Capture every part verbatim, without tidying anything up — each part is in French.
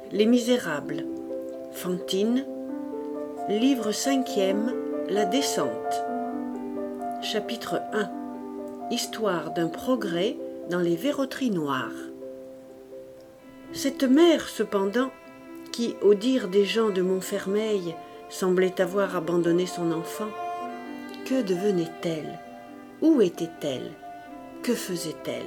Les Misérables, Fantine, livre cinquième, La descente. Chapitre un. Histoire d'un progrès dans les verroteries noires. Cette mère, cependant, qui, au dire des gens de Montfermeil, semblait avoir abandonné son enfant, que devenait-elle? Où était-elle? Que faisait-elle?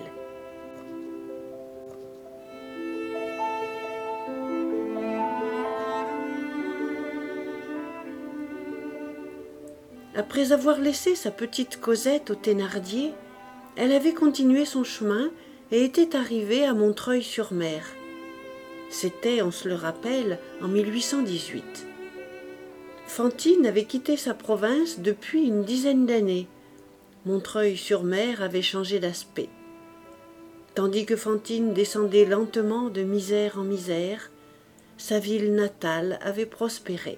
Après avoir laissé sa petite Cosette au Thénardier, elle avait continué son chemin et était arrivée à Montreuil-sur-Mer. C'était, on se le rappelle, en mille huit cent dix-huit. Fantine avait quitté sa province depuis une dizaine d'années. Montreuil-sur-Mer avait changé d'aspect. Tandis que Fantine descendait lentement de misère en misère, sa ville natale avait prospéré.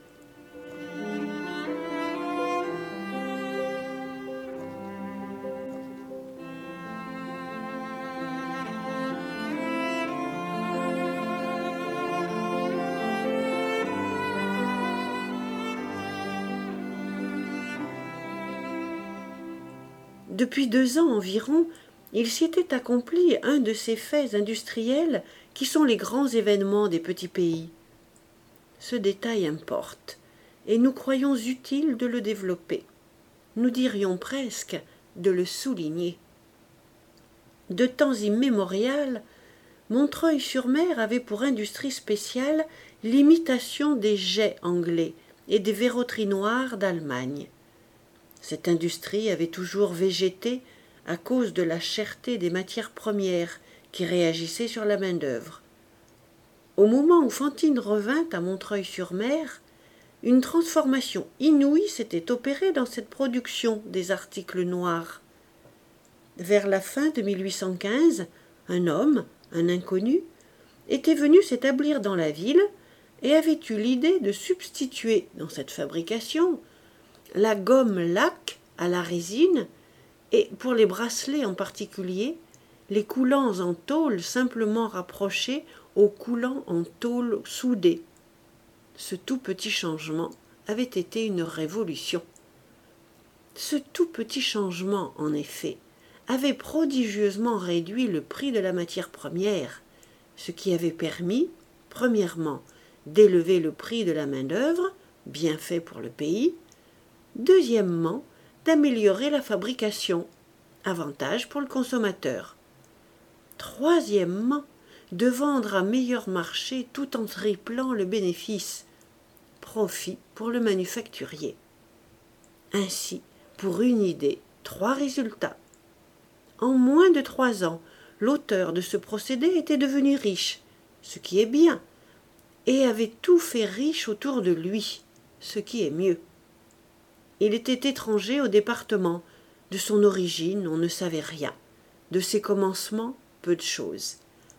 Depuis deux ans environ, il s'y était accompli un de ces faits industriels qui sont les grands événements des petits pays. Ce détail importe, et nous croyons utile de le développer. Nous dirions presque de le souligner. De temps immémorial, Montreuil-sur-Mer avait pour industrie spéciale l'imitation des jais anglais et des verroteries noires d'Allemagne. Cette industrie avait toujours végété à cause de la cherté des matières premières qui réagissaient sur la main-d'œuvre. Au moment où Fantine revint à Montreuil-sur-Mer, une transformation inouïe s'était opérée dans cette production des articles noirs. Vers la fin de mille huit cent quinze, un homme, un inconnu, était venu s'établir dans la ville et avait eu l'idée de substituer dans cette fabrication la gomme laque à la résine et, pour les bracelets en particulier, les coulants en tôle simplement rapprochés aux coulants en tôle soudés. Ce tout petit changement avait été une révolution. Ce tout petit changement, en effet, avait prodigieusement réduit le prix de la matière première, ce qui avait permis, premièrement, d'élever le prix de la main-d'œuvre, bien fait pour le pays, deuxièmement, d'améliorer la fabrication, avantage pour le consommateur. Troisièmement, de vendre à meilleur marché tout en triplant le bénéfice, profit pour le manufacturier. Ainsi, pour une idée, trois résultats. En moins de trois ans, l'auteur de ce procédé était devenu riche, ce qui est bien, et avait tout fait riche autour de lui, ce qui est mieux. Il était étranger au département. De son origine, on ne savait rien. De ses commencements, peu de choses.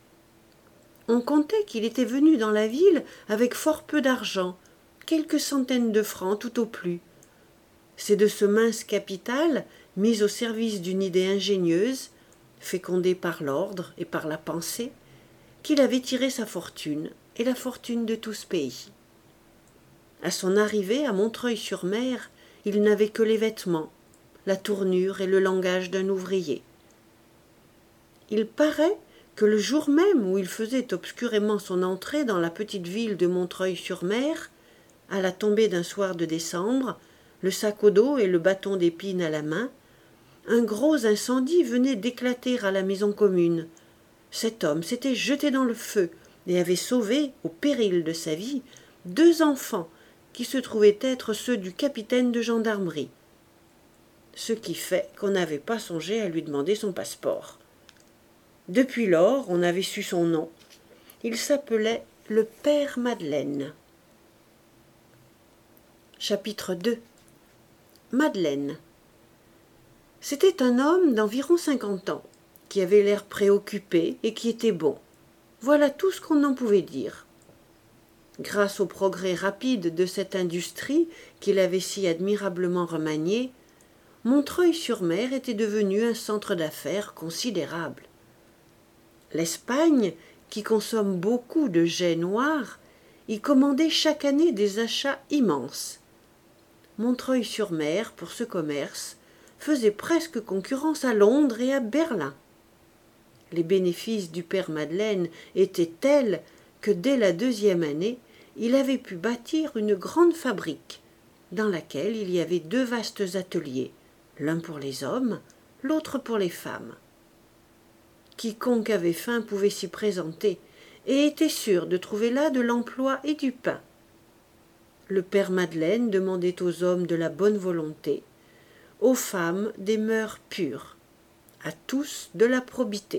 On comptait qu'il était venu dans la ville avec fort peu d'argent, quelques centaines de francs tout au plus. C'est de ce mince capital, mis au service d'une idée ingénieuse, fécondée par l'ordre et par la pensée, qu'il avait tiré sa fortune et la fortune de tout ce pays. À son arrivée à Montreuil-sur-Mer, il n'avait que les vêtements, la tournure et le langage d'un ouvrier. Il paraît que le jour même où il faisait obscurément son entrée dans la petite ville de Montreuil-sur-Mer, à la tombée d'un soir de décembre, le sac au dos et le bâton d'épine à la main, un gros incendie venait d'éclater à la maison commune. Cet homme s'était jeté dans le feu et avait sauvé, au péril de sa vie, deux enfants qui se trouvaient être ceux du capitaine de gendarmerie. Ce qui fait qu'on n'avait pas songé à lui demander son passeport. Depuis lors, on avait su son nom. Il s'appelait le père Madeleine. Chapitre deux. Madeleine. C'était un homme d'environ cinquante ans, qui avait l'air préoccupé et qui était bon. Voilà tout ce qu'on en pouvait dire. Grâce au progrès rapide de cette industrie qu'il avait si admirablement remaniée, Montreuil-sur-Mer était devenu un centre d'affaires considérable. L'Espagne, qui consomme beaucoup de jais noir, y commandait chaque année des achats immenses. Montreuil-sur-Mer, pour ce commerce, faisait presque concurrence à Londres et à Berlin. Les bénéfices du père Madeleine étaient tels que dès la deuxième année, il avait pu bâtir une grande fabrique, dans laquelle il y avait deux vastes ateliers, l'un pour les hommes, l'autre pour les femmes. Quiconque avait faim pouvait s'y présenter, et était sûr de trouver là de l'emploi et du pain. Le père Madeleine demandait aux hommes de la bonne volonté, aux femmes des mœurs pures, à tous de la probité.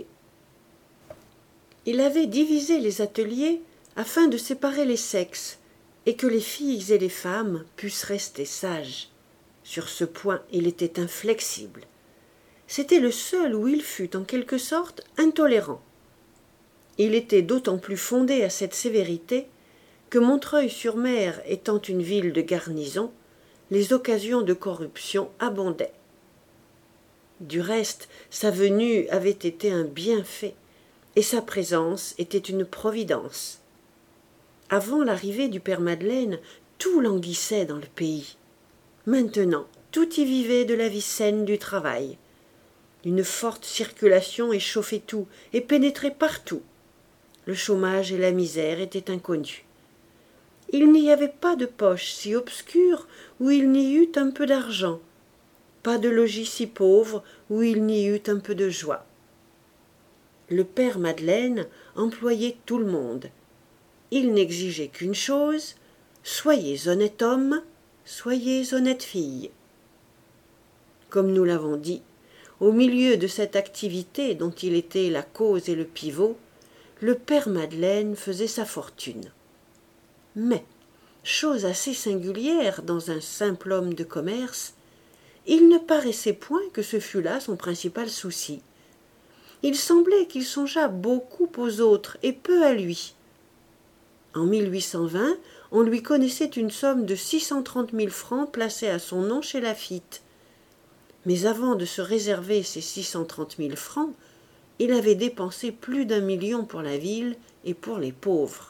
Il avait divisé les ateliers afin de séparer les sexes et que les filles et les femmes pussent rester sages. Sur ce point, il était inflexible. C'était le seul où il fût en quelque sorte intolérant. Il était d'autant plus fondé à cette sévérité que Montreuil-sur-Mer étant une ville de garnison, les occasions de corruption abondaient. Du reste, sa venue avait été un bienfait, et sa présence était une providence. Avant l'arrivée du père Madeleine, tout languissait dans le pays. Maintenant, tout y vivait de la vie saine du travail. Une forte circulation échauffait tout et pénétrait partout. Le chômage et la misère étaient inconnus. Il n'y avait pas de poche si obscure où il n'y eût un peu d'argent, pas de logis si pauvre où il n'y eût un peu de joie. Le père Madeleine employait tout le monde. Il n'exigeait qu'une chose, soyez honnête homme, soyez honnête fille. Comme nous l'avons dit, au milieu de cette activité dont il était la cause et le pivot, le père Madeleine faisait sa fortune. Mais, chose assez singulière dans un simple homme de commerce, il ne paraissait point que ce fût là son principal souci. Il semblait qu'il songeât beaucoup aux autres et peu à lui. En mille huit cent vingt, on lui connaissait une somme de six cent trente mille francs placée à son nom chez Laffitte. Mais avant de se réserver ces six cent trente mille francs, il avait dépensé plus d'un million pour la ville et pour les pauvres.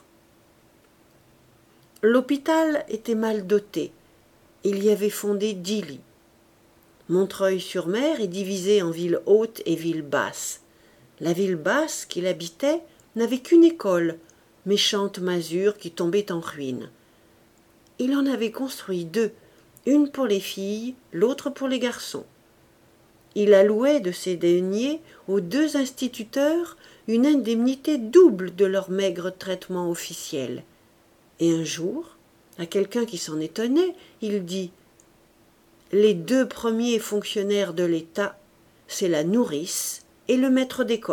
L'hôpital était mal doté. Il y avait fondé dix lits. Montreuil-sur-Mer est divisé en ville haute et ville basse. La ville basse qu'il habitait n'avait qu'une école, méchante masure qui tombait en ruine. Il en avait construit deux, une pour les filles, l'autre pour les garçons. Il allouait de ces deniers aux deux instituteurs une indemnité double de leur maigre traitement officiel. Et un jour, à quelqu'un qui s'en étonnait, il dit « Les deux premiers fonctionnaires de l'État, c'est la nourrice et le maître d'école. »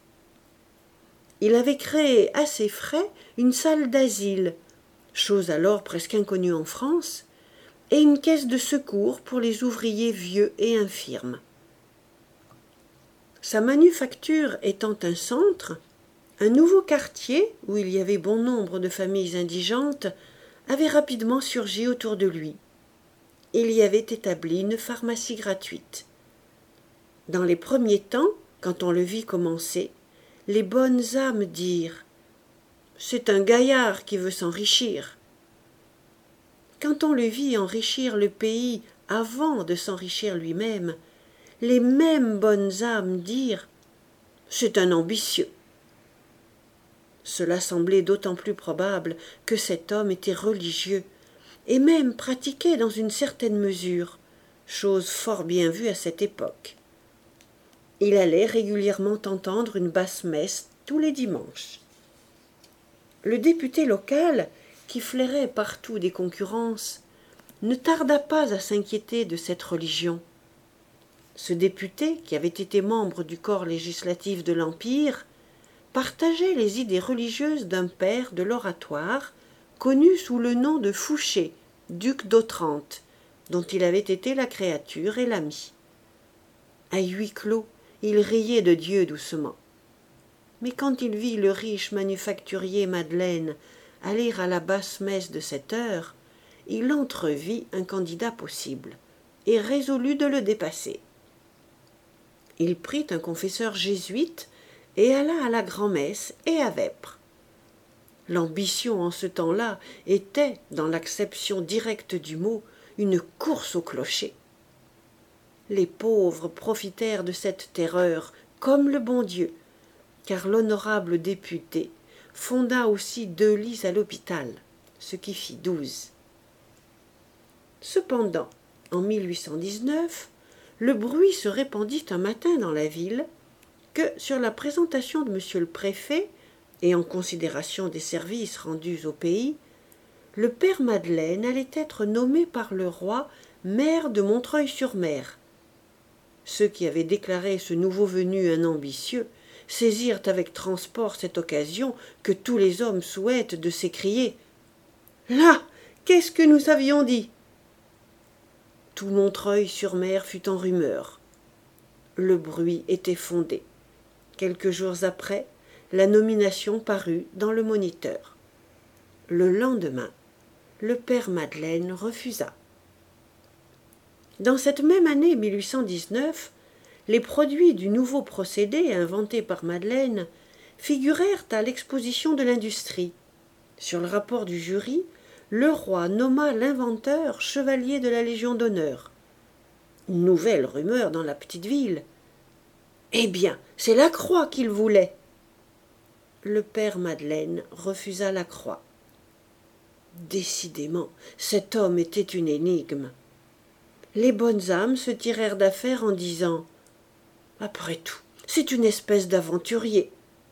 Il avait créé à ses frais une salle d'asile, chose alors presque inconnue en France, et une caisse de secours pour les ouvriers vieux et infirmes. Sa manufacture étant un centre, un nouveau quartier, où il y avait bon nombre de familles indigentes, avait rapidement surgi autour de lui. Il y avait établi une pharmacie gratuite. Dans les premiers temps, quand on le vit commencer, les bonnes âmes dirent « C'est un gaillard qui veut s'enrichir ». Quand on le vit enrichir le pays avant de s'enrichir lui-même, les mêmes bonnes âmes dirent « C'est un ambitieux ». Cela semblait d'autant plus probable que cet homme était religieux, et même pratiquait dans une certaine mesure, chose fort bien vue à cette époque. Il allait régulièrement entendre une basse messe tous les dimanches. Le député local, qui flairait partout des concurrences, ne tarda pas à s'inquiéter de cette religion. Ce député, qui avait été membre du corps législatif de l'Empire, partageait les idées religieuses d'un père de l'Oratoire, connu sous le nom de Fouché, duc d'Otrante, dont il avait été la créature et l'ami. À huis clos, il riait de Dieu doucement. Mais quand il vit le riche manufacturier Madeleine aller à la basse-messe de cette heure, il entrevit un candidat possible, et résolut de le dépasser. Il prit un confesseur jésuite, et alla à la grand-messe et à Vêpres. L'ambition en ce temps-là était, dans l'acception directe du mot, une course au clocher. Les pauvres profitèrent de cette terreur comme le bon Dieu, car l'honorable député fonda aussi deux lits à l'hôpital, ce qui fit douze. Cependant, en mille huit cent dix-neuf, le bruit se répandit un matin dans la ville que, sur la présentation de monsieur le préfet, et en considération des services rendus au pays, le père Madeleine allait être nommé par le roi maire de Montreuil-sur-Mer. Ceux qui avaient déclaré ce nouveau venu un ambitieux saisirent avec transport cette occasion que tous les hommes souhaitent de s'écrier « Là, qu'est-ce que nous avions dit ?» Tout Montreuil-sur-Mer fut en rumeur. Le bruit était fondé. Quelques jours après, la nomination parut dans le Moniteur. Le lendemain, le père Madeleine refusa. Dans cette même année mille huit cent dix-neuf, les produits du nouveau procédé inventé par Madeleine figurèrent à l'exposition de l'industrie. Sur le rapport du jury, le roi nomma l'inventeur chevalier de la Légion d'honneur. Une nouvelle rumeur dans la petite ville. « Eh bien, c'est la croix qu'il voulait !» Le père Madeleine refusa la croix. Décidément, cet homme était une énigme. Les bonnes âmes se tirèrent d'affaire en disant « Après tout, c'est une espèce d'aventurier. »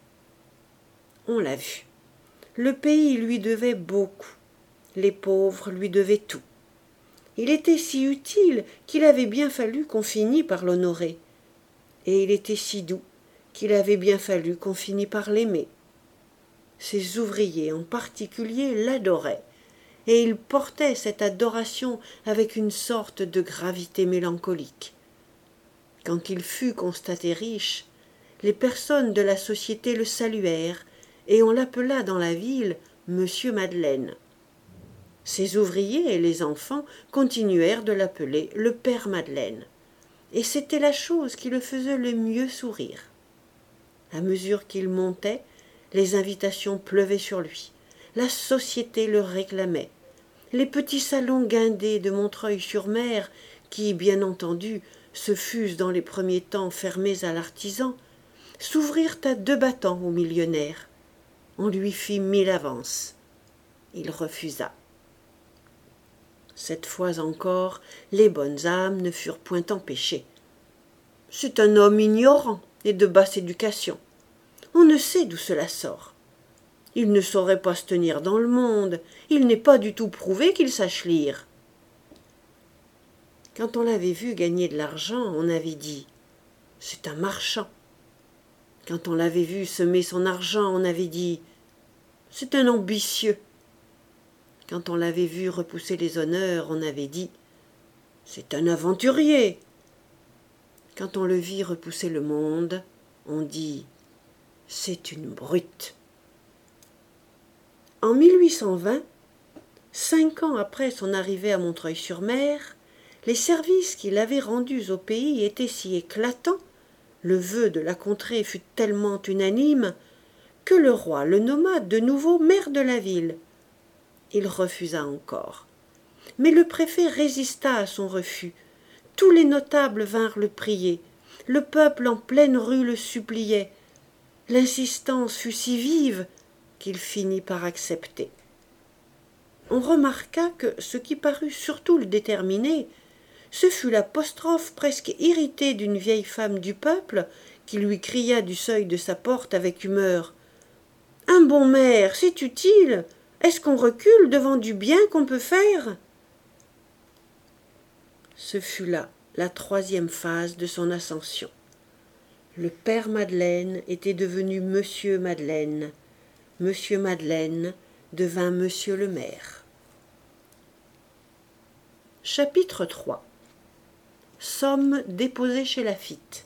On l'a vu. Le pays lui devait beaucoup. Les pauvres lui devaient tout. Il était si utile qu'il avait bien fallu qu'on finît par l'honorer. Et il était si doux qu'il avait bien fallu qu'on finît par l'aimer. Ses ouvriers en particulier l'adoraient, et il portait cette adoration avec une sorte de gravité mélancolique. Quand il fut constaté riche, les personnes de la société le saluèrent, et on l'appela dans la ville Monsieur Madeleine. Ses ouvriers et les enfants continuèrent de l'appeler le père Madeleine, et c'était la chose qui le faisait le mieux sourire. À mesure qu'il montait, les invitations pleuvaient sur lui, la société le réclamait. Les petits salons guindés de Montreuil-sur-Mer, qui, bien entendu, se fussent dans les premiers temps fermés à l'artisan, s'ouvrirent à deux battants au millionnaire. On lui fit mille avances. Il refusa. Cette fois encore, les bonnes âmes ne furent point empêchées. C'est un homme ignorant et de basse éducation. On ne sait d'où cela sort. Il ne saurait pas se tenir dans le monde. Il n'est pas du tout prouvé qu'il sache lire. Quand on l'avait vu gagner de l'argent, on avait dit « C'est un marchand ». Quand on l'avait vu semer son argent, on avait dit « C'est un ambitieux ». Quand on l'avait vu repousser les honneurs, on avait dit « C'est un aventurier ». Quand on le vit repousser le monde, on dit « C'est une brute ». En mille huit cent vingt, cinq ans après son arrivée à Montreuil-sur-Mer, les services qu'il avait rendus au pays étaient si éclatants, le vœu de la contrée fut tellement unanime, que le roi le nomma de nouveau maire de la ville. Il refusa encore. Mais le préfet résista à son refus. Tous les notables vinrent le prier. Le peuple en pleine rue le suppliait. L'insistance fut si vive qu'il finit par accepter. On remarqua que ce qui parut surtout le déterminer, ce fut l'apostrophe presque irritée d'une vieille femme du peuple qui lui cria du seuil de sa porte avec humeur « Un bon maire, c'est utile. Est-ce qu'on recule devant du bien qu'on peut faire ?» Ce fut là la troisième phase de son ascension. Le père Madeleine était devenu Monsieur Madeleine. Monsieur Madeleine devint Monsieur le maire. Chapitre trois. Somme déposée chez Laffitte.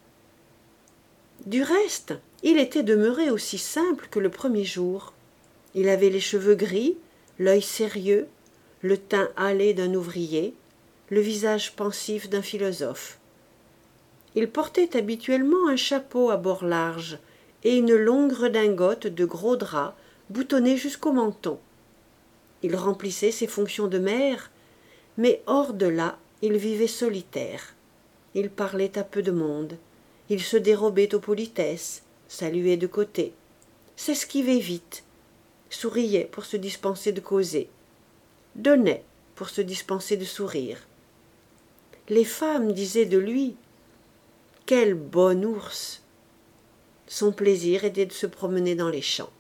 Du reste, il était demeuré aussi simple que le premier jour. Il avait les cheveux gris, l'œil sérieux, le teint hâlé d'un ouvrier, le visage pensif d'un philosophe. Il portait habituellement un chapeau à bords larges et une longue redingote de gros drap boutonnée jusqu'au menton. Il remplissait ses fonctions de maire, mais hors de là, il vivait solitaire. Il parlait à peu de monde, il se dérobait aux politesses, saluait de côté, s'esquivait vite, souriait pour se dispenser de causer, donnait pour se dispenser de sourire. Les femmes disaient de lui « Quel bon ours !» Son plaisir était de se promener dans les champs.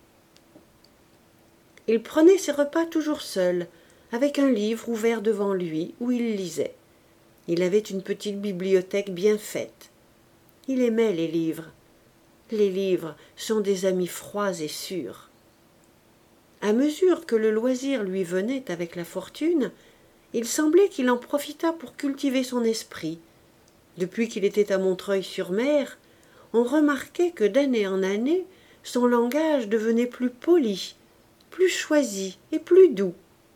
Il prenait ses repas toujours seul, avec un livre ouvert devant lui où il lisait. Il avait une petite bibliothèque bien faite. Il aimait les livres. Les livres sont des amis froids et sûrs. À mesure que le loisir lui venait avec la fortune, il semblait qu'il en profitât pour cultiver son esprit. Depuis qu'il était à Montreuil-sur-Mer, on remarquait que d'année en année, son langage devenait plus poli, plus choisi et plus doux.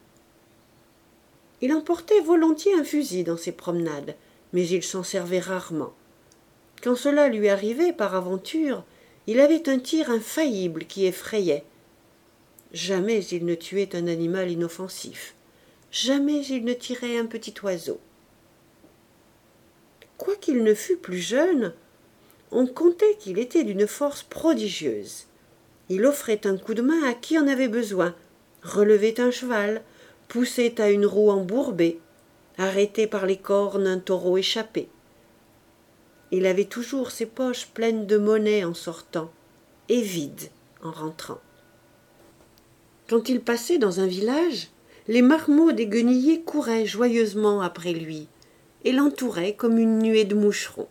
Il emportait volontiers un fusil dans ses promenades, mais il s'en servait rarement. Quand cela lui arrivait par aventure, il avait un tir infaillible qui effrayait. Jamais il ne tuait un animal inoffensif. Jamais il ne tirait un petit oiseau. Quoiqu'il ne fût plus jeune, on comptait qu'il était d'une force prodigieuse. Il offrait un coup de main à qui en avait besoin, relevait un cheval, poussait à une roue embourbée, arrêtait par les cornes un taureau échappé. Il avait toujours ses poches pleines de monnaie en sortant, et vides en rentrant. Quand il passait dans un village, les marmots des guenillers couraient joyeusement après lui, et l'entouraient comme une nuée de moucherons.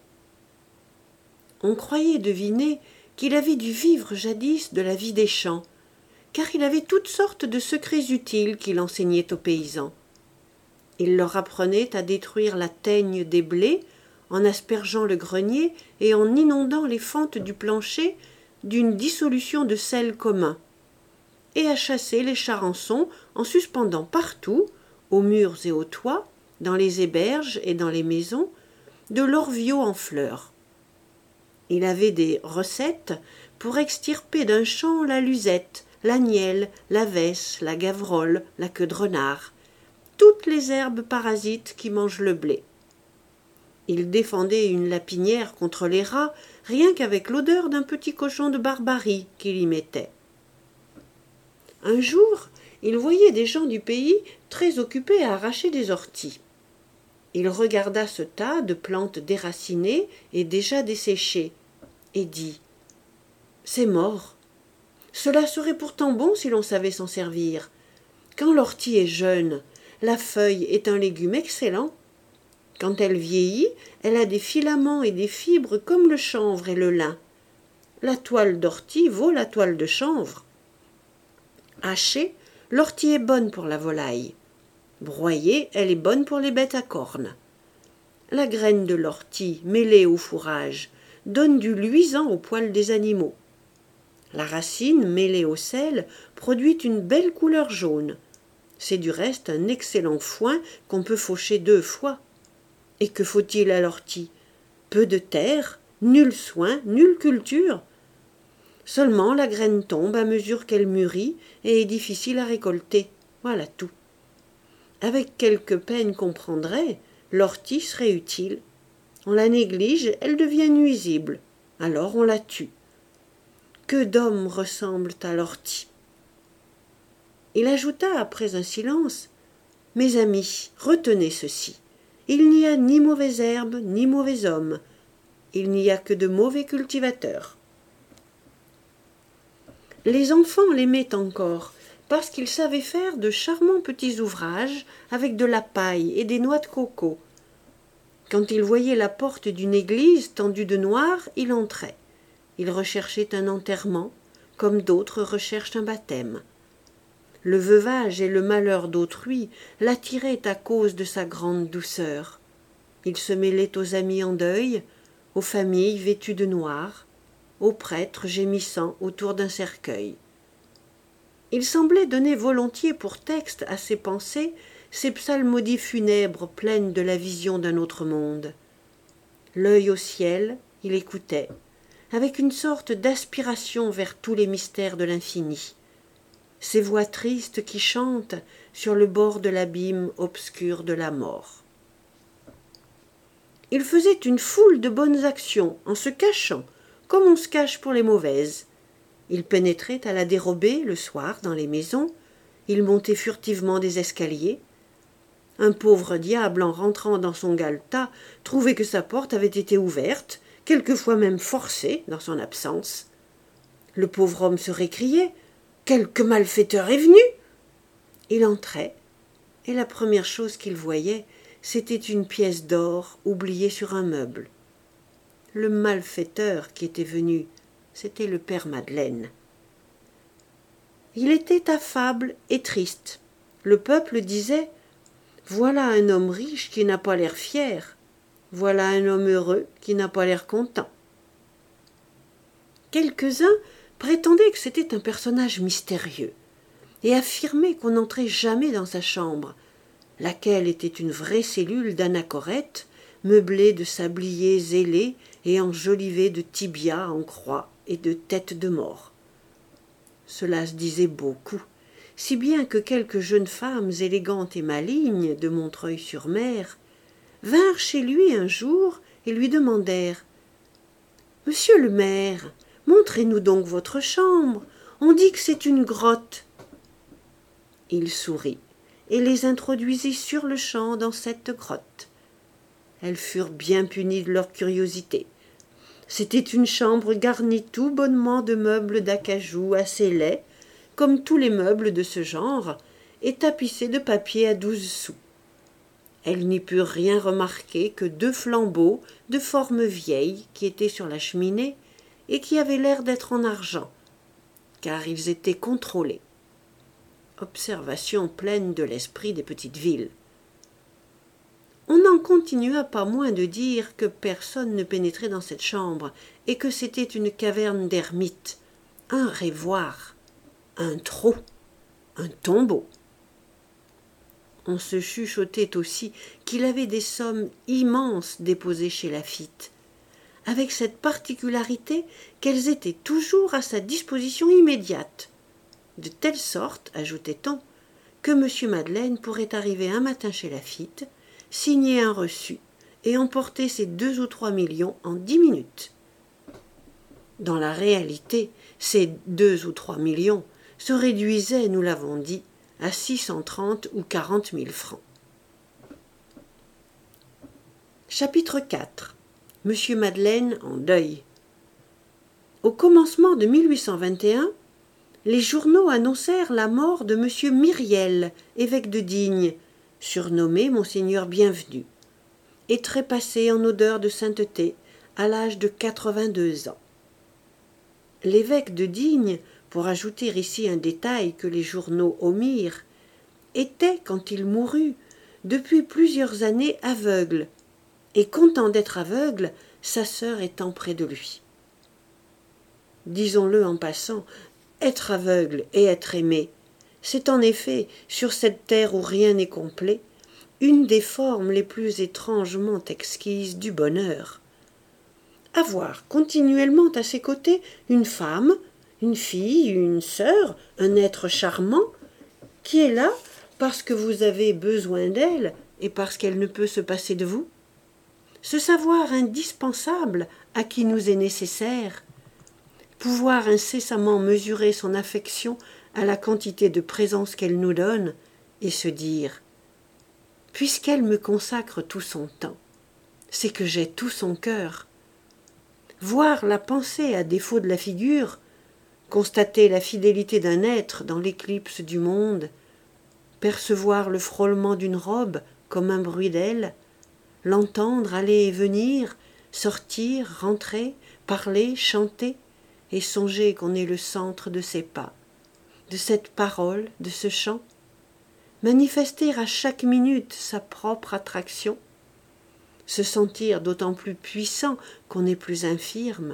On croyait deviner qu'il avait dû vivre jadis de la vie des champs, car il avait toutes sortes de secrets utiles qu'il enseignait aux paysans. Il leur apprenait à détruire la teigne des blés en aspergeant le grenier et en inondant les fentes du plancher d'une dissolution de sel commun, et à chasser les charançons en suspendant partout, aux murs et aux toits, dans les héberges et dans les maisons, de l'orviot en fleurs. Il avait des recettes pour extirper d'un champ la luzette, la nielle, la vesse, la gavrolle, la queue de renard, toutes les herbes parasites qui mangent le blé. Il défendait une lapinière contre les rats rien qu'avec l'odeur d'un petit cochon de barbarie qu'il y mettait. Un jour, il voyait des gens du pays très occupés à arracher des orties. Il regarda ce tas de plantes déracinées et déjà desséchées, et dit « C'est mort. Cela serait pourtant bon si l'on savait s'en servir. Quand l'ortie est jeune, la feuille est un légume excellent. Quand elle vieillit, elle a des filaments et des fibres comme le chanvre et le lin. La toile d'ortie vaut la toile de chanvre. Hachée, l'ortie est bonne pour la volaille. Broyée, elle est bonne pour les bêtes à cornes. La graine de l'ortie, mêlée au fourrage, donne du luisant aux poils des animaux. La racine, mêlée au sel, produit une belle couleur jaune. C'est du reste un excellent foin qu'on peut faucher deux fois. Et que faut-il à l'ortie? Peu de terre, nul soin, nulle culture. Seulement la graine tombe à mesure qu'elle mûrit et est difficile à récolter. Voilà tout. Avec quelque peine qu'on prendrait, l'ortie serait utile. On la néglige, elle devient nuisible. Alors on la tue. Que d'hommes ressemblent à l'ortie. Il ajouta après un silence « Mes amis, retenez ceci. Il n'y a ni mauvaises herbes, ni mauvais hommes. Il n'y a que de mauvais cultivateurs. » Les enfants l'aimaient encore, parce qu'il savait faire de charmants petits ouvrages avec de la paille et des noix de coco. Quand il voyait la porte d'une église tendue de noir, il entrait. Il recherchait un enterrement, comme d'autres recherchent un baptême. Le veuvage et le malheur d'autrui l'attiraient à cause de sa grande douceur. Il se mêlait aux amis en deuil, aux familles vêtues de noir, aux prêtres gémissant autour d'un cercueil. Il semblait donner volontiers pour texte à ses pensées ces psalmodies funèbres pleines de la vision d'un autre monde. L'œil au ciel, il écoutait. avec une sorte d'aspiration vers tous les mystères de l'infini. Ces voix tristes qui chantent sur le bord de l'abîme obscur de la mort. Il faisait une foule de bonnes actions en se cachant, comme on se cache pour les mauvaises. Il pénétrait à la dérobée le soir dans les maisons, il montait furtivement des escaliers. Un pauvre diable, en rentrant dans son galetas, trouvait que sa porte avait été ouverte, quelquefois même forcée dans son absence. Le pauvre homme se récriait « Quelque malfaiteur est venu !» Il entrait, et la première chose qu'il voyait, c'était une pièce d'or oubliée sur un meuble. Le malfaiteur qui était venu, c'était le père Madeleine. Il était affable et triste. Le peuple disait « Voilà un homme riche qui n'a pas l'air fier. Voilà un homme heureux qui n'a pas l'air content. » Quelques-uns prétendaient que c'était un personnage mystérieux et affirmaient qu'on n'entrait jamais dans sa chambre, laquelle était une vraie cellule d'anachorète, meublée de sabliers ailés et enjolivée de tibias en croix et de têtes de mort. Cela se disait beaucoup, si bien que quelques jeunes femmes élégantes et malignes de Montreuil-sur-Mer vinrent chez lui un jour et lui demandèrent « Monsieur le maire, montrez-nous donc votre chambre, on dit que c'est une grotte. » Il sourit et les introduisit sur-le-champ dans cette grotte. Elles furent bien punies de leur curiosité. C'était une chambre garnie tout bonnement de meubles d'acajou assez laids, comme tous les meubles de ce genre, et tapissés de papier à douze sous. Elles n'y purent rien remarquer que deux flambeaux de forme vieille qui étaient sur la cheminée et qui avaient l'air d'être en argent, car ils étaient contrôlés. Observation pleine de l'esprit des petites villes. On n'en continua pas moins de dire que personne ne pénétrait dans cette chambre et que c'était une caverne d'ermite, un rêvoir, un trou, un tombeau. On se chuchotait aussi qu'il avait des sommes immenses déposées chez Laffitte, avec cette particularité qu'elles étaient toujours à sa disposition immédiate, de telle sorte, ajoutait-on, que M. Madeleine pourrait arriver un matin chez Laffitte, signer un reçu et emporter ses deux ou trois millions en dix minutes. Dans la réalité, ces deux ou trois millions se réduisaient, nous l'avons dit, à six cent trente ou quarante mille francs. Chapitre quatre. Monsieur Madeleine en deuil. Au commencement de mille huit cent vingt et un, les journaux annoncèrent la mort de monsieur Myriel, évêque de Digne, surnommé Monseigneur Bienvenu, et trépassé en odeur de sainteté à l'âge de quatre-vingt-deux ans. L'évêque de Digne, pour ajouter ici un détail que les journaux omirent, était, quand il mourut, depuis plusieurs années aveugle, et content d'être aveugle, sa sœur étant près de lui. Disons-le en passant, être aveugle et être aimé, c'est en effet, sur cette terre où rien n'est complet, une des formes les plus étrangement exquises du bonheur. Avoir continuellement à ses côtés une femme, une fille, une sœur, un être charmant, qui est là parce que vous avez besoin d'elle et parce qu'elle ne peut se passer de vous. Ce savoir indispensable à qui nous est nécessaire, pouvoir incessamment mesurer son affection à la quantité de présence qu'elle nous donne et se dire « Puisqu'elle me consacre tout son temps, c'est que j'ai tout son cœur. » Voir la pensée à défaut de la figure, constater la fidélité d'un être dans l'éclipse du monde, percevoir le frôlement d'une robe comme un bruit d'aile, l'entendre aller et venir, sortir, rentrer, parler, chanter, et songer qu'on est le centre de ses pas, de cette parole, de ce chant, manifester à chaque minute sa propre attraction, se sentir d'autant plus puissant qu'on est plus infirme,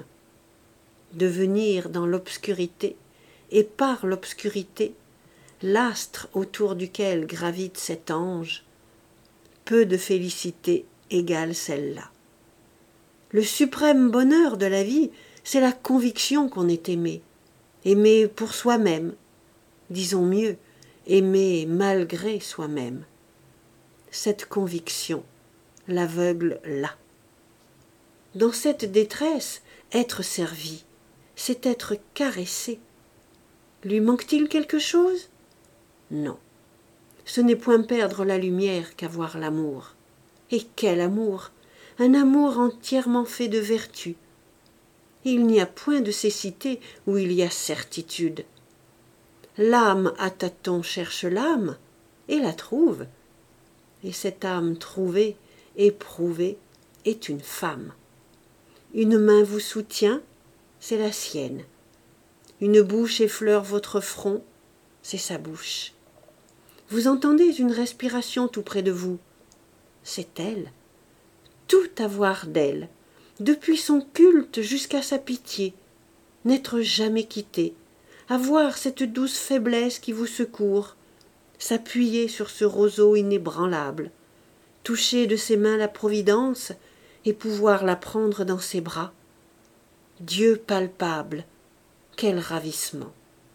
devenir dans l'obscurité, et par l'obscurité, l'astre autour duquel gravite cet ange, peu de félicité égale celle-là. Le suprême bonheur de la vie, c'est la conviction qu'on est aimé, aimé pour soi-même, disons mieux, aimé malgré soi-même. Cette conviction l'aveugle là. Dans cette détresse, être servi, c'est être caressé. Lui manque-t-il quelque chose? Non. Ce n'est point perdre la lumière qu'avoir l'amour. Et quel amour! Un amour entièrement fait de vertu. Il n'y a point de cécité où il y a certitude. L'âme à tâtons cherche l'âme et la trouve. Et cette âme trouvée, éprouvée, est une femme. Une main vous soutient, c'est la sienne. Une bouche effleure votre front, c'est sa bouche. Vous entendez une respiration tout près de vous, c'est elle. Tout avoir d'elle, depuis son culte jusqu'à sa pitié, n'être jamais quitté, avoir cette douce faiblesse qui vous secourt, s'appuyer sur ce roseau inébranlable, toucher de ses mains la providence et pouvoir la prendre dans ses bras. Dieu palpable, quel ravissement!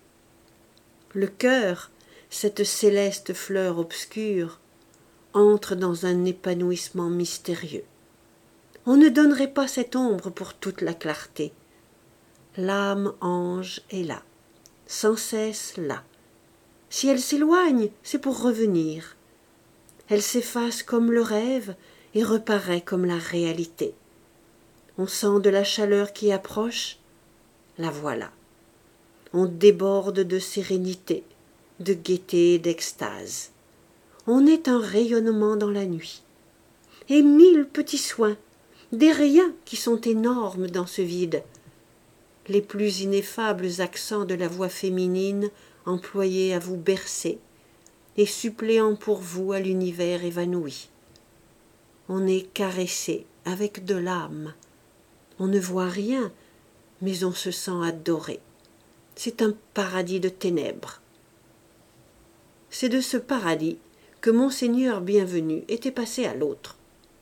Le cœur, cette céleste fleur obscure, entre dans un épanouissement mystérieux. On ne donnerait pas cette ombre pour toute la clarté. L'âme ange est là, sans cesse là. Si elle s'éloigne, c'est pour revenir. Elle s'efface comme le rêve et reparaît comme la réalité. On sent de la chaleur qui approche, la voilà. On déborde de sérénité, de gaieté et d'extase. On est un rayonnement dans la nuit. Et mille petits soins, des riens qui sont énormes dans ce vide. Les plus ineffables accents de la voix féminine employés à vous bercer et suppléant pour vous à l'univers évanoui. On est caressé avec de l'âme. On ne voit rien, mais on se sent adoré. C'est un paradis de ténèbres. C'est de ce paradis que Monseigneur Bienvenu était passé à l'autre.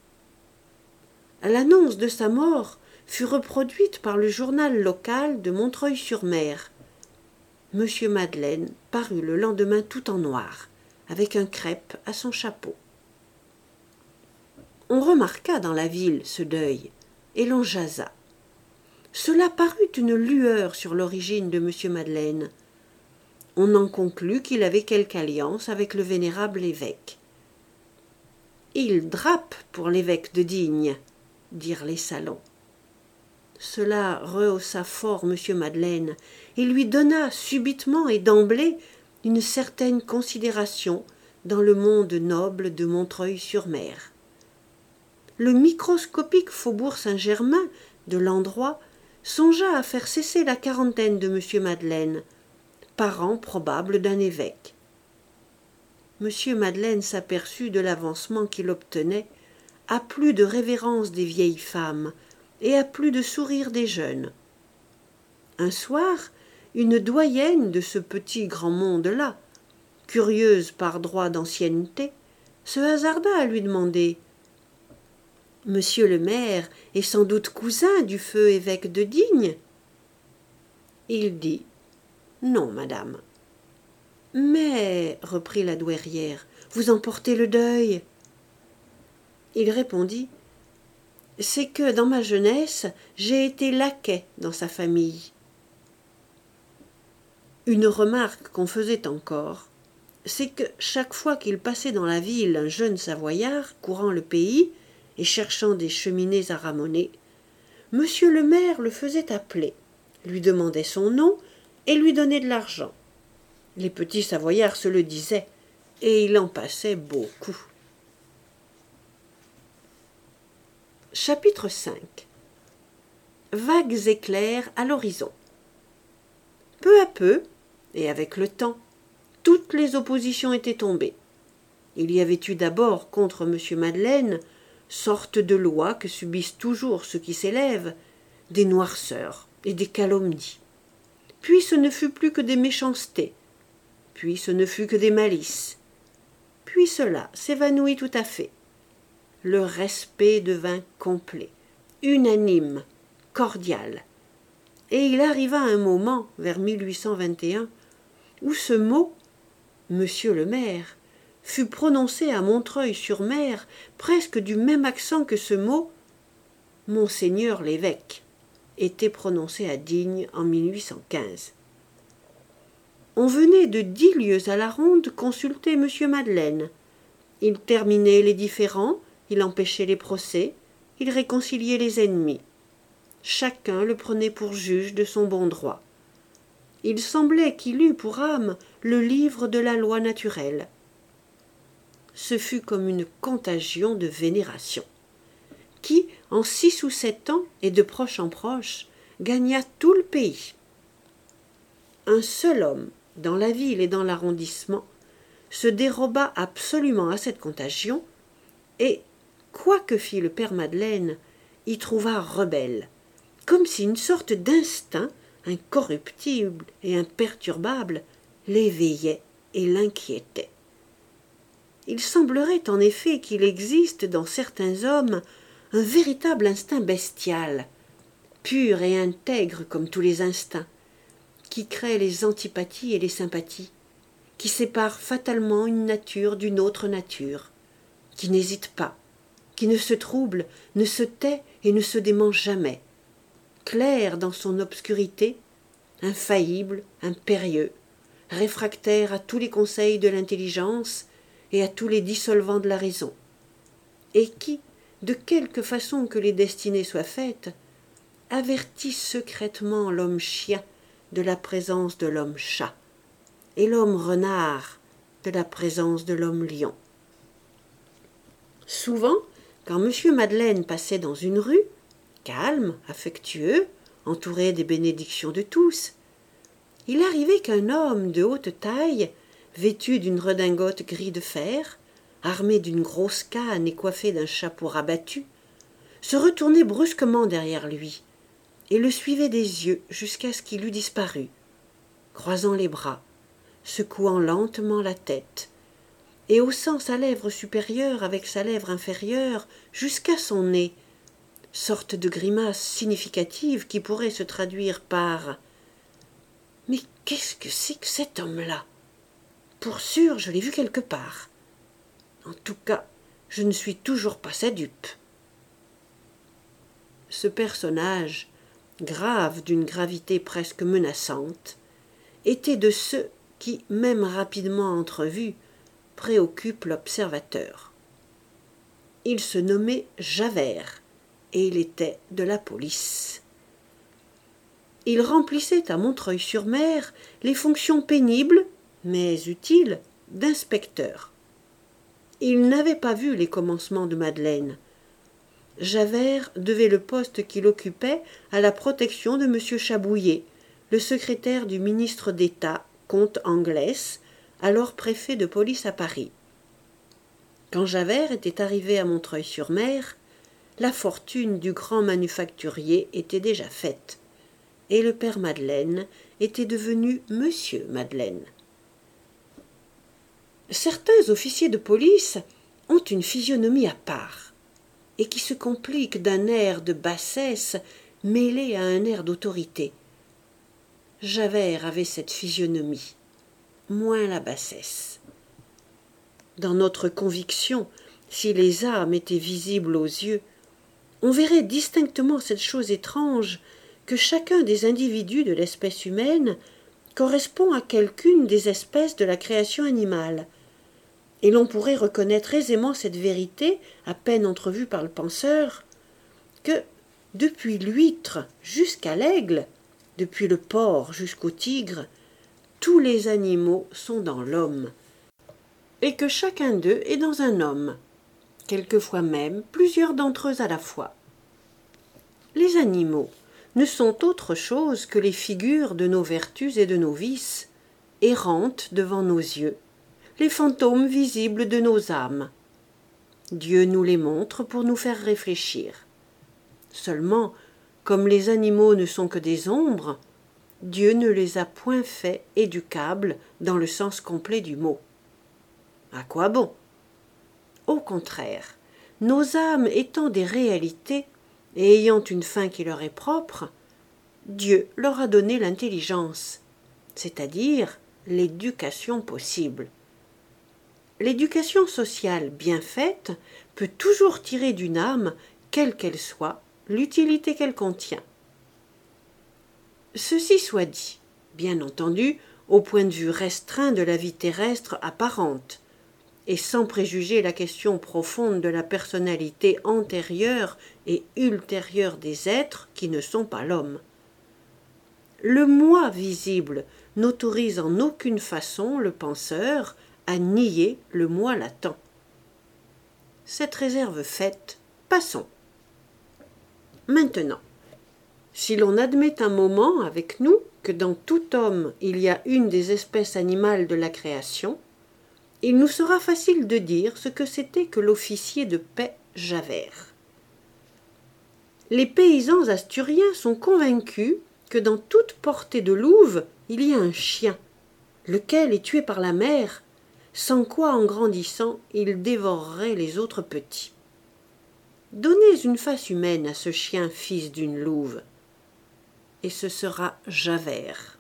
L'annonce de sa mort fut reproduite par le journal local de Montreuil-sur-Mer. Monsieur Madeleine parut le lendemain tout en noir, avec un crêpe à son chapeau. On remarqua dans la ville ce deuil, et l'on jasa. Cela parut une lueur sur l'origine de Monsieur Madeleine. On en conclut qu'il avait quelque alliance avec le vénérable évêque. « Il drape pour l'évêque de Digne », dirent les salons. Cela rehaussa fort Monsieur Madeleine et lui donna subitement et d'emblée une certaine considération dans le monde noble de Montreuil-sur-Mer. Le microscopique faubourg Saint-Germain de l'endroit songea à faire cesser la quarantaine de Monsieur Madeleine, parent probable d'un évêque. Monsieur Madeleine s'aperçut de l'avancement qu'il obtenait, à plus de révérence des vieilles femmes et à plus de sourire des jeunes. Un soir, une doyenne de ce petit grand monde-là, curieuse par droit d'ancienneté, se hasarda à lui demander « Monsieur le maire est sans doute cousin du feu évêque de Digne ?» Il dit « Non, madame. »« Mais, reprit la douairière, vous en portez le deuil. » Il répondit « C'est que, dans ma jeunesse, j'ai été laquais dans sa famille. » Une remarque qu'on faisait encore, c'est que chaque fois qu'il passait dans la ville un jeune Savoyard courant le pays et cherchant des cheminées à ramoner, monsieur le maire le faisait appeler, lui demandait son nom et lui donnait de l'argent. Les petits Savoyards se le disaient, et il en passait beaucoup. Chapitre cinq. Vagues éclairs à l'horizon. Peu à peu, et avec le temps, toutes les oppositions étaient tombées. Il y avait eu d'abord contre Monsieur Madeleine, sorte de loi que subissent toujours ceux qui s'élèvent, des noirceurs et des calomnies. Puis ce ne fut plus que des méchancetés, puis ce ne fut que des malices. Puis cela s'évanouit tout à fait. Le respect devint complet, unanime, cordial. et il arriva un moment, vers mille huit cent vingt et un, où ce mot, Monsieur le maire, fut prononcé à Montreuil-sur-Mer presque du même accent que ce mot, Monseigneur l'évêque, était prononcé à Digne en mille huit cent quinze. On venait de dix lieues à la ronde consulter Monsieur Madeleine. Il terminait les différends, il empêchait les procès, il réconciliait les ennemis. Chacun le prenait pour juge de son bon droit. Il semblait qu'il eût pour âme le livre de la loi naturelle. Ce fut comme une contagion de vénération, qui, en six ou sept ans, et de proche en proche, gagna tout le pays. Un seul homme, dans la ville et dans l'arrondissement, se déroba absolument à cette contagion, et, quoi que fit le père Madeleine, y trouva rebelle, comme si une sorte d'instinct, incorruptible et imperturbable, l'éveillait et l'inquiétait. Il semblerait en effet qu'il existe dans certains hommes un véritable instinct bestial, pur et intègre comme tous les instincts, qui crée les antipathies et les sympathies, qui sépare fatalement une nature d'une autre nature, qui n'hésite pas, qui ne se trouble, ne se tait et ne se dément jamais, clair dans son obscurité, infaillible, impérieux, réfractaire à tous les conseils de l'intelligence et à tous les dissolvants de la raison, et qui, de quelque façon que les destinées soient faites, avertit secrètement l'homme chien de la présence de l'homme chat, et l'homme renard de la présence de l'homme lion. Souvent, quand M. Madeleine passait dans une rue, calme, affectueux, entouré des bénédictions de tous, il arrivait qu'un homme de haute taille, vêtu d'une redingote gris de fer, armé d'une grosse canne et coiffé d'un chapeau rabattu, se retournait brusquement derrière lui et le suivait des yeux jusqu'à ce qu'il eût disparu, croisant les bras, secouant lentement la tête et haussant sa lèvre supérieure avec sa lèvre inférieure jusqu'à son nez, sorte de grimace significative qui pourrait se traduire par « Mais qu'est-ce que c'est que cet homme-là ? Pour sûr, je l'ai vu quelque part. En tout cas, je ne suis toujours pas sa dupe. » Ce personnage, grave d'une gravité presque menaçante, était de ceux qui, même rapidement entrevus, préoccupent l'observateur. Il se nommait Javert, et il était de la police. Il remplissait à Montreuil-sur-Mer les fonctions pénibles, mais utiles, d'inspecteur. Il n'avait pas vu les commencements de Madeleine. Javert devait le poste qu'il occupait à la protection de M. Chabouillet, le secrétaire du ministre d'État, comte Anglès, alors préfet de police à Paris. Quand Javert était arrivé à Montreuil-sur-Mer, la fortune du grand manufacturier était déjà faite, et le père Madeleine était devenu Monsieur Madeleine. Certains officiers de police ont une physionomie à part, et qui se complique d'un air de bassesse mêlé à un air d'autorité. Javert avait cette physionomie, moins la bassesse. Dans notre conviction, si les âmes étaient visibles aux yeux, on verrait distinctement cette chose étrange que chacun des individus de l'espèce humaine correspond à quelqu'une des espèces de la création animale, et l'on pourrait reconnaître aisément cette vérité, à peine entrevue par le penseur, que, depuis l'huître jusqu'à l'aigle, depuis le porc jusqu'au tigre, tous les animaux sont dans l'homme, et que chacun d'eux est dans un homme, quelquefois même plusieurs d'entre eux à la fois. Les animaux ne sont autre chose que les figures de nos vertus et de nos vices, errantes devant nos yeux, les fantômes visibles de nos âmes. Dieu nous les montre pour nous faire réfléchir. Seulement, comme les animaux ne sont que des ombres, Dieu ne les a point faits éducables dans le sens complet du mot. À quoi bon ? Au contraire, nos âmes étant des réalités et ayant une fin qui leur est propre, Dieu leur a donné l'intelligence, c'est-à-dire l'éducation possible. L'éducation sociale bien faite peut toujours tirer d'une âme, quelle qu'elle soit, l'utilité qu'elle contient. Ceci soit dit, bien entendu, au point de vue restreint de la vie terrestre apparente, et sans préjuger la question profonde de la personnalité antérieure et ultérieure des êtres qui ne sont pas l'homme. Le moi visible n'autorise en aucune façon le penseur à nier le moi latent. Cette réserve faite, passons. Maintenant, si l'on admet un moment avec nous que dans tout homme il y a une des espèces animales de la création, il nous sera facile de dire ce que c'était que l'officier de paix Javert. Les paysans asturiens sont convaincus que dans toute portée de louve il y a un chien, lequel est tué par la mère, sans quoi en grandissant il dévorerait les autres petits. Donnez une face humaine à ce chien fils d'une louve, et ce sera Javert.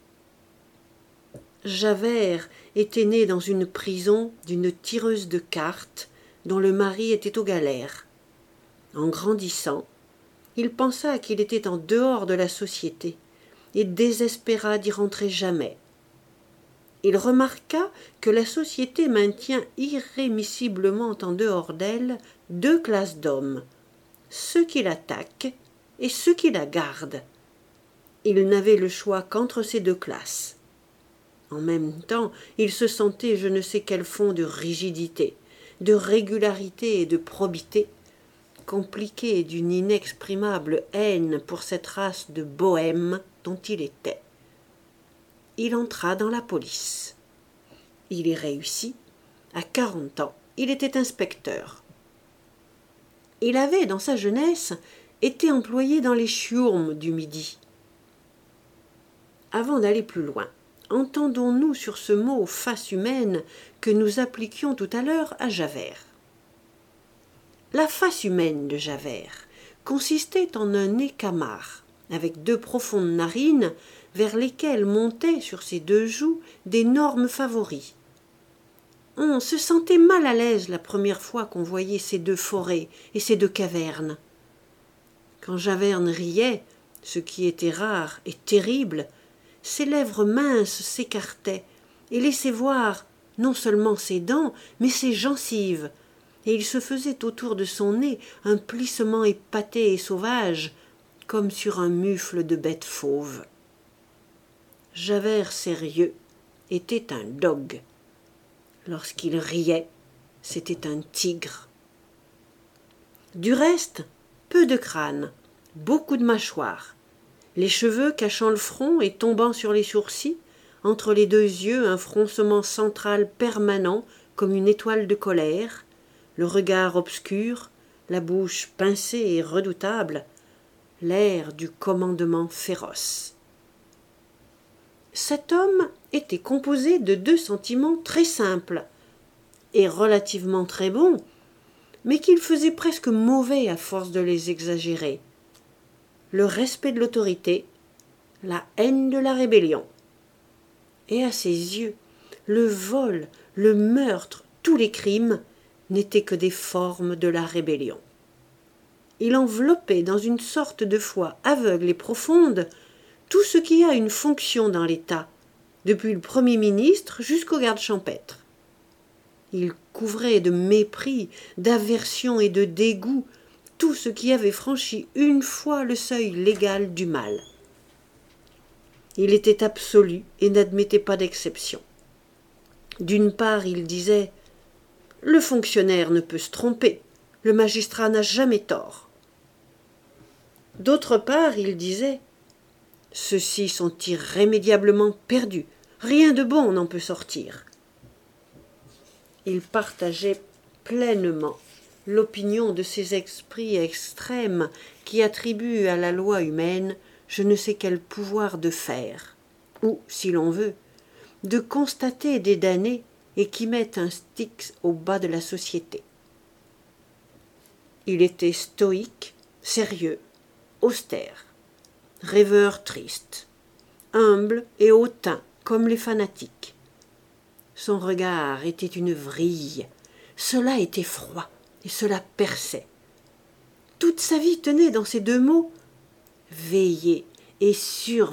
Javert était né dans une prison d'une tireuse de cartes dont le mari était aux galères. En grandissant, il pensa qu'il était en dehors de la société et désespéra d'y rentrer jamais. Il remarqua que la société maintient irrémissiblement en dehors d'elle deux classes d'hommes, ceux qui l'attaquent et ceux qui la gardent. Il n'avait le choix qu'entre ces deux classes. En même temps, il se sentait je ne sais quel fond de rigidité, de régularité et de probité, compliqué d'une inexprimable haine pour cette race de bohèmes dont il était. Il entra dans la police. Il y réussit. À quarante ans, il était inspecteur. Il avait, dans sa jeunesse, été employé dans les chiourmes du Midi. Avant d'aller plus loin, entendons-nous sur ce mot face humaine que nous appliquions tout à l'heure à Javert. La face humaine de Javert consistait en un nez camard, avec deux profondes narines vers lesquelles montaient sur ses deux joues d'énormes favoris. On se sentait mal à l'aise la première fois qu'on voyait ces deux forêts et ces deux cavernes. Quand Javert riait, ce qui était rare et terrible, ses lèvres minces s'écartaient et laissaient voir non seulement ses dents, mais ses gencives, et il se faisait autour de son nez un plissement épaté et sauvage, comme sur un mufle de bête fauve. Javert sérieux était un dogue. Lorsqu'il riait, c'était un tigre. Du reste, peu de crâne, beaucoup de mâchoires, les cheveux cachant le front et tombant sur les sourcils, entre les deux yeux un froncement central permanent comme une étoile de colère, le regard obscur, la bouche pincée et redoutable, l'air du commandement féroce. Cet homme était composé de deux sentiments très simples et relativement très bons, mais qu'il faisait presque mauvais à force de les exagérer. Le respect de l'autorité, la haine de la rébellion. Et à ses yeux, le vol, le meurtre, tous les crimes n'étaient que des formes de la rébellion. Il enveloppait dans une sorte de foi aveugle et profonde tout ce qui a une fonction dans l'État, depuis le Premier ministre jusqu'au garde champêtre. Il couvrait de mépris, d'aversion et de dégoût tout ce qui avait franchi une fois le seuil légal du mal. Il était absolu et n'admettait pas d'exception. D'une part, il disait « Le fonctionnaire ne peut se tromper, le magistrat n'a jamais tort ». D'autre part, il disait « Ceux-ci sont irrémédiablement perdus, rien de bon n'en peut sortir ». Il partageait pleinement l'opinion de ces esprits extrêmes qui attribuent à la loi humaine je ne sais quel pouvoir de faire, ou, si l'on veut, de constater des damnés et qui mettent un styx au bas de la société. Il était stoïque, sérieux, austère. rêveur triste, humble et hautain comme les fanatiques. Son regard était une vrille, cela était froid et cela perçait. Toute sa vie tenait dans ces deux mots « veiller » et « surveiller ».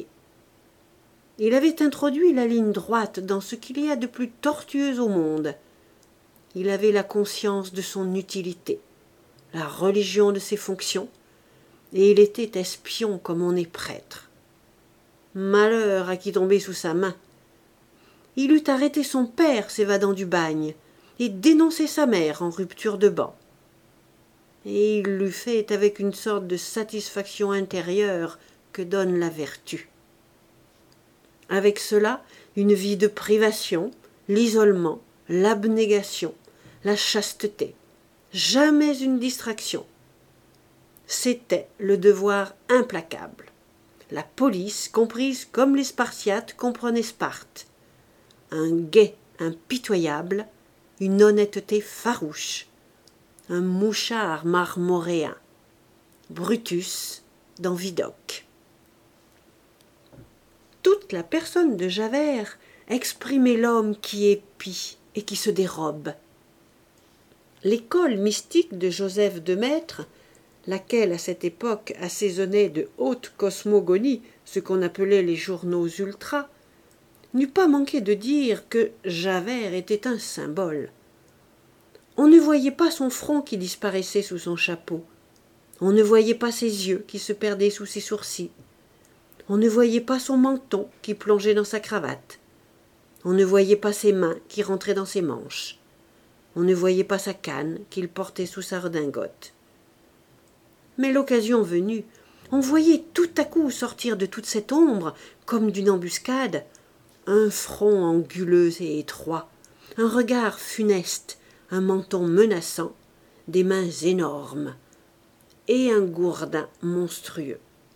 Il avait introduit la ligne droite dans ce qu'il y a de plus tortueux au monde. Il avait la conscience de son utilité, la religion de ses fonctions, et il était espion comme on est prêtre. Malheur à qui tombait sous sa main. Il eût arrêté son père s'évadant du bagne, et dénoncé sa mère en rupture de ban. Et il l'eût fait avec une sorte de satisfaction intérieure que donne la vertu. Avec cela, une vie de privation, l'isolement, l'abnégation, la chasteté, jamais une distraction. C'était le devoir implacable. La police, comprise comme les Spartiates comprenaient Sparte. Un guet impitoyable, une honnêteté farouche, un mouchard marmoréen, Brutus dans Vidocq. Toute la personne de Javert exprimait l'homme qui épie et qui se dérobe. L'école mystique de Joseph de Maistre, laquelle à cette époque assaisonnait de haute cosmogonie ce qu'on appelait les journaux ultras, n'eût pas manqué de dire que Javert était un symbole. On ne voyait pas son front qui disparaissait sous son chapeau, on ne voyait pas ses yeux qui se perdaient sous ses sourcils, on ne voyait pas son menton qui plongeait dans sa cravate, on ne voyait pas ses mains qui rentraient dans ses manches, on ne voyait pas sa canne qu'il portait sous sa redingote. Mais l'occasion venue, on voyait tout à coup sortir de toute cette ombre, comme d'une embuscade, un front anguleux et étroit, un regard funeste, un menton menaçant, des mains énormes, et un gourdin monstrueux.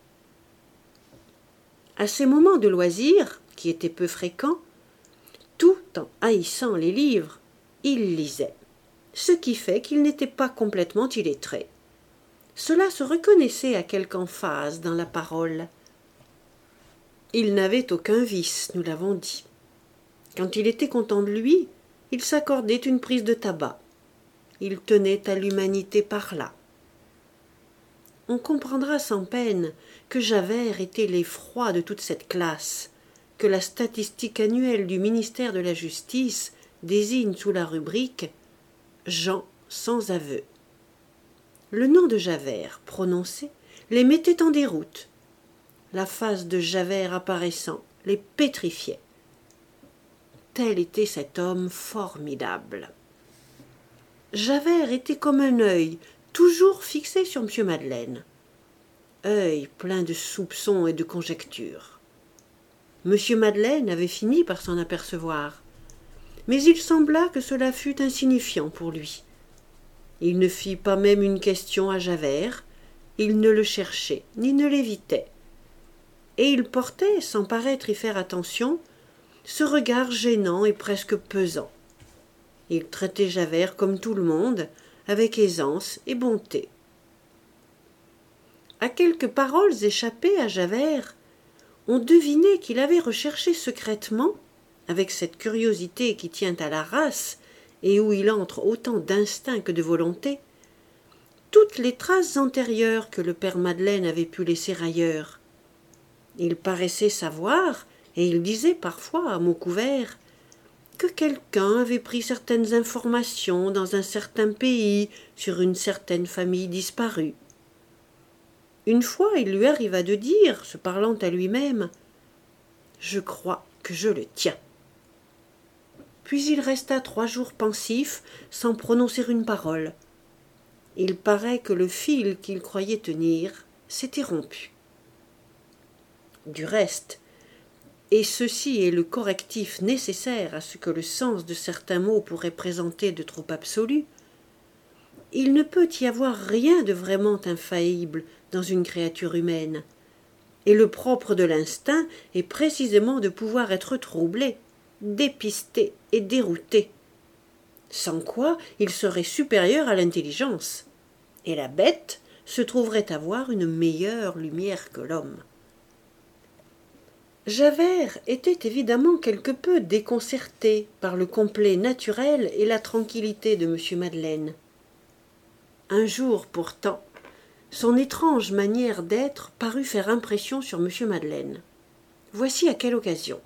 À ces moments de loisir, qui étaient peu fréquents, tout en haïssant les livres, il lisait, ce qui fait qu'il n'était pas complètement illettré. Cela se reconnaissait à quelque emphase dans la parole. Il n'avait aucun vice, nous l'avons dit. Quand il était content de lui, il s'accordait une prise de tabac. Il tenait à l'humanité par là. On comprendra sans peine que Javert était l'effroi de toute cette classe, que la statistique annuelle du ministère de la Justice désigne sous la rubrique « gens sans aveu ». Le nom de Javert, prononcé, les mettait en déroute. La face de Javert apparaissant les pétrifiait. Tel était cet homme formidable. Javert était comme un œil, toujours fixé sur M. Madeleine. Œil plein de soupçons et de conjectures. M. Madeleine avait fini par s'en apercevoir, mais il sembla que cela fût insignifiant pour lui. Il ne fit pas même une question à Javert, il ne le cherchait ni ne l'évitait. Et il portait, sans paraître y faire attention, ce regard gênant et presque pesant. Il traitait Javert comme tout le monde, avec aisance et bonté. À quelques paroles échappées à Javert, on devinait qu'il avait recherché secrètement, avec cette curiosité qui tient à la race et où il entre autant d'instinct que de volonté, toutes les traces antérieures que le père Madeleine avait pu laisser ailleurs. Il paraissait savoir, et il disait parfois à mots couverts, que quelqu'un avait pris certaines informations dans un certain pays sur une certaine famille disparue. Une fois, il lui arriva de dire, se parlant à lui-même, « Je crois que je le tiens. » Puis il resta trois jours pensif, sans prononcer une parole. Il paraît que le fil qu'il croyait tenir s'était rompu. Du reste, et ceci est le correctif nécessaire à ce que le sens de certains mots pourrait présenter de trop absolu, il ne peut y avoir rien de vraiment infaillible dans une créature humaine, et le propre de l'instinct est précisément de pouvoir être troublé, dépisté et dérouté, sans quoi il serait supérieur à l'intelligence, et la bête, se trouverait avoir une meilleure lumière que l'homme. Javert était évidemment quelque peu déconcerté par le complet naturel et la tranquillité de M. Madeleine. Un jour pourtant, son étrange manière d'être parut faire impression sur M. Madeleine. Voici à quelle occasion.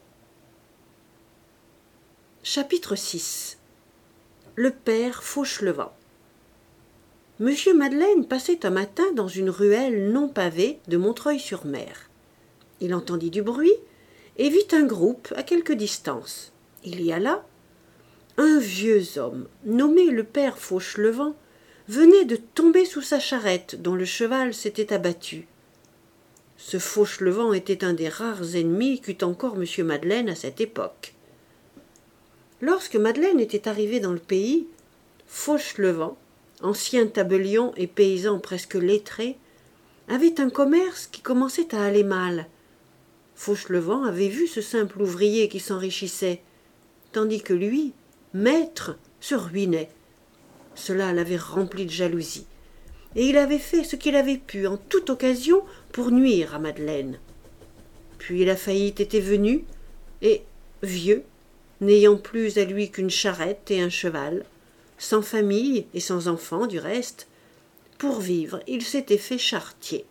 Chapitre six. Le père Fauchelevent. Monsieur Madeleine passait un matin dans une ruelle non pavée de Montreuil-sur-Mer. Il entendit du bruit et vit un groupe à quelque distance. Il y a là un vieux homme, nommé le père Fauchelevent, venait de tomber sous sa charrette dont le cheval s'était abattu. Ce Fauchelevent était un des rares ennemis qu'eut encore M. Madeleine à cette époque. Lorsque Madeleine était arrivé dans le pays, Fauchelevent, ancien tabellion et paysan presque lettré, avait un commerce qui commençait à aller mal. Fauchelevent avait vu ce simple ouvrier qui s'enrichissait, tandis que lui, maître, se ruinait. Cela l'avait rempli de jalousie, et il avait fait ce qu'il avait pu en toute occasion pour nuire à Madeleine. Puis la faillite était venue, et, vieux, n'ayant plus à lui qu'une charrette et un cheval, sans famille et sans enfants du reste, pour vivre il s'était fait charretier.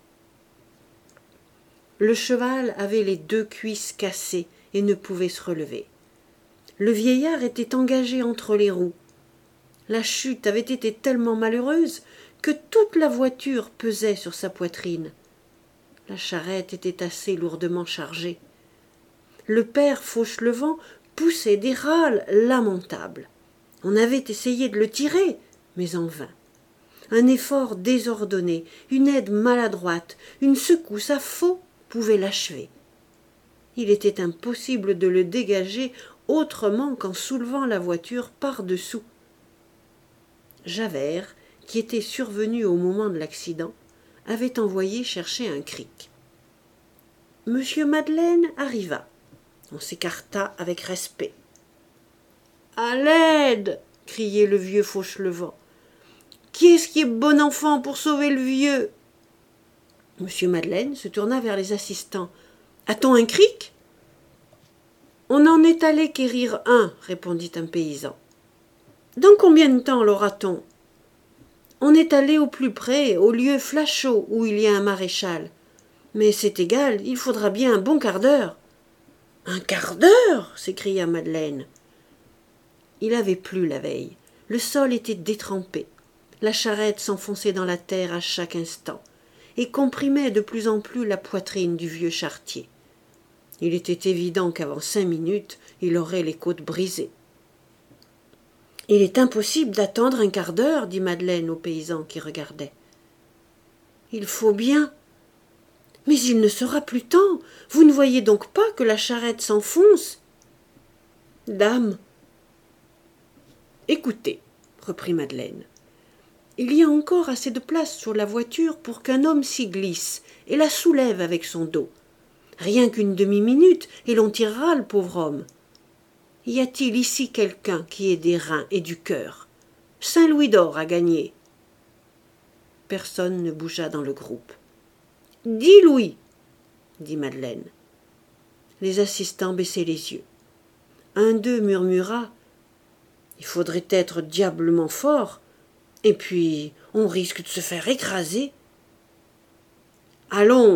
Le cheval avait les deux cuisses cassées et ne pouvait se relever. Le vieillard était engagé entre les roues. La chute avait été tellement malheureuse que toute la voiture pesait sur sa poitrine. La charrette était assez lourdement chargée. Le père Fauchelevent poussait des râles lamentables. On avait essayé de le tirer, mais en vain. Un effort désordonné, une aide maladroite, une secousse à faux pouvaient l'achever. Il était impossible de le dégager autrement qu'en soulevant la voiture par-dessous. Javert, qui était survenu au moment de l'accident, avait envoyé chercher un cric. Monsieur Madeleine arriva. On s'écarta avec respect. « À l'aide !» criait le vieux Fauchelevent. « Qui est-ce qui est bon enfant pour sauver le vieux ?» Monsieur Madeleine se tourna vers les assistants. « A-t-on un cric ?»« On en est allé quérir un, » répondit un paysan. « Dans combien de temps l'aura-t-on ?»« On est allé au plus près, au lieu Flachot, où il y a un maréchal. Mais c'est égal, il faudra bien un bon quart d'heure. »« Un quart d'heure !» s'écria Madeleine. Il avait plu la veille. Le sol était détrempé. La charrette s'enfonçait dans la terre à chaque instant et comprimait de plus en plus la poitrine du vieux charretier. Il était évident qu'avant cinq minutes, il aurait les côtes brisées. « Il est impossible d'attendre un quart d'heure, » dit Madeleine au paysan qui regardait. « Il faut bien. Mais il ne sera plus temps. Vous ne voyez donc pas que la charrette s'enfonce ?»« Dame. » « Écoutez, » reprit Madeleine, « il y a encore assez de place sur la voiture pour qu'un homme s'y glisse et la soulève avec son dos. Rien qu'une demi-minute et l'on tirera le pauvre homme. Y a-t-il ici quelqu'un qui ait des reins et du cœur? Cinq louis d'or à gagner. » Personne ne bougea dans le groupe. « Dix louis, » dit Madeleine. Les assistants baissaient les yeux. Un d'eux murmura: « Il faudrait être diablement fort, et puis on risque de se faire écraser. »« Allons, »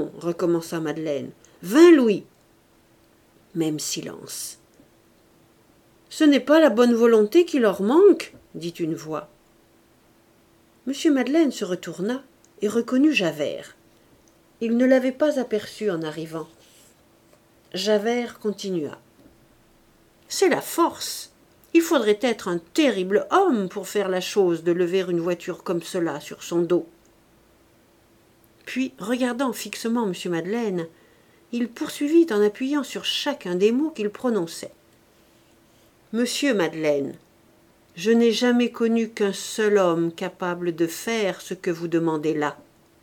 recommença Madeleine, « vingt louis. » Même silence. « Ce n'est pas la bonne volonté qui leur manque, » dit une voix. Monsieur Madeleine se retourna et reconnut Javert. Il ne l'avait pas aperçu en arrivant. Javert continua. « C'est la force. Il faudrait être un terrible homme pour faire la chose de lever une voiture comme cela sur son dos. » Puis, regardant fixement M. Madeleine, il poursuivit en appuyant sur chacun des mots qu'il prononçait. « Monsieur Madeleine, je n'ai jamais connu qu'un seul homme capable de faire ce que vous demandez là. »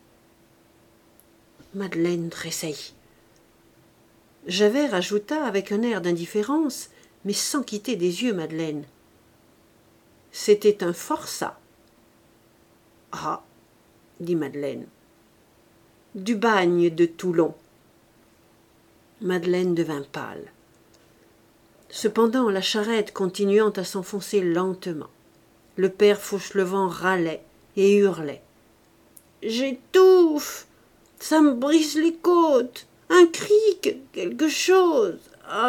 Madeleine tressaillit. Javert ajouta avec un air d'indifférence, mais sans quitter des yeux Madeleine. « C'était un forçat. »« Ah » dit Madeleine, du bagne de Toulon. Madeleine devint pâle. Cependant, la charrette continuant à s'enfoncer lentement, le père Fauchelevent râlait et hurlait. « J'étouffe! Ça me brise les côtes! Un cric! Quelque chose! Ah !»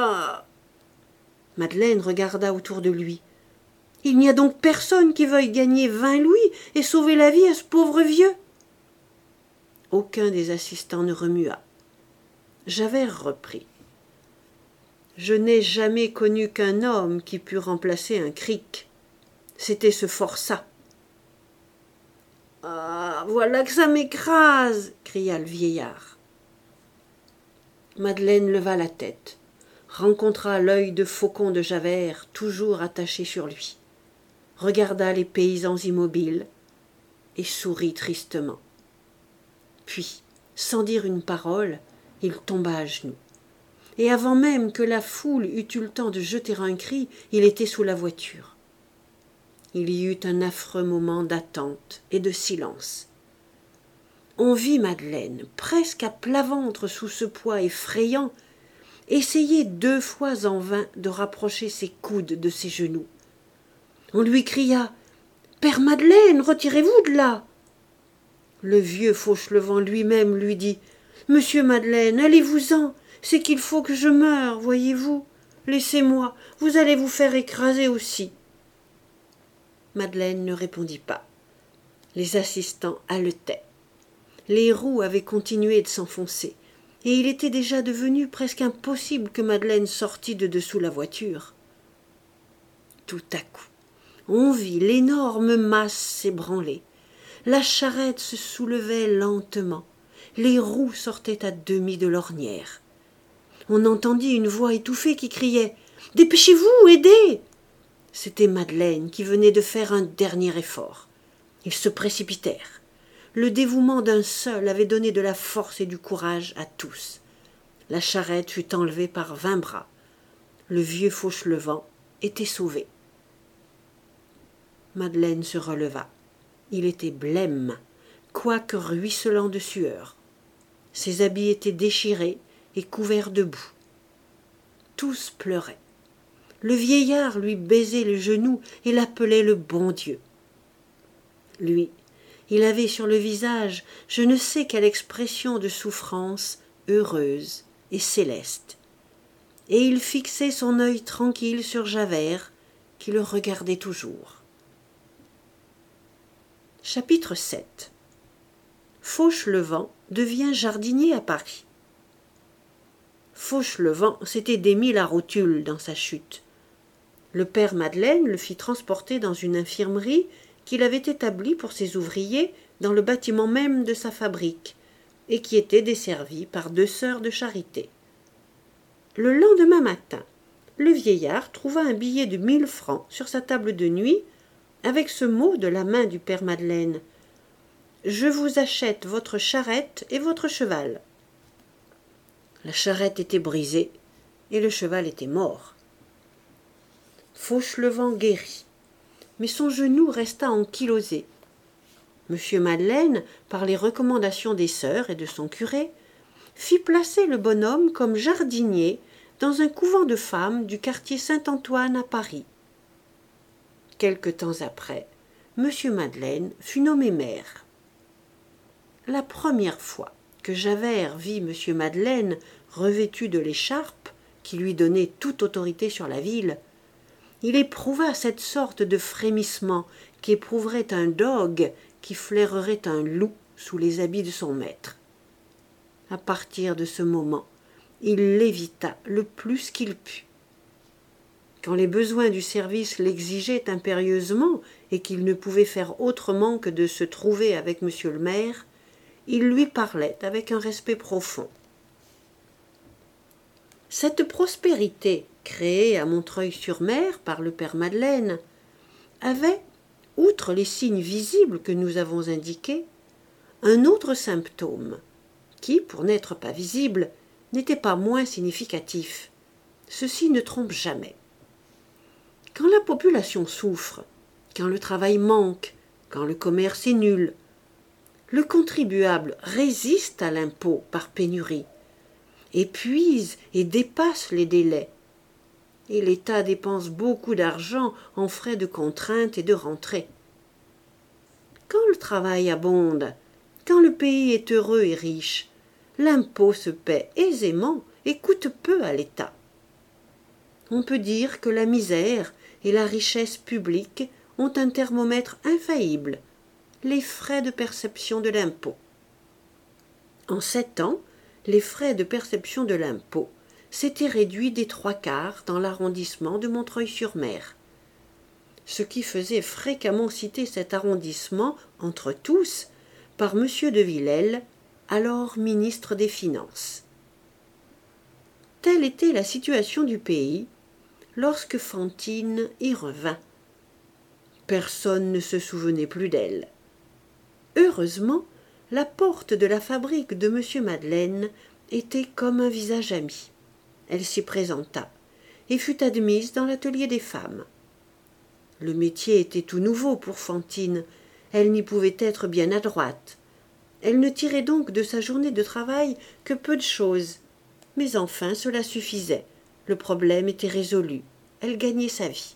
Madeleine regarda autour de lui. « Il n'y a donc personne qui veuille gagner vingt louis et sauver la vie à ce pauvre vieux ?» Aucun des assistants ne remua. Javert reprit. « Je n'ai jamais connu qu'un homme qui pût remplacer un cric. C'était ce forçat. »« Ah, voilà que ça m'écrase !» cria le vieillard. Madeleine leva la tête, rencontra l'œil de faucon de Javert toujours attaché sur lui, regarda les paysans immobiles et sourit tristement. Puis, sans dire une parole, il tomba à genoux. Et avant même que la foule eût eu le temps de jeter un cri, il était sous la voiture. Il y eut un affreux moment d'attente et de silence. On vit Madeleine, presque à plat ventre sous ce poids effrayant, essayer deux fois en vain de rapprocher ses coudes de ses genoux. On lui cria « Père Madeleine, retirez-vous de là !» Le vieux Fauchelevent lui-même lui dit « Monsieur Madeleine, allez-vous-en, c'est qu'il faut que je meure, voyez-vous. Laissez-moi, vous allez vous faire écraser aussi. » Madeleine ne répondit pas. Les assistants haletaient. Les roues avaient continué de s'enfoncer, et il était déjà devenu presque impossible que Madeleine sortît de dessous la voiture. Tout à coup, on vit l'énorme masse s'ébranler. La charrette se soulevait lentement. Les roues sortaient à demi de l'ornière. On entendit une voix étouffée qui criait « Dépêchez-vous, aidez !» C'était Madeleine qui venait de faire un dernier effort. Ils se précipitèrent. Le dévouement d'un seul avait donné de la force et du courage à tous. La charrette fut enlevée par vingt bras. Le vieux Fauchelevent était sauvé. Madeleine se releva. Il était blême, quoique ruisselant de sueur. Ses habits étaient déchirés et couverts de boue. Tous pleuraient. Le vieillard lui baisait le genou et l'appelait le bon Dieu. Lui, il avait sur le visage je ne sais quelle expression de souffrance heureuse et céleste, et il fixait son œil tranquille sur Javert, qui le regardait toujours. Chapitre sept. Fauchelevent devient jardinier à Paris. Fauchelevent s'était démis la rotule dans sa chute. Le père Madeleine le fit transporter dans une infirmerie qu'il avait établie pour ses ouvriers dans le bâtiment même de sa fabrique, et qui était desservie par deux sœurs de charité. Le lendemain matin, le vieillard trouva un billet de mille francs sur sa table de nuit, avec ce mot de la main du père Madeleine: « Je vous achète votre charrette et votre cheval. » La charrette était brisée et le cheval était mort. Fauchelevent guérit, mais son genou resta ankylosé. Monsieur Madeleine, par les recommandations des sœurs et de son curé, fit placer le bonhomme comme jardinier dans un couvent de femmes du quartier Saint-Antoine à Paris. Quelque temps après, Monsieur Madeleine fut nommé maire. La première fois que Javert vit Monsieur Madeleine revêtu de l'écharpe qui lui donnait toute autorité sur la ville, il éprouva cette sorte de frémissement qu'éprouverait un dogue qui flairerait un loup sous les habits de son maître. À partir de ce moment, il l'évita le plus qu'il put. Quand les besoins du service l'exigeaient impérieusement et qu'il ne pouvait faire autrement que de se trouver avec monsieur le maire, il lui parlait avec un respect profond. Cette prospérité, créée à Montreuil-sur-Mer par le père Madeleine, avait, outre les signes visibles que nous avons indiqués, un autre symptôme, qui, pour n'être pas visible, n'était pas moins significatif. Ceci ne trompe jamais. Quand la population souffre, quand le travail manque, quand le commerce est nul, le contribuable résiste à l'impôt par pénurie, épuise et dépasse les délais, et l'État dépense beaucoup d'argent en frais de contrainte et de rentrée. Quand le travail abonde, quand le pays est heureux et riche, l'impôt se paie aisément et coûte peu à l'État. On peut dire que la misère et la richesse publique ont un thermomètre infaillible, les frais de perception de l'impôt. En sept ans, les frais de perception de l'impôt s'étaient réduits des trois quarts dans l'arrondissement de Montreuil-sur-Mer, ce qui faisait fréquemment citer cet arrondissement, entre tous, par M. de Villèle, alors ministre des Finances. Telle était la situation du pays lorsque Fantine y revint. Personne ne se souvenait plus d'elle. Heureusement, la porte de la fabrique de M. Madeleine était comme un visage ami. Elle s'y présenta et fut admise dans l'atelier des femmes. Le métier était tout nouveau pour Fantine, elle n'y pouvait être bien adroite. Elle ne tirait donc de sa journée de travail que peu de choses, mais enfin cela suffisait, le problème était résolu, elle gagnait sa vie.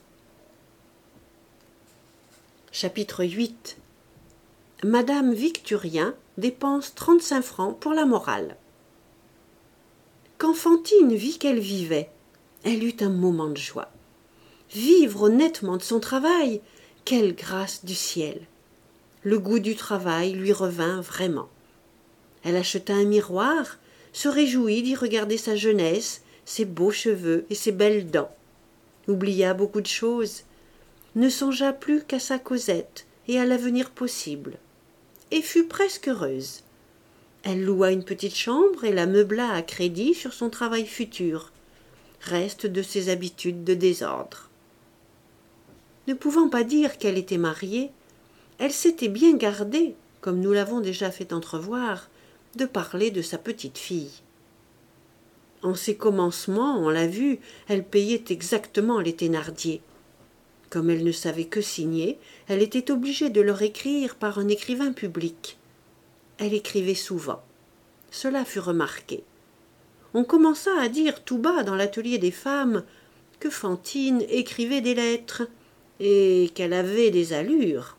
Chapitre huit. Madame Victurien dépense trente-cinq francs pour la morale. Quand Fantine vit qu'elle vivait, elle eut un moment de joie. Vivre honnêtement de son travail, quelle grâce du ciel! Le goût du travail lui revint vraiment. Elle acheta un miroir, se réjouit d'y regarder sa jeunesse, ses beaux cheveux et ses belles dents. Oublia beaucoup de choses, ne songea plus qu'à sa Cosette et à l'avenir possible, et fut presque heureuse. Elle loua une petite chambre et la meubla à crédit sur son travail futur, reste de ses habitudes de désordre. Ne pouvant pas dire qu'elle était mariée, elle s'était bien gardée, comme nous l'avons déjà fait entrevoir, de parler de sa petite fille. En ses commencements, on l'a vu, elle payait exactement les Thénardier. Comme elle ne savait que signer, elle était obligée de leur écrire par un écrivain public. Elle écrivait souvent. Cela fut remarqué. On commença à dire tout bas dans l'atelier des femmes que Fantine écrivait des lettres et qu'elle avait des allures.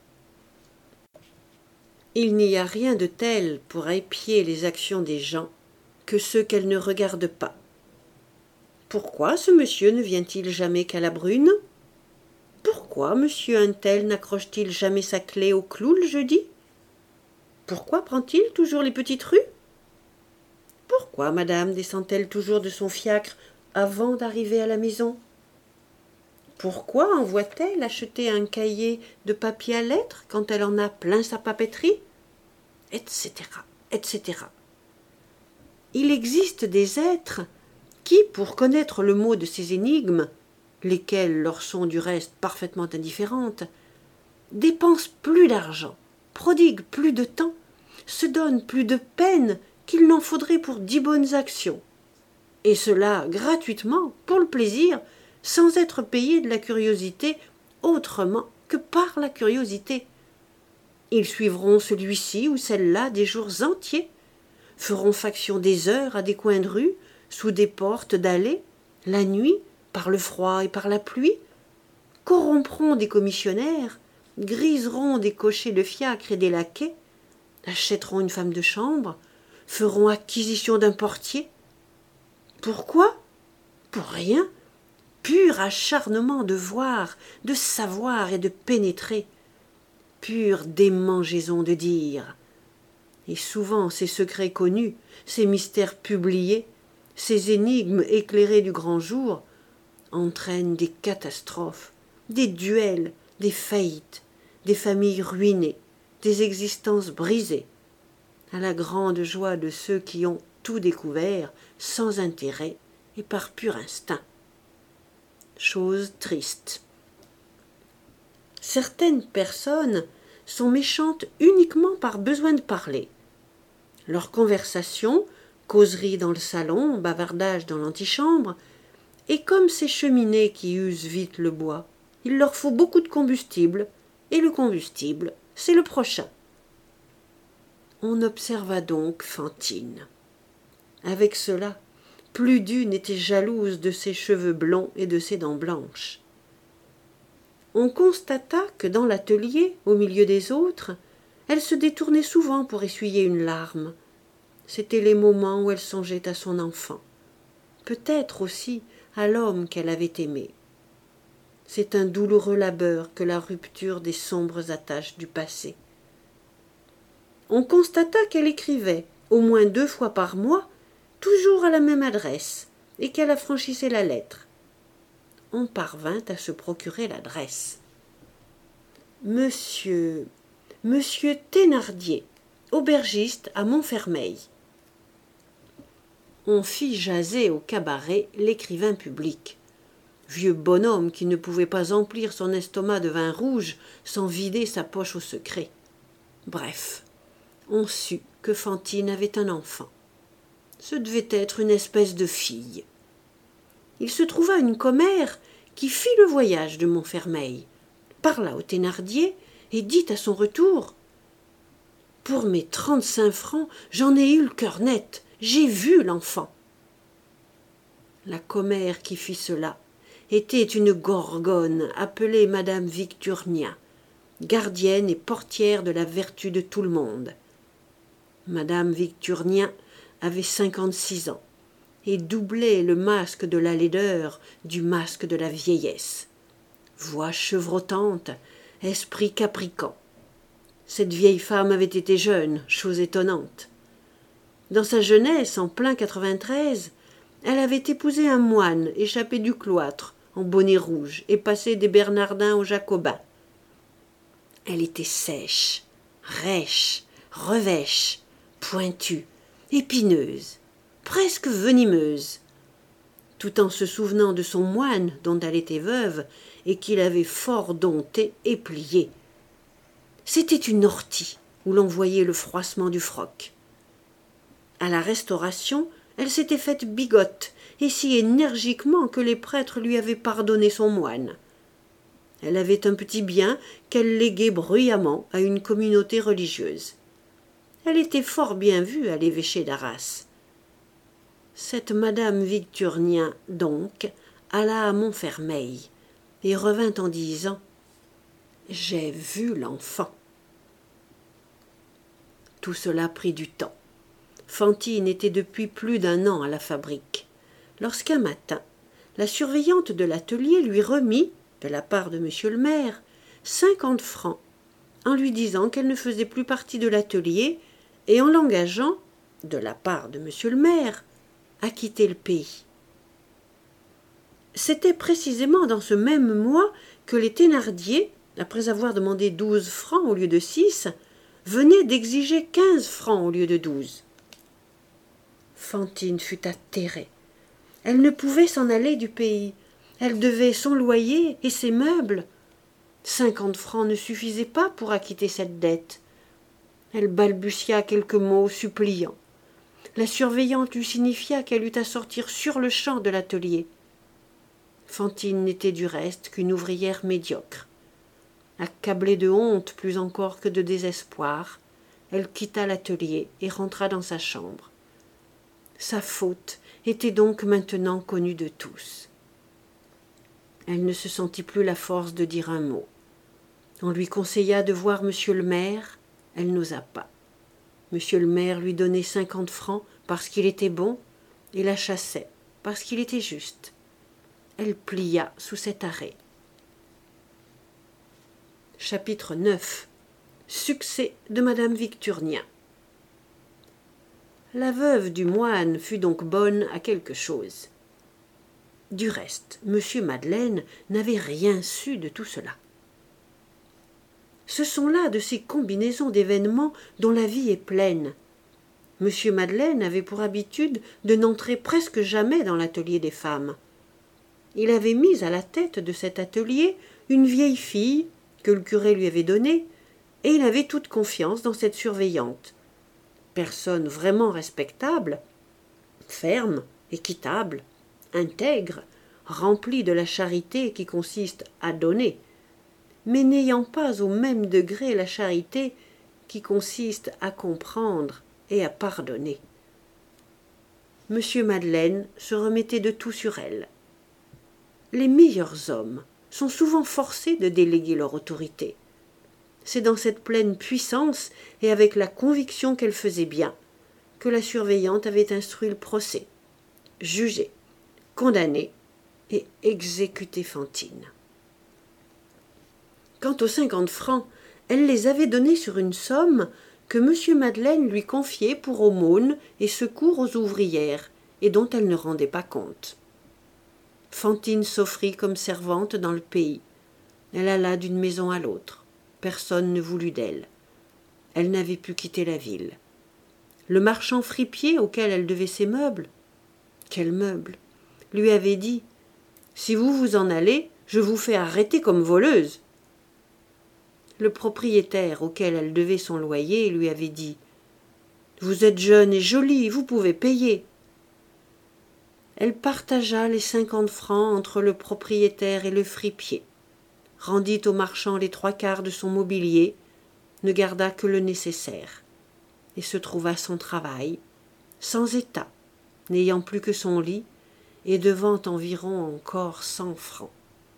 Il n'y a rien de tel pour épier les actions des gens que ceux qu'elle ne regarde pas. Pourquoi ce monsieur ne vient-il jamais qu'à la Brune? Pourquoi monsieur un tel n'accroche-t-il jamais sa clé au clou le jeudi? Pourquoi prend-il toujours les petites rues? Pourquoi madame descend-elle toujours de son fiacre avant d'arriver à la maison? Pourquoi envoie-t-elle acheter un cahier de papier à lettres quand elle en a plein sa papeterie? Etc., et cetera. Il existe des êtres qui, pour connaître le mot de ces énigmes, lesquelles leur sont du reste parfaitement indifférentes, dépensent plus d'argent, prodiguent plus de temps, se donnent plus de peine qu'il n'en faudrait pour dix bonnes actions, et cela gratuitement, pour le plaisir, sans être payés de la curiosité autrement que par la curiosité. Ils suivront celui-ci ou celle-là des jours entiers, feront faction des heures à des coins de rue, sous des portes d'allées, la nuit, par le froid et par la pluie, corrompront des commissionnaires, griseront des cochers de fiacre et des laquais, achèteront une femme de chambre, feront acquisition d'un portier. Pourquoi? Pour rien. Pur acharnement de voir, de savoir et de pénétrer, pure démangeaison de dire. Et souvent ces secrets connus, ces mystères publiés, ces énigmes éclairées du grand jour, entraînent des catastrophes, des duels, des faillites, des familles ruinées, des existences brisées, à la grande joie de ceux qui ont tout découvert sans intérêt et par pur instinct. Chose triste. Certaines personnes sont méchantes uniquement par besoin de parler. Leur conversation, causerie dans le salon, bavardage dans l'antichambre, est comme ces cheminées qui usent vite le bois. Il leur faut beaucoup de combustible, et le combustible, c'est le prochain. On observa donc Fantine. Avec cela, plus d'une était jalouse de ses cheveux blonds et de ses dents blanches. On constata que dans l'atelier, au milieu des autres, elle se détournait souvent pour essuyer une larme. C'étaient les moments où elle songeait à son enfant, peut-être aussi à l'homme qu'elle avait aimé. C'est un douloureux labeur que la rupture des sombres attaches du passé. On constata qu'elle écrivait, au moins deux fois par mois, toujours à la même adresse, et qu'elle affranchissait la lettre. On parvint à se procurer l'adresse. Monsieur, Monsieur Thénardier, aubergiste à Montfermeil. On fit jaser au cabaret l'écrivain public, vieux bonhomme qui ne pouvait pas emplir son estomac de vin rouge sans vider sa poche au secret. Bref, on sut que Fantine avait un enfant. Ce devait être une espèce de fille. Il se trouva une commère qui fit le voyage de Montfermeil, parla au Thénardier et dit à son retour « Pour mes trente-cinq francs, j'en ai eu le cœur net, j'ai vu l'enfant. » La commère qui fit cela était une gorgone appelée Madame Victurnien, gardienne et portière de la vertu de tout le monde. Madame Victurnien avait cinquante-six ans et doublait le masque de la laideur du masque de la vieillesse. Voix chevrotante, esprit capricant. Cette vieille femme avait été jeune, chose étonnante. Dans sa jeunesse, en plein quatre-vingt-treize, elle avait épousé un moine échappé du cloître, en bonnet rouge, et passé des Bernardins aux Jacobins. Elle était sèche, rêche, revêche, pointue, épineuse, presque venimeuse. Tout en se souvenant de son moine dont elle était veuve et qu'il avait fort dompté et plié. C'était une ortie où l'on voyait le froissement du froc. À la Restauration, elle s'était faite bigote et si énergiquement que les prêtres lui avaient pardonné son moine. Elle avait un petit bien qu'elle léguait bruyamment à une communauté religieuse. Elle était fort bien vue à l'évêché d'Arras. Cette madame Victurnien, donc, alla à Montfermeil et revint en disant « J'ai vu l'enfant ». Tout cela prit du temps. Fantine était depuis plus d'un an à la fabrique, lorsqu'un matin, la surveillante de l'atelier lui remit, de la part de monsieur le maire, cinquante francs, en lui disant qu'elle ne faisait plus partie de l'atelier et en l'engageant, de la part de monsieur le maire, à quitter le pays. C'était précisément dans ce même mois que les Thénardier, après avoir demandé douze francs au lieu de six, venaient d'exiger quinze francs au lieu de douze. Fantine fut atterrée. Elle ne pouvait s'en aller du pays. Elle devait son loyer et ses meubles. Cinquante francs ne suffisaient pas pour acquitter cette dette. Elle balbutia quelques mots suppliants. La surveillante lui signifia qu'elle eut à sortir sur-le-champ de l'atelier. Fantine n'était du reste qu'une ouvrière médiocre. Accablée de honte plus encore que de désespoir, elle quitta l'atelier et rentra dans sa chambre. Sa faute était donc maintenant connue de tous. Elle ne se sentit plus la force de dire un mot. On lui conseilla de voir monsieur le maire, elle n'osa pas. Monsieur le maire lui donnait cinquante francs parce qu'il était bon et la chassait parce qu'il était juste. Elle plia sous cet arrêt. Chapitre neuf. Succès de madame Victurnien. La veuve du moine fut donc bonne à quelque chose. Du reste, monsieur Madeleine n'avait rien su de tout cela. Ce sont là de ces combinaisons d'événements dont la vie est pleine. Monsieur Madeleine avait pour habitude de n'entrer presque jamais dans l'atelier des femmes. Il avait mis à la tête de cet atelier une vieille fille que le curé lui avait donnée, et il avait toute confiance dans cette surveillante. Personne vraiment respectable, ferme, équitable, intègre, remplie de la charité qui consiste à donner, mais n'ayant pas au même degré la charité qui consiste à comprendre et à pardonner. Monsieur Madeleine se remettait de tout sur elle. Les meilleurs hommes sont souvent forcés de déléguer leur autorité. C'est dans cette pleine puissance et avec la conviction qu'elle faisait bien que la surveillante avait instruit le procès, jugé, condamné et exécuté Fantine. Quant aux cinquante francs, elle les avait donnés sur une somme que monsieur Madeleine lui confiait pour aumône et secours aux ouvrières, et dont elle ne rendait pas compte. Fantine s'offrit comme servante dans le pays. Elle alla d'une maison à l'autre. Personne ne voulut d'elle. Elle n'avait pu quitter la ville. Le marchand fripier auquel elle devait ses meubles, quels meubles, lui avait dit « Si vous vous en allez, je vous fais arrêter comme voleuse. » Le propriétaire auquel elle devait son loyer lui avait dit « Vous êtes jeune et jolie, vous pouvez payer. » Elle partagea les cinquante francs entre le propriétaire et le fripier, rendit au marchand les trois quarts de son mobilier, ne garda que le nécessaire, et se trouva son travail, sans état, n'ayant plus que son lit, et devant environ encore cent francs.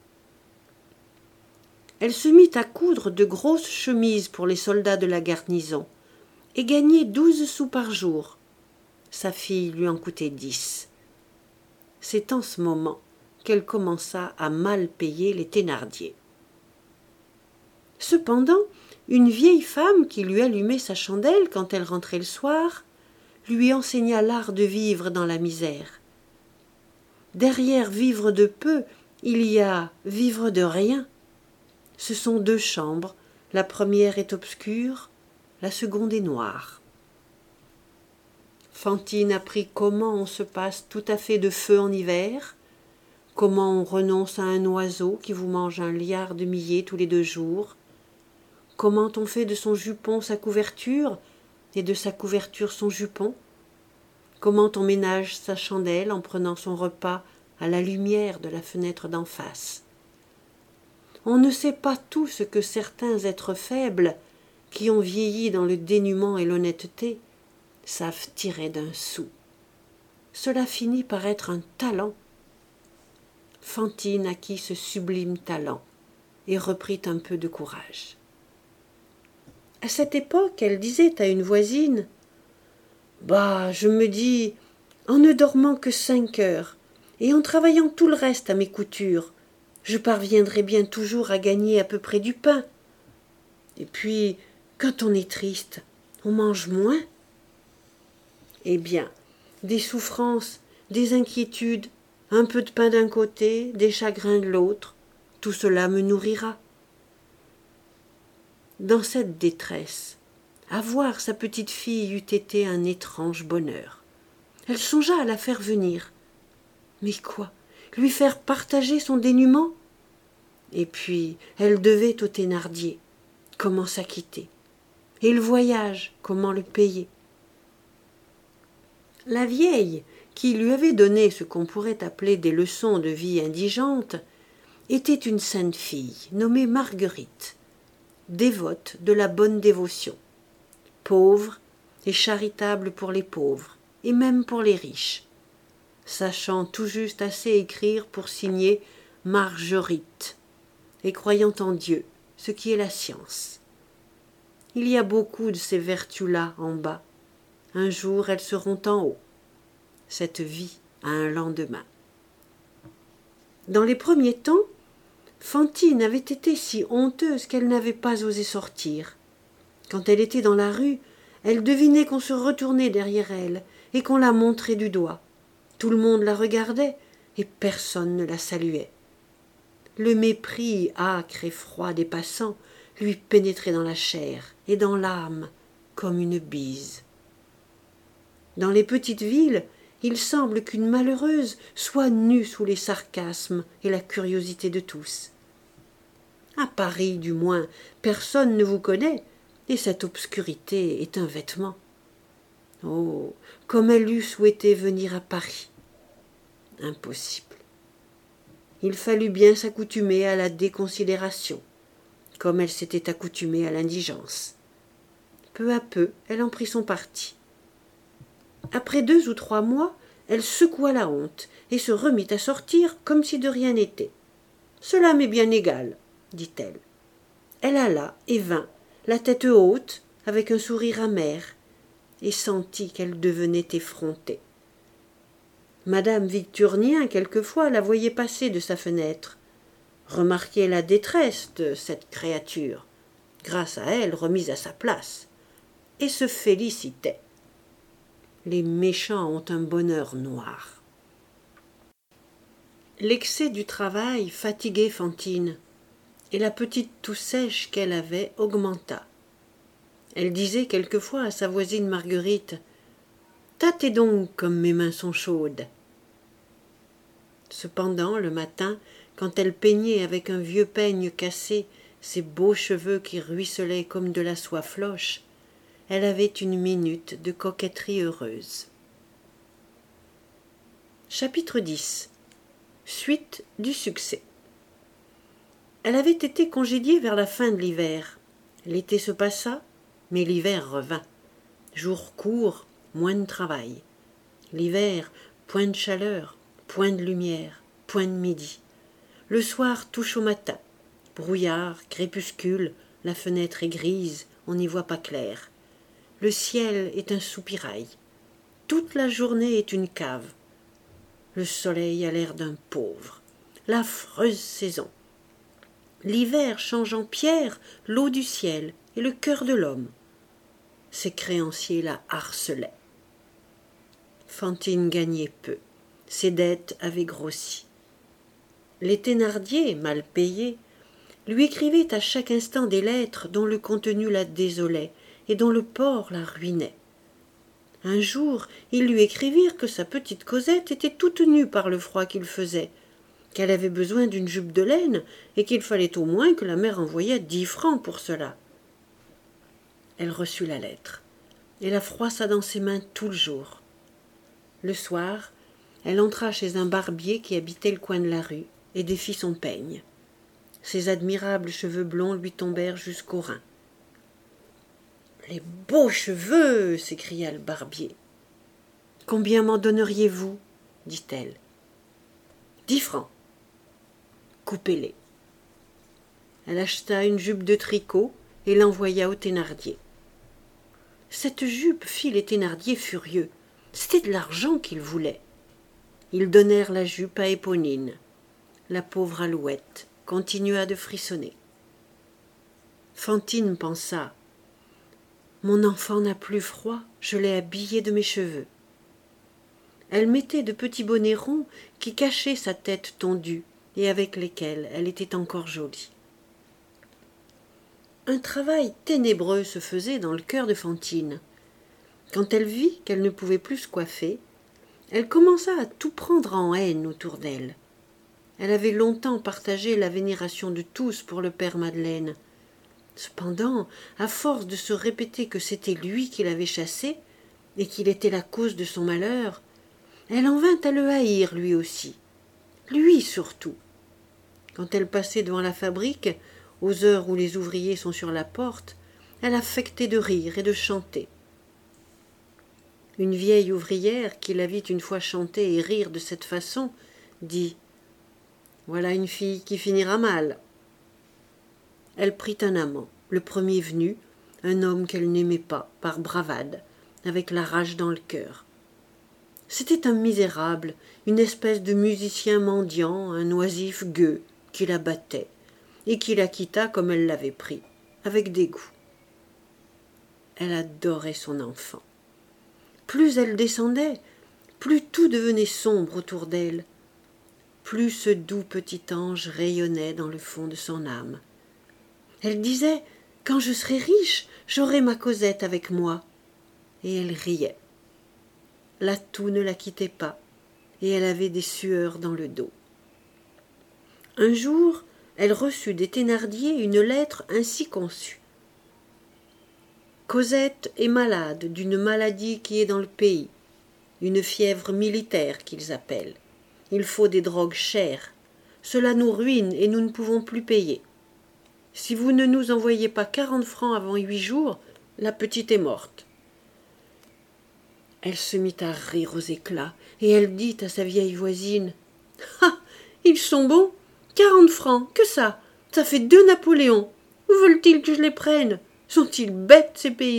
Elle se mit à coudre de grosses chemises pour les soldats de la garnison, et gagnait douze sous par jour. Sa fille lui en coûtait dix. C'est en ce moment qu'elle commença à mal payer les Thénardier. Cependant, une vieille femme qui lui allumait sa chandelle quand elle rentrait le soir, lui enseigna l'art de vivre dans la misère. Derrière vivre de peu, il y a vivre de rien. Ce sont deux chambres, la première est obscure, la seconde est noire. Fantine apprit comment on se passe tout à fait de feu en hiver, comment on renonce à un oiseau qui vous mange un liard de millet tous les deux jours, comment on fait de son jupon sa couverture et de sa couverture son jupon, comment on ménage sa chandelle en prenant son repas à la lumière de la fenêtre d'en face. On ne sait pas tout ce que certains êtres faibles, qui ont vieilli dans le dénuement et l'honnêteté, savent tirer d'un sou. Cela finit par être un talent. Fantine acquit ce sublime talent et reprit un peu de courage. À cette époque, elle disait à une voisine « Bah, je me dis, en ne dormant que cinq heures et en travaillant tout le reste à mes coutures, je parviendrai bien toujours à gagner à peu près du pain. Et puis, quand on est triste, on mange moins. » Eh bien, des souffrances, des inquiétudes, un peu de pain d'un côté, des chagrins de l'autre, tout cela me nourrira. Dans cette détresse, avoir sa petite fille eût été un étrange bonheur. Elle songea à la faire venir. Mais quoi? Lui faire partager son dénûment? Et puis, elle devait aux Thénardier. Comment s'acquitter? Et le voyage, comment le payer? La vieille, qui lui avait donné ce qu'on pourrait appeler des leçons de vie indigente, était une sainte fille nommée Marguerite, dévote de la bonne dévotion, pauvre et charitable pour les pauvres, et même pour les riches, sachant tout juste assez écrire pour signer Marguerite, et croyant en Dieu, ce qui est la science. Il y a beaucoup de ces vertus-là en bas. Un jour, elles seront en haut. Cette vie a un lendemain. Dans les premiers temps, Fantine avait été si honteuse qu'elle n'avait pas osé sortir. Quand elle était dans la rue, elle devinait qu'on se retournait derrière elle et qu'on la montrait du doigt. Tout le monde la regardait et personne ne la saluait. Le mépris âcre et froid des passants lui pénétrait dans la chair et dans l'âme comme une bise. Dans les petites villes, il semble qu'une malheureuse soit nue sous les sarcasmes et la curiosité de tous. À Paris, du moins, personne ne vous connaît, et cette obscurité est un vêtement. Oh, comme elle eût souhaité venir à Paris. Impossible. Il fallut bien s'accoutumer à la déconsidération, comme elle s'était accoutumée à l'indigence. Peu à peu, elle en prit son parti. Après deux ou trois mois, elle secoua la honte et se remit à sortir comme si de rien n'était. « Cela m'est bien égal, dit-elle. Elle alla et vint, la tête haute, avec un sourire amer, et sentit qu'elle devenait effrontée. Madame Victurnien, quelquefois, la voyait passer de sa fenêtre, remarquait la détresse de cette créature, grâce à elle remise à sa place, et se félicitait. Les méchants ont un bonheur noir. L'excès du travail fatiguait Fantine, et la petite toux sèche qu'elle avait augmenta. Elle disait quelquefois à sa voisine Marguerite « Tâtez donc comme mes mains sont chaudes !» Cependant, le matin, quand elle peignait avec un vieux peigne cassé ses beaux cheveux qui ruisselaient comme de la soie floche, elle avait une minute de coquetterie heureuse. Chapitre dix. Suite du succès. Elle avait été congédiée vers la fin de l'hiver. L'été se passa, mais l'hiver revint. Jours courts, moins de travail. L'hiver, point de chaleur, point de lumière, point de midi. Le soir touche au matin. Brouillard, crépuscule, la fenêtre est grise, on n'y voit pas clair. Le ciel est un soupirail. Toute la journée est une cave. Le soleil a l'air d'un pauvre. L'affreuse saison. L'hiver change en pierre l'eau du ciel et le cœur de l'homme. Ses créanciers la harcelaient. Fantine gagnait peu. Ses dettes avaient grossi. Les Thénardier, mal payés, lui écrivaient à chaque instant des lettres dont le contenu la désolait et dont le port la ruinait. Un jour, ils lui écrivirent que sa petite Cosette était toute nue par le froid qu'il faisait, qu'elle avait besoin d'une jupe de laine et qu'il fallait au moins que la mère envoyât dix francs pour cela. Elle reçut la lettre et la froissa dans ses mains tout le jour. Le soir, elle entra chez un barbier qui habitait le coin de la rue et défit son peigne. Ses admirables cheveux blonds lui tombèrent jusqu'aux reins. « Les beaux cheveux !» s'écria le barbier. « Combien m'en donneriez-vous » dit-elle. « Dix francs. »« Coupez-les. » Elle acheta une jupe de tricot et l'envoya aux Thénardier. Cette jupe fit les Thénardier furieux. C'était de l'argent qu'ils voulaient. Ils donnèrent la jupe à Éponine. La pauvre Alouette continua de frissonner. Fantine pensa « Mon enfant n'a plus froid, je l'ai habillée de mes cheveux. » Elle mettait de petits bonnets ronds qui cachaient sa tête tondue et avec lesquels elle était encore jolie. Un travail ténébreux se faisait dans le cœur de Fantine. Quand elle vit qu'elle ne pouvait plus se coiffer, elle commença à tout prendre en haine autour d'elle. Elle avait longtemps partagé la vénération de tous pour le père Madeleine. Cependant, à force de se répéter que c'était lui qui l'avait chassée et qu'il était la cause de son malheur, elle en vint à le haïr lui aussi, lui surtout. Quand elle passait devant la fabrique, aux heures où les ouvriers sont sur la porte, elle affectait de rire et de chanter. Une vieille ouvrière qui la vit une fois chanter et rire de cette façon, dit « Voilà une fille qui finira mal. » Elle prit un amant, le premier venu, un homme qu'elle n'aimait pas, par bravade, avec la rage dans le cœur. C'était un misérable, une espèce de musicien mendiant, un oisif gueux, qui la battait, et qui la quitta comme elle l'avait pris, avec dégoût. Elle adorait son enfant. Plus elle descendait, plus tout devenait sombre autour d'elle, plus ce doux petit ange rayonnait dans le fond de son âme. Elle disait « Quand je serai riche, j'aurai ma Cosette avec moi. » Et elle riait. La toux ne la quittait pas, et elle avait des sueurs dans le dos. Un jour, elle reçut des Thénardier une lettre ainsi conçue. « Cosette est malade d'une maladie qui est dans le pays, une fièvre militaire qu'ils appellent. Il faut des drogues chères. Cela nous ruine et nous ne pouvons plus payer. Si vous ne nous envoyez pas quarante francs avant huit jours, La petite est morte. Elle se mit à rire aux éclats, et elle dit à sa vieille voisine « Ah, ils sont bons, quarante francs, que ça? Ça fait deux Napoléons. Où veulent-ils que je les prenne? Sont-ils bêtes, ces paysans ?»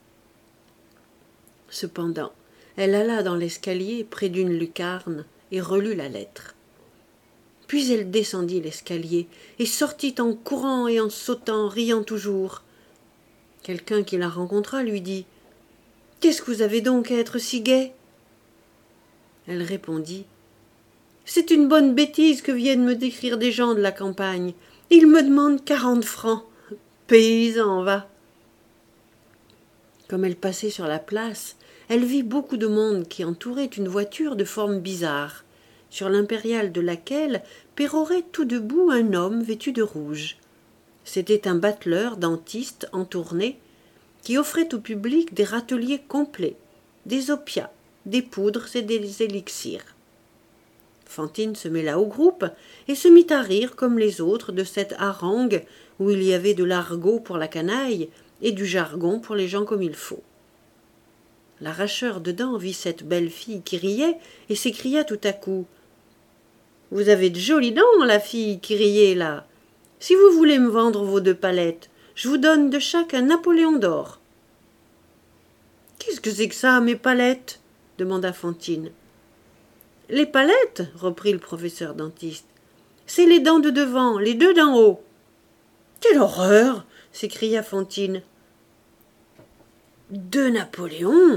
Cependant, elle alla dans l'escalier près d'une lucarne et relut la lettre. Puis elle descendit l'escalier et sortit en courant et en sautant, riant toujours. Quelqu'un qui la rencontra lui dit « Qu'est-ce que vous avez donc à être si gai ?» Elle répondit « C'est une bonne bêtise que viennent me décrire des gens de la campagne. Ils me demandent quarante francs. Paysan, va !» Comme elle passait sur la place, elle vit beaucoup de monde qui entourait une voiture de forme bizarre, sur l'impériale de laquelle pérorait tout debout un homme vêtu de rouge. C'était un bateleur dentiste en tournée qui offrait au public des râteliers complets, des opiats, des poudres et des élixirs. Fantine se mêla au groupe et se mit à rire comme les autres de cette harangue où il y avait de l'argot pour la canaille et du jargon pour les gens comme il faut. L'arracheur de dents vit cette belle fille qui riait et s'écria tout à coup « Vous avez de jolies dents, la fille qui riait là. Si vous voulez me vendre vos deux palettes, je vous donne de chaque un Napoléon d'or. »« Qu'est-ce que c'est que ça, mes palettes ?» demanda Fantine. « Les palettes, reprit le professeur dentiste, c'est les dents de devant, les deux d'en haut. »« Quelle horreur !» s'écria Fantine. « Deux Napoléons !»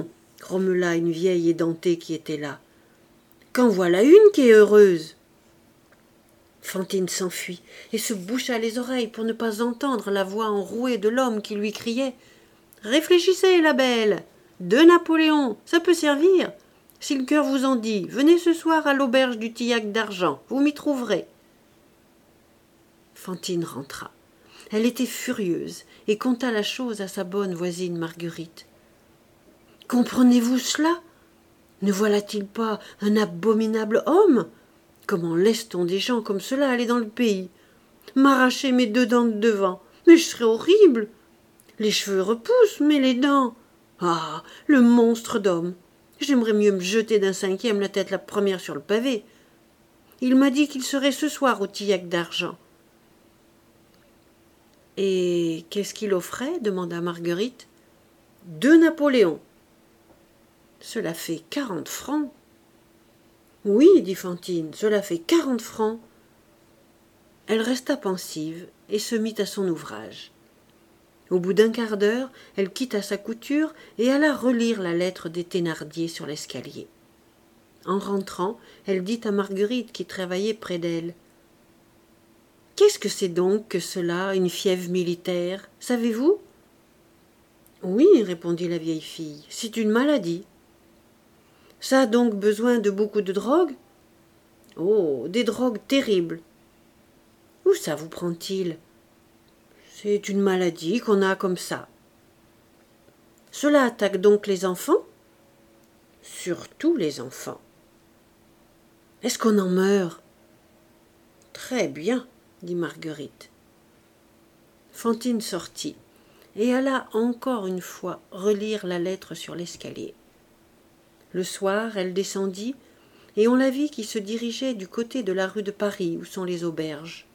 grommela une vieille édentée qui était là. « Qu'en voilà une qui est heureuse !» Fantine s'enfuit et se boucha les oreilles pour ne pas entendre la voix enrouée de l'homme qui lui criait « Réfléchissez, la belle! Deux Napoléons, ça peut servir. Si le cœur vous en dit, venez ce soir à l'auberge du Tillac d'Argent, vous m'y trouverez. » Fantine rentra. Elle était furieuse et conta la chose à sa bonne voisine Marguerite. « Comprenez-vous cela? Ne voilà-t-il pas un abominable homme? Comment laisse-t-on des gens comme cela aller dans le pays? M'arracher mes deux dents de devant, mais je serais horrible. Les cheveux repoussent, mais les dents... Ah, le monstre d'homme! J'aimerais mieux me jeter d'un cinquième la tête la première sur le pavé. Il m'a dit qu'il serait ce soir au Tillac d'Argent. »« Et qu'est-ce qu'il offrait ?» demanda Marguerite. « Deux Napoléons. »« Cela fait quarante francs. »« Oui, dit Fantine, cela fait quarante francs. » Elle resta pensive et se mit à son ouvrage. Au bout d'un quart d'heure, elle quitta sa couture et alla relire la lettre des Thénardier sur l'escalier. En rentrant, elle dit à Marguerite qui travaillait près d'elle. « Qu'est-ce que c'est donc que cela, une fièvre militaire, savez-vous » ? « Oui, répondit la vieille fille, c'est une maladie. »« Ça a donc besoin de beaucoup de drogue ?»« Oh, des drogues terribles. »« Où ça vous prend-il ?»« C'est une maladie qu'on a comme ça. »« Cela attaque donc les enfants ?»« Surtout les enfants. »« Est-ce qu'on en meurt ?»« Très bien, dit Marguerite. » Fantine sortit et alla encore une fois relire la lettre sur l'escalier. Le soir, elle descendit et on la vit qui se dirigeait du côté de la rue de Paris où sont les auberges.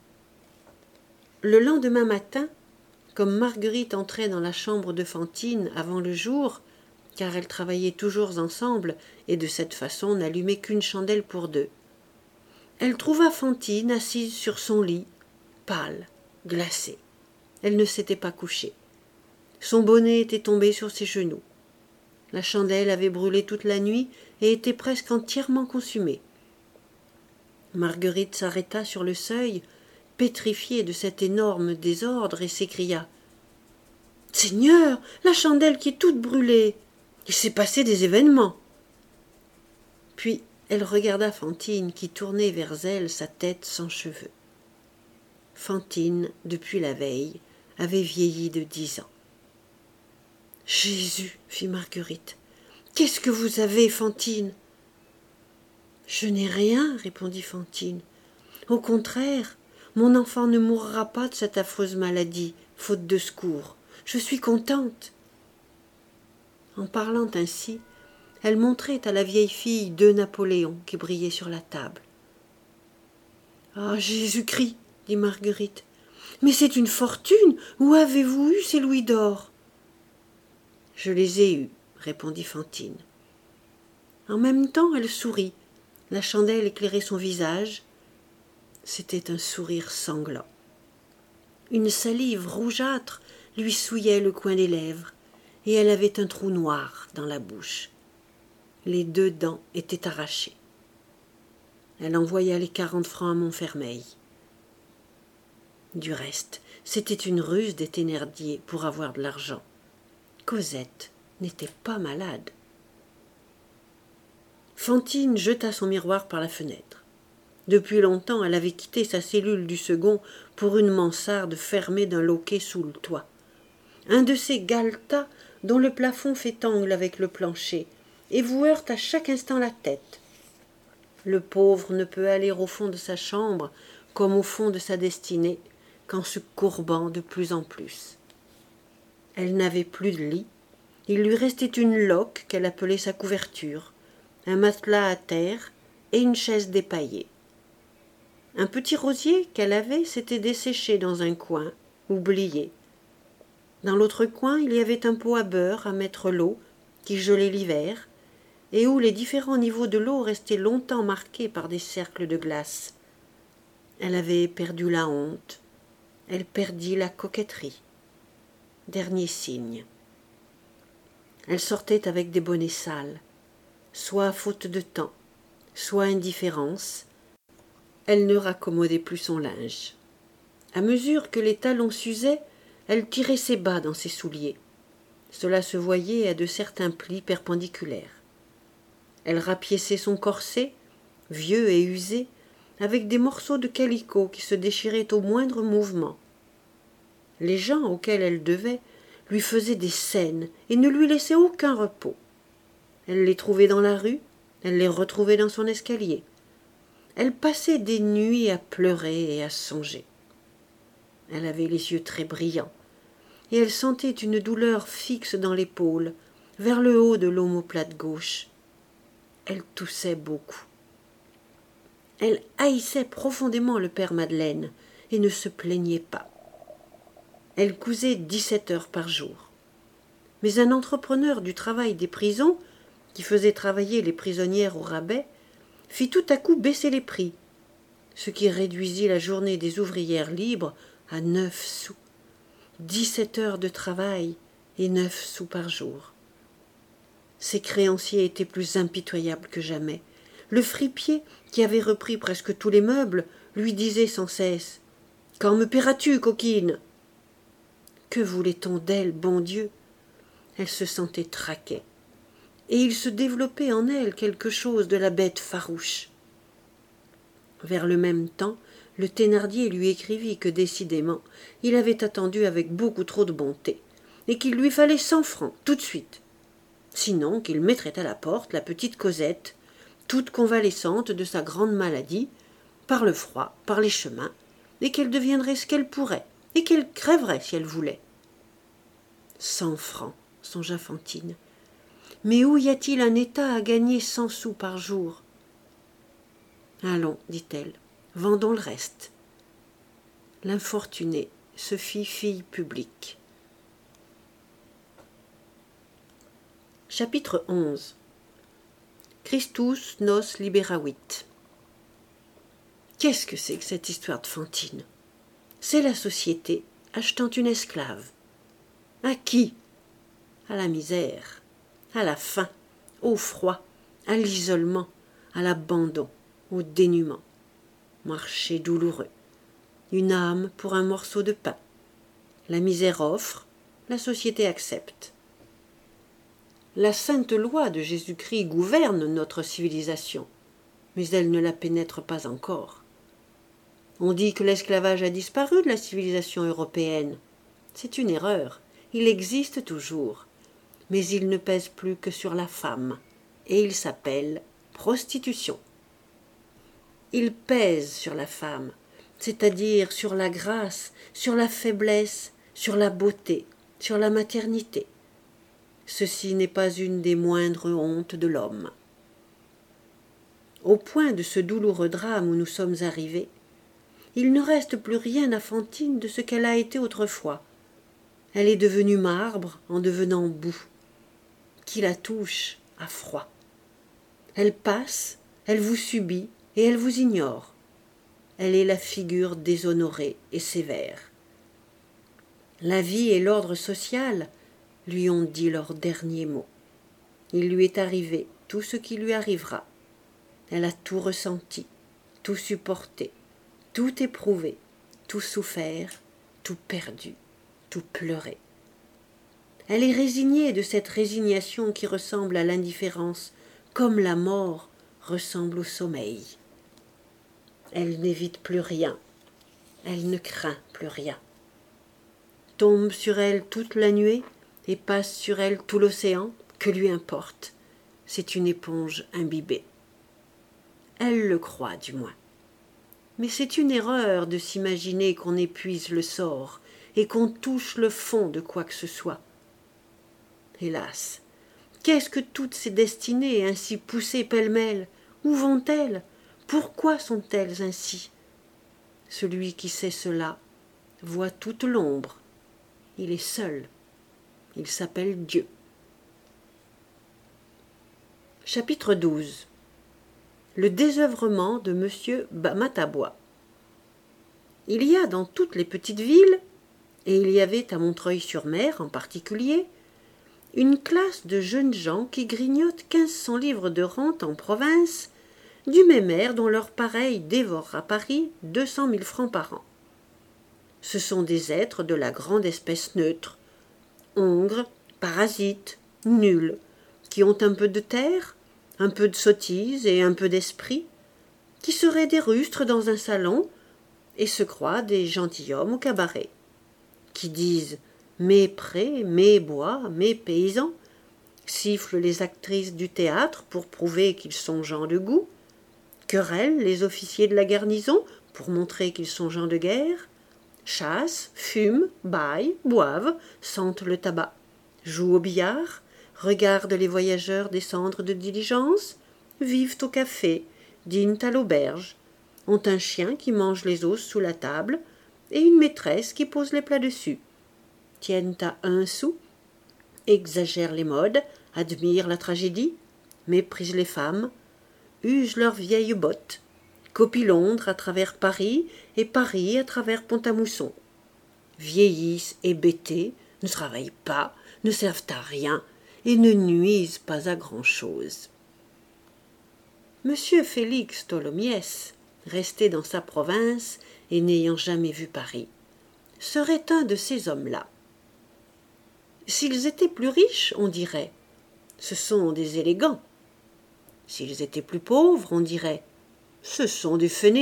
Le lendemain matin, comme Marguerite entrait dans la chambre de Fantine avant le jour, car elles travaillaient toujours ensemble et de cette façon n'allumaient qu'une chandelle pour deux, elle trouva Fantine assise sur son lit, pâle, glacée. Elle ne s'était pas couchée. Son bonnet était tombé sur ses genoux. La chandelle avait brûlé toute la nuit et était presque entièrement consumée. Marguerite s'arrêta sur le seuil, pétrifiée de cet énorme désordre, et s'écria « Seigneur, la chandelle qui est toute brûlée! Il s'est passé des événements !» Puis elle regarda Fantine qui tournait vers elle sa tête sans cheveux. Fantine, depuis la veille, avait vieilli de dix ans. « Jésus, fit Marguerite, qu'est-ce que vous avez, Fantine ?»« Je n'ai rien, répondit Fantine. Au contraire, mon enfant ne mourra pas de cette affreuse maladie, faute de secours. je suis contente. » En parlant ainsi, elle montrait à la vieille fille deux Napoléons qui brillaient sur la table. « Ah, Jésus-Christ !» dit Marguerite. « Mais c'est une fortune. Où avez-vous eu ces louis d'or ?»« Je les ai eus, » répondit Fantine. En même temps, elle sourit. La chandelle éclairait son visage. C'était un sourire sanglant. Une salive rougeâtre lui souillait le coin des lèvres, et elle avait un trou noir dans la bouche. Les deux dents étaient arrachées. Elle envoya les quarante francs à Montfermeil. Du reste, c'était une ruse des Thénardier pour avoir de l'argent. Cosette n'était pas malade. Fantine jeta son miroir par la fenêtre. Depuis longtemps, elle avait quitté sa cellule du second pour une mansarde fermée d'un loquet sous le toit. Un de ces galetas dont le plafond fait angle avec le plancher et vous heurte à chaque instant la tête. Le pauvre ne peut aller au fond de sa chambre comme au fond de sa destinée qu'en se courbant de plus en plus. Elle n'avait plus de lit. Il lui restait une loque qu'elle appelait sa couverture, un matelas à terre et une chaise dépaillée. Un petit rosier qu'elle avait s'était desséché dans un coin, oublié. Dans l'autre coin, il y avait un pot à beurre à mettre l'eau, qui gelait l'hiver, et où les différents niveaux de l'eau restaient longtemps marqués par des cercles de glace. Elle avait perdu la honte, elle perdit la coquetterie. Dernier signe. Elle sortait avec des bonnets sales, soit faute de temps, soit indifférence. Elle ne raccommodait plus son linge. À mesure que les talons s'usaient, elle tirait ses bas dans ses souliers. Cela se voyait à de certains plis perpendiculaires. Elle rapiéçait son corset, vieux et usé, avec des morceaux de calicot qui se déchiraient au moindre mouvement. Les gens auxquels elle devait lui faisaient des scènes et ne lui laissaient aucun repos. Elle les trouvait dans la rue, elle les retrouvait dans son escalier. Elle passait des nuits à pleurer et à songer. Elle avait les yeux très brillants, et elle sentait une douleur fixe dans l'épaule, vers le haut de l'omoplate gauche. Elle toussait beaucoup. Elle haïssait profondément le père Madeleine et ne se plaignait pas. Elle cousait dix-sept heures par jour. Mais un entrepreneur du travail des prisons, qui faisait travailler les prisonnières au rabais, fit tout à coup baisser les prix, ce qui réduisit la journée des ouvrières libres à neuf sous. Dix-sept heures de travail et neuf sous par jour. Ses créanciers étaient plus impitoyables que jamais. Le fripier, qui avait repris presque tous les meubles, lui disait sans cesse « Quand me paieras-tu, coquine ?» Que voulait-on d'elle, bon Dieu? Elle se sentait traquée, et il se développait en elle quelque chose de la bête farouche. Vers le même temps, le Thénardier lui écrivit que décidément, il avait attendu avec beaucoup trop de bonté, et qu'il lui fallait cent francs tout de suite. Sinon qu'il mettrait à la porte la petite Cosette, toute convalescente de sa grande maladie, par le froid, par les chemins, et qu'elle deviendrait ce qu'elle pourrait, et qu'elle crèverait si elle voulait. Cent francs, songea Fantine. Mais où y a-t-il un état à gagner cent sous par jour? Allons, dit-elle, vendons le reste. L'infortunée se fit fille publique. Chapitre onze. Christus nos liberavit. Qu'est-ce que c'est que cette histoire de Fantine? C'est la société achetant une esclave. À qui? À la misère, à la faim, au froid, à l'isolement, à l'abandon, au dénuement. Marché douloureux. Une âme pour un morceau de pain. La misère offre, la société accepte. La sainte loi de Jésus-Christ gouverne notre civilisation, mais elle ne la pénètre pas encore. On dit que l'esclavage a disparu de la civilisation européenne. C'est une erreur. Il existe toujours, mais il ne pèse plus que sur la femme, et il s'appelle prostitution. Il pèse sur la femme, c'est-à-dire sur la grâce, sur la faiblesse, sur la beauté, sur la maternité. Ceci n'est pas une des moindres hontes de l'homme. Au point de ce douloureux drame où nous sommes arrivés, il ne reste plus rien à Fantine de ce qu'elle a été autrefois. Elle est devenue marbre en devenant boue. Qui la touche a froid. Elle passe, elle vous subit et elle vous ignore. Elle est la figure déshonorée et sévère. La vie et l'ordre social lui ont dit leurs derniers mots. Il lui est arrivé tout ce qui lui arrivera. Elle a tout ressenti, tout supporté, tout éprouvé, tout souffert, tout perdu, tout pleuré. Elle est résignée de cette résignation qui ressemble à l'indifférence, comme la mort ressemble au sommeil. Elle n'évite plus rien, elle ne craint plus rien. Tombe sur elle toute la nuée et passe sur elle tout l'océan, que lui importe, c'est une éponge imbibée. Elle le croit du moins. Mais c'est une erreur de s'imaginer qu'on épuise le sort et qu'on touche le fond de quoi que ce soit. Hélas, qu'est-ce que toutes ces destinées ainsi poussées pêle-mêle? Où vont-elles? Pourquoi sont-elles ainsi? Celui qui sait cela voit toute l'ombre. Il est seul. Il s'appelle Dieu. Chapitre douze. Le désœuvrement de Monsieur Matabois. Il y a dans toutes les petites villes, et il y avait à Montreuil-sur-Mer en particulier, une classe de jeunes gens qui grignotent quinze cents livres de rente en province, du même air dont leur pareil dévore à Paris deux cent mille francs par an. Ce sont des êtres de la grande espèce neutre, hongres, parasites, nuls, qui ont un peu de terre, un peu de sottise et un peu d'esprit, qui seraient des rustres dans un salon et se croient des gentilshommes au cabaret, qui disent « mes prés, mes bois, mes paysans », sifflent les actrices du théâtre pour prouver qu'ils sont gens de goût, querellent les officiers de la garnison pour montrer qu'ils sont gens de guerre, chassent, fument, bâillent, boivent, sentent le tabac, jouent au billard, regardent les voyageurs descendre de diligence, vivent au café, dînent à l'auberge, ont un chien qui mange les os sous la table et une maîtresse qui pose les plats dessus, tiennent à un sou, exagèrent les modes, admirent la tragédie, méprisent les femmes, usent leurs vieilles bottes, copient Londres à travers Paris et Paris à travers Pont-à-Mousson, vieillissent hébétés, ne travaillent pas, ne servent à rien et ne nuisent pas à grand-chose. Monsieur Félix Tholomyès, resté dans sa province et n'ayant jamais vu Paris, serait un de ces hommes-là. S'ils étaient plus riches, on dirait « ce sont des élégants ». S'ils étaient plus pauvres, on dirait « ce sont des fainéants ».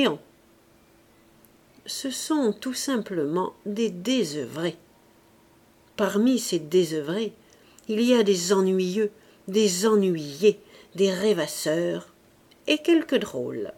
Ce sont tout simplement des désœuvrés. Parmi ces désœuvrés, il y a des ennuyeux, des ennuyés, des rêvasseurs et quelques drôles.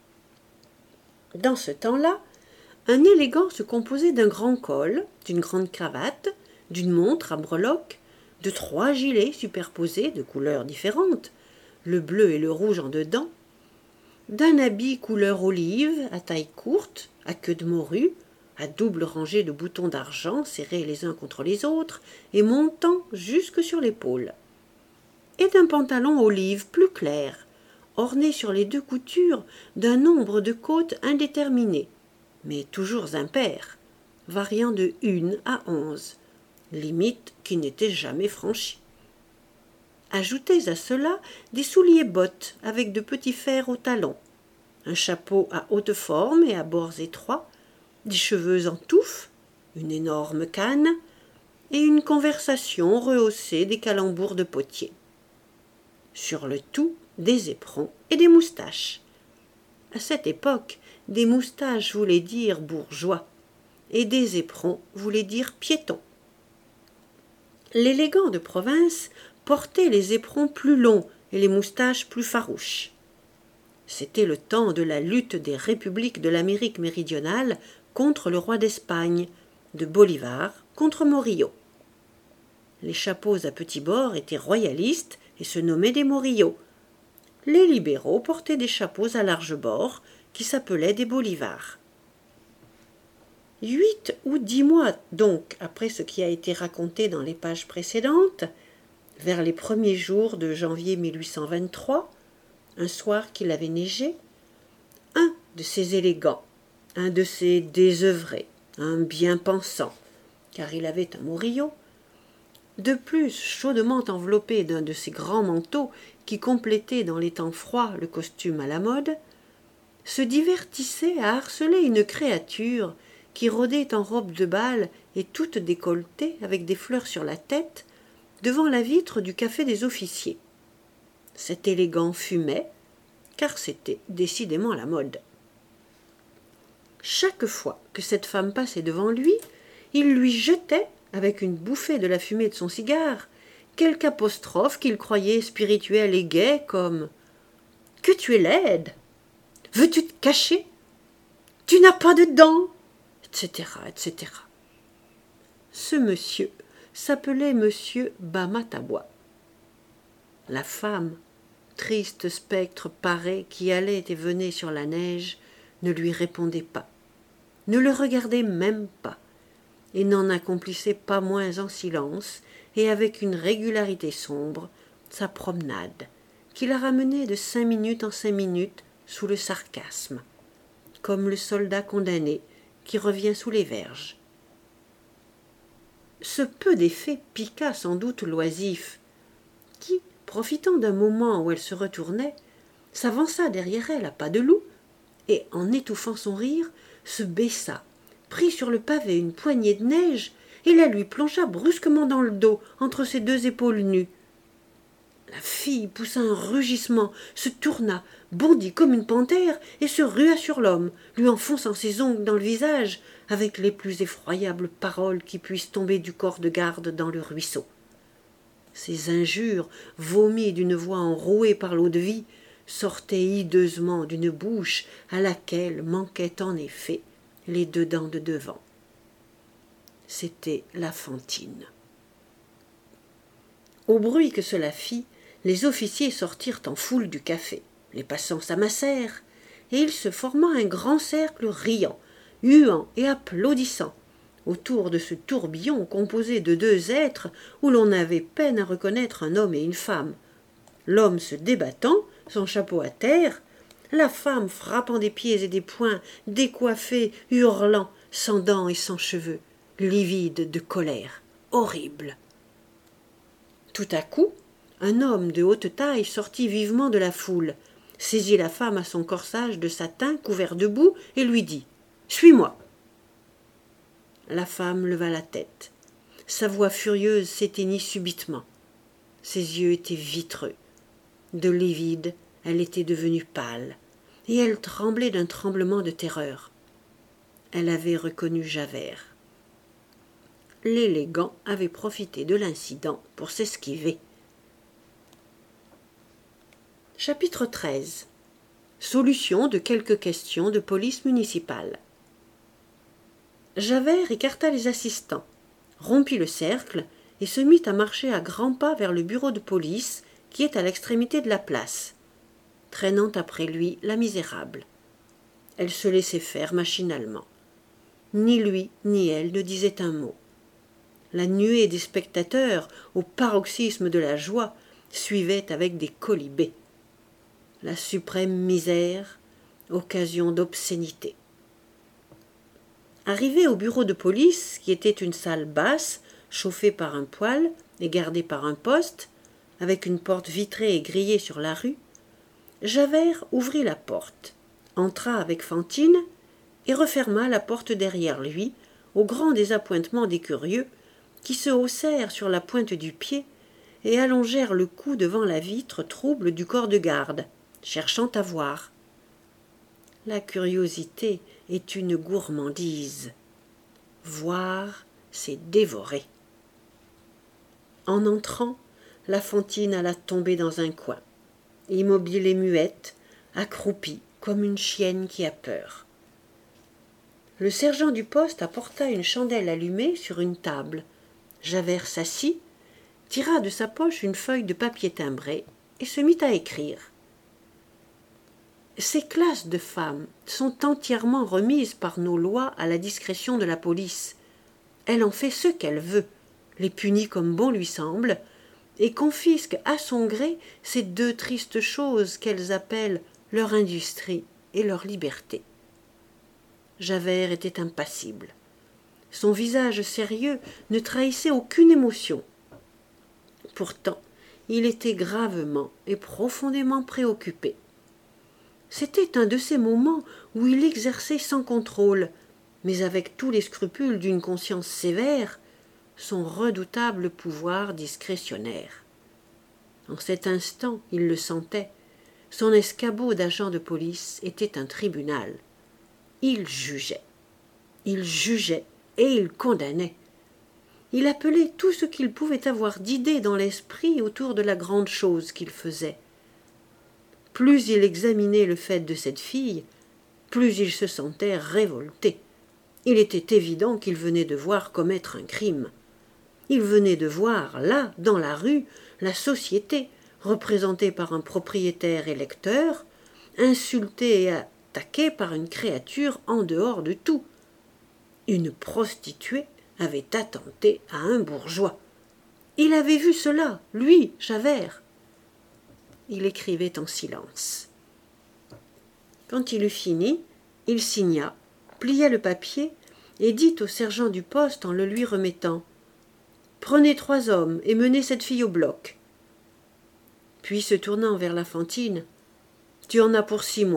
Dans ce temps-là, un élégant se composait d'un grand col, d'une grande cravate, d'une montre à breloques, de trois gilets superposés de couleurs différentes, le bleu et le rouge en dedans, d'un habit couleur olive, à taille courte, à queue de morue, à double rangée de boutons d'argent serrés les uns contre les autres et montant jusque sur l'épaule, et d'un pantalon olive plus clair, orné sur les deux coutures d'un nombre de côtes indéterminé, mais toujours impair, variant de une à onze, limite qui n'était jamais franchie. Ajoutez à cela des souliers bottes avec de petits fers au talon, un chapeau à haute forme et à bords étroits, des cheveux en touffe, une énorme canne, et une conversation rehaussée des calembours de potier. Sur le tout, des éperons et des moustaches. À cette époque, des moustaches voulaient dire bourgeois, et des éperons voulaient dire piétons. L'élégant de province portait les éperons plus longs et les moustaches plus farouches. C'était le temps de la lutte des républiques de l'Amérique méridionale contre le roi d'Espagne, de Bolivar contre Morillo. Les chapeaux à petits bords étaient royalistes et se nommaient des morillos. Les libéraux portaient des chapeaux à larges bords qui s'appelaient des bolivars. Huit ou dix mois donc après ce qui a été raconté dans les pages précédentes, vers les premiers jours de janvier mille huit cent vingt-trois, un soir qu'il avait neigé, un de ces élégants, un de ces désœuvrés, un bien-pensant, car il avait un morillo, de plus chaudement enveloppé d'un de ces grands manteaux qui complétaient dans les temps froids le costume à la mode, se divertissait à harceler une créature qui rôdait en robe de bal et toute décolletée avec des fleurs sur la tête devant la vitre du café des officiers. Cet élégant fumait, car c'était décidément la mode. Chaque fois que cette femme passait devant lui, il lui jetait, avec une bouffée de la fumée de son cigare, quelque apostrophe qu'il croyait spirituelle et gaie, comme « Que tu es laide ! Veux-tu te cacher ? Tu n'as pas de dents !» et cetera, et cetera. Ce monsieur s'appelait monsieur Bamatabois. La femme, triste spectre paré qui allait et venait sur la neige, ne lui répondait pas, ne le regardait même pas, et n'en accomplissait pas moins en silence et avec une régularité sombre sa promenade, qui la ramenait de cinq minutes en cinq minutes sous le sarcasme, comme le soldat condamné qui revient sous les verges. Ce peu d'effet piqua sans doute l'oisif, qui, profitant d'un moment où elle se retournait, s'avança derrière elle à pas de loup, et, en étouffant son rire, se baissa, prit sur le pavé une poignée de neige et la lui plongea brusquement dans le dos, entre ses deux épaules nues. La fille poussa un rugissement, se tourna, bondit comme une panthère et se rua sur l'homme, lui enfonçant ses ongles dans le visage avec les plus effroyables paroles qui puissent tomber du corps de garde dans le ruisseau. Ces injures, vomies d'une voix enrouée par l'eau-de-vie, sortaient hideusement d'une bouche à laquelle manquaient en effet les deux dents de devant. C'était la Fantine. Au bruit que cela fit, les officiers sortirent en foule du café. Les passants s'amassèrent, et il se forma un grand cercle riant, huant et applaudissant, autour de ce tourbillon composé de deux êtres où l'on avait peine à reconnaître un homme et une femme. L'homme se débattant, son chapeau à terre, la femme frappant des pieds et des poings, décoiffée, hurlant, sans dents et sans cheveux, livide de colère, horrible. Tout à coup, un homme de haute taille sortit vivement de la foule, saisit la femme à son corsage de satin couvert de boue et lui dit « Suis-moi !» La femme leva la tête. Sa voix furieuse s'éteignit subitement. Ses yeux étaient vitreux. De livide, elle était devenue pâle, et elle tremblait d'un tremblement de terreur. Elle avait reconnu Javert. L'élégant avait profité de l'incident pour s'esquiver. Chapitre treize. Solution de quelques questions de police municipale. Javert écarta les assistants, rompit le cercle et se mit à marcher à grands pas vers le bureau de police qui est à l'extrémité de la place, traînant après lui la misérable. Elle se laissait faire machinalement. Ni lui ni elle ne disaient un mot. La nuée des spectateurs, au paroxysme de la joie, suivait avec des quolibets. La suprême misère, occasion d'obscénité. Arrivé au bureau de police, qui était une salle basse, chauffée par un poêle et gardée par un poste, avec une porte vitrée et grillée sur la rue, Javert ouvrit la porte, entra avec Fantine et referma la porte derrière lui, au grand désappointement des curieux, qui se haussèrent sur la pointe du pied et allongèrent le cou devant la vitre trouble du corps de garde, cherchant à voir. La curiosité est une gourmandise. Voir, c'est dévorer. En entrant, la Fantine alla tomber dans un coin, immobile et muette, accroupie comme une chienne qui a peur. Le sergent du poste apporta une chandelle allumée sur une table. Javert s'assit tira de sa poche une feuille de papier timbré et se mit à écrire. Ces classes de femmes sont entièrement remises par nos lois à la discrétion de la police. Elle en fait ce qu'elle veut, les punit comme bon lui semble, et confisque à son gré ces deux tristes choses qu'elles appellent leur industrie et leur liberté. Javert était impassible. Son visage sérieux ne trahissait aucune émotion. Pourtant, il était gravement et profondément préoccupé. C'était un de ces moments où il exerçait sans contrôle, mais avec tous les scrupules d'une conscience sévère, son redoutable pouvoir discrétionnaire. En cet instant, il le sentait, son escabeau d'agent de police était un tribunal. Il jugeait, il jugeait et il condamnait. Il appelait tout ce qu'il pouvait avoir d'idées dans l'esprit autour de la grande chose qu'il faisait. Plus il examinait le fait de cette fille, plus il se sentait révolté. Il était évident qu'il venait de voir commettre un crime. Il venait de voir, là, dans la rue, la société, représentée par un propriétaire électeur, insultée et attaquée par une créature en dehors de tout. Une prostituée avait attenté à un bourgeois. Il avait vu cela, lui, Javert. Il écrivait en silence. Quand il eut fini, il signa, plia le papier et dit au sergent du poste en le lui remettant « Prenez trois hommes et menez cette fille au bloc. » Puis se tournant vers la Fantine, « Tu en as pour six mois. »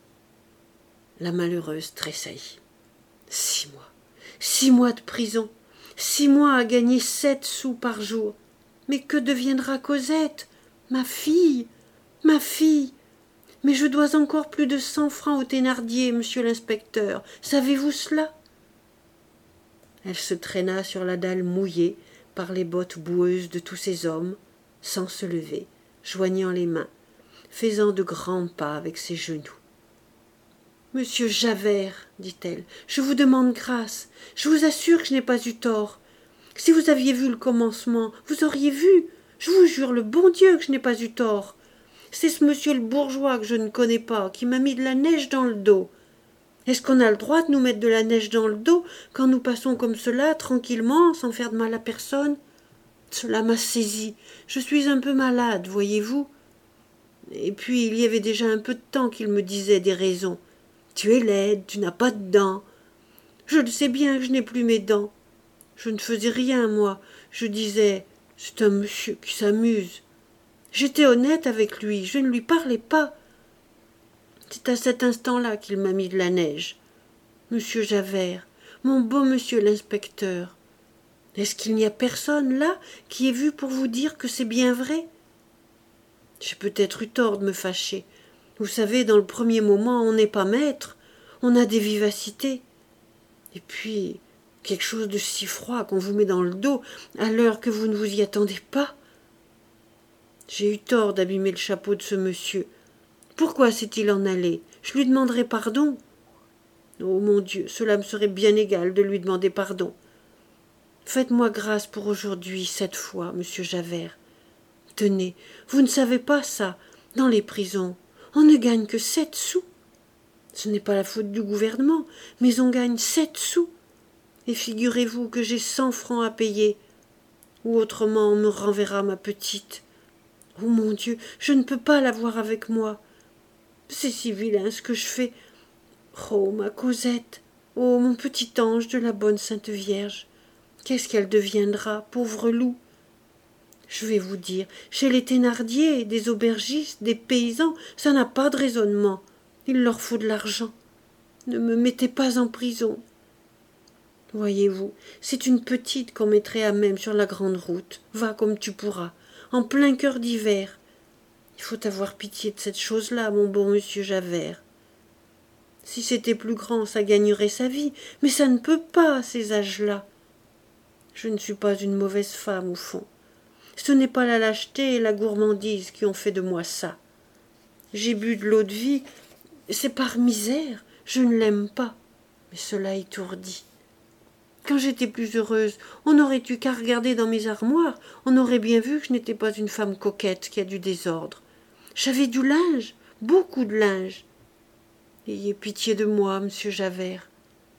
La malheureuse tressaillit. Six mois, six mois de prison, six mois à gagner sept sous par jour. Mais que deviendra Cosette, ma fille, ma fille? Mais je dois encore plus de cent francs au Thénardier, monsieur l'inspecteur. Savez-vous cela? Elle se traîna sur la dalle mouillée par les bottes boueuses de tous ces hommes, sans se lever, joignant les mains, faisant de grands pas avec ses genoux. « Monsieur Javert, dit-elle, je vous demande grâce. Je vous assure que je n'ai pas eu tort. Si vous aviez vu le commencement, vous auriez vu. Je vous jure le bon Dieu que je n'ai pas eu tort. C'est ce monsieur le bourgeois que je ne connais pas qui m'a mis de la neige dans le dos. Est-ce qu'on a le droit de nous mettre de la neige dans le dos quand nous passons comme cela, tranquillement, sans faire de mal à personne? Cela m'a saisi. Je suis un peu malade, voyez-vous. Et puis il y avait déjà un peu de temps qu'il me disait des raisons. Tu es laide, tu n'as pas de dents. Je le sais bien que je n'ai plus mes dents. Je ne faisais rien, moi. Je disais, c'est un monsieur qui s'amuse. J'étais honnête avec lui, je ne lui parlais pas. C'est à cet instant-là qu'il m'a mis de la neige. Monsieur Javert, mon beau monsieur l'inspecteur, est-ce qu'il n'y a personne là qui ait vu pour vous dire que c'est bien vrai? J'ai peut-être eu tort de me fâcher. Vous savez, dans le premier moment, on n'est pas maître, on a des vivacités. Et puis, quelque chose de si froid qu'on vous met dans le dos à l'heure que vous ne vous y attendez pas. J'ai eu tort d'abîmer le chapeau de ce monsieur. Pourquoi s'est-il en allé? Je lui demanderai pardon. Oh mon Dieu, cela me serait bien égal de lui demander pardon. Faites-moi grâce pour aujourd'hui, cette fois, monsieur Javert. Tenez, vous ne savez pas ça, dans les prisons. On ne gagne que sept sous. Ce n'est pas la faute du gouvernement, mais on gagne sept sous. Et figurez-vous que j'ai cent francs à payer. Ou autrement on me renverra ma petite. Oh mon Dieu, je ne peux pas l'avoir avec moi. C'est si vilain ce que je fais. Oh, ma Cosette, oh, mon petit ange de la bonne Sainte Vierge. Qu'est-ce qu'elle deviendra, pauvre loup? Je vais vous dire, chez les Thénardier, des aubergistes, des paysans, ça n'a pas de raisonnement. Il leur faut de l'argent. Ne me mettez pas en prison. Voyez-vous, c'est une petite qu'on mettrait à même sur la grande route. Va comme tu pourras, en plein cœur d'hiver. Il faut avoir pitié de cette chose-là, mon bon monsieur Javert. Si c'était plus grand, ça gagnerait sa vie, mais ça ne peut pas à ces âges-là. Je ne suis pas une mauvaise femme, au fond. Ce n'est pas la lâcheté et la gourmandise qui ont fait de moi ça. J'ai bu de l'eau de vie, c'est par misère, je ne l'aime pas, mais cela étourdit. Quand j'étais plus heureuse, on n'aurait eu qu'à regarder dans mes armoires, on aurait bien vu que je n'étais pas une femme coquette qui a du désordre. J'avais du linge, beaucoup de linge. Ayez pitié de moi, monsieur Javert. »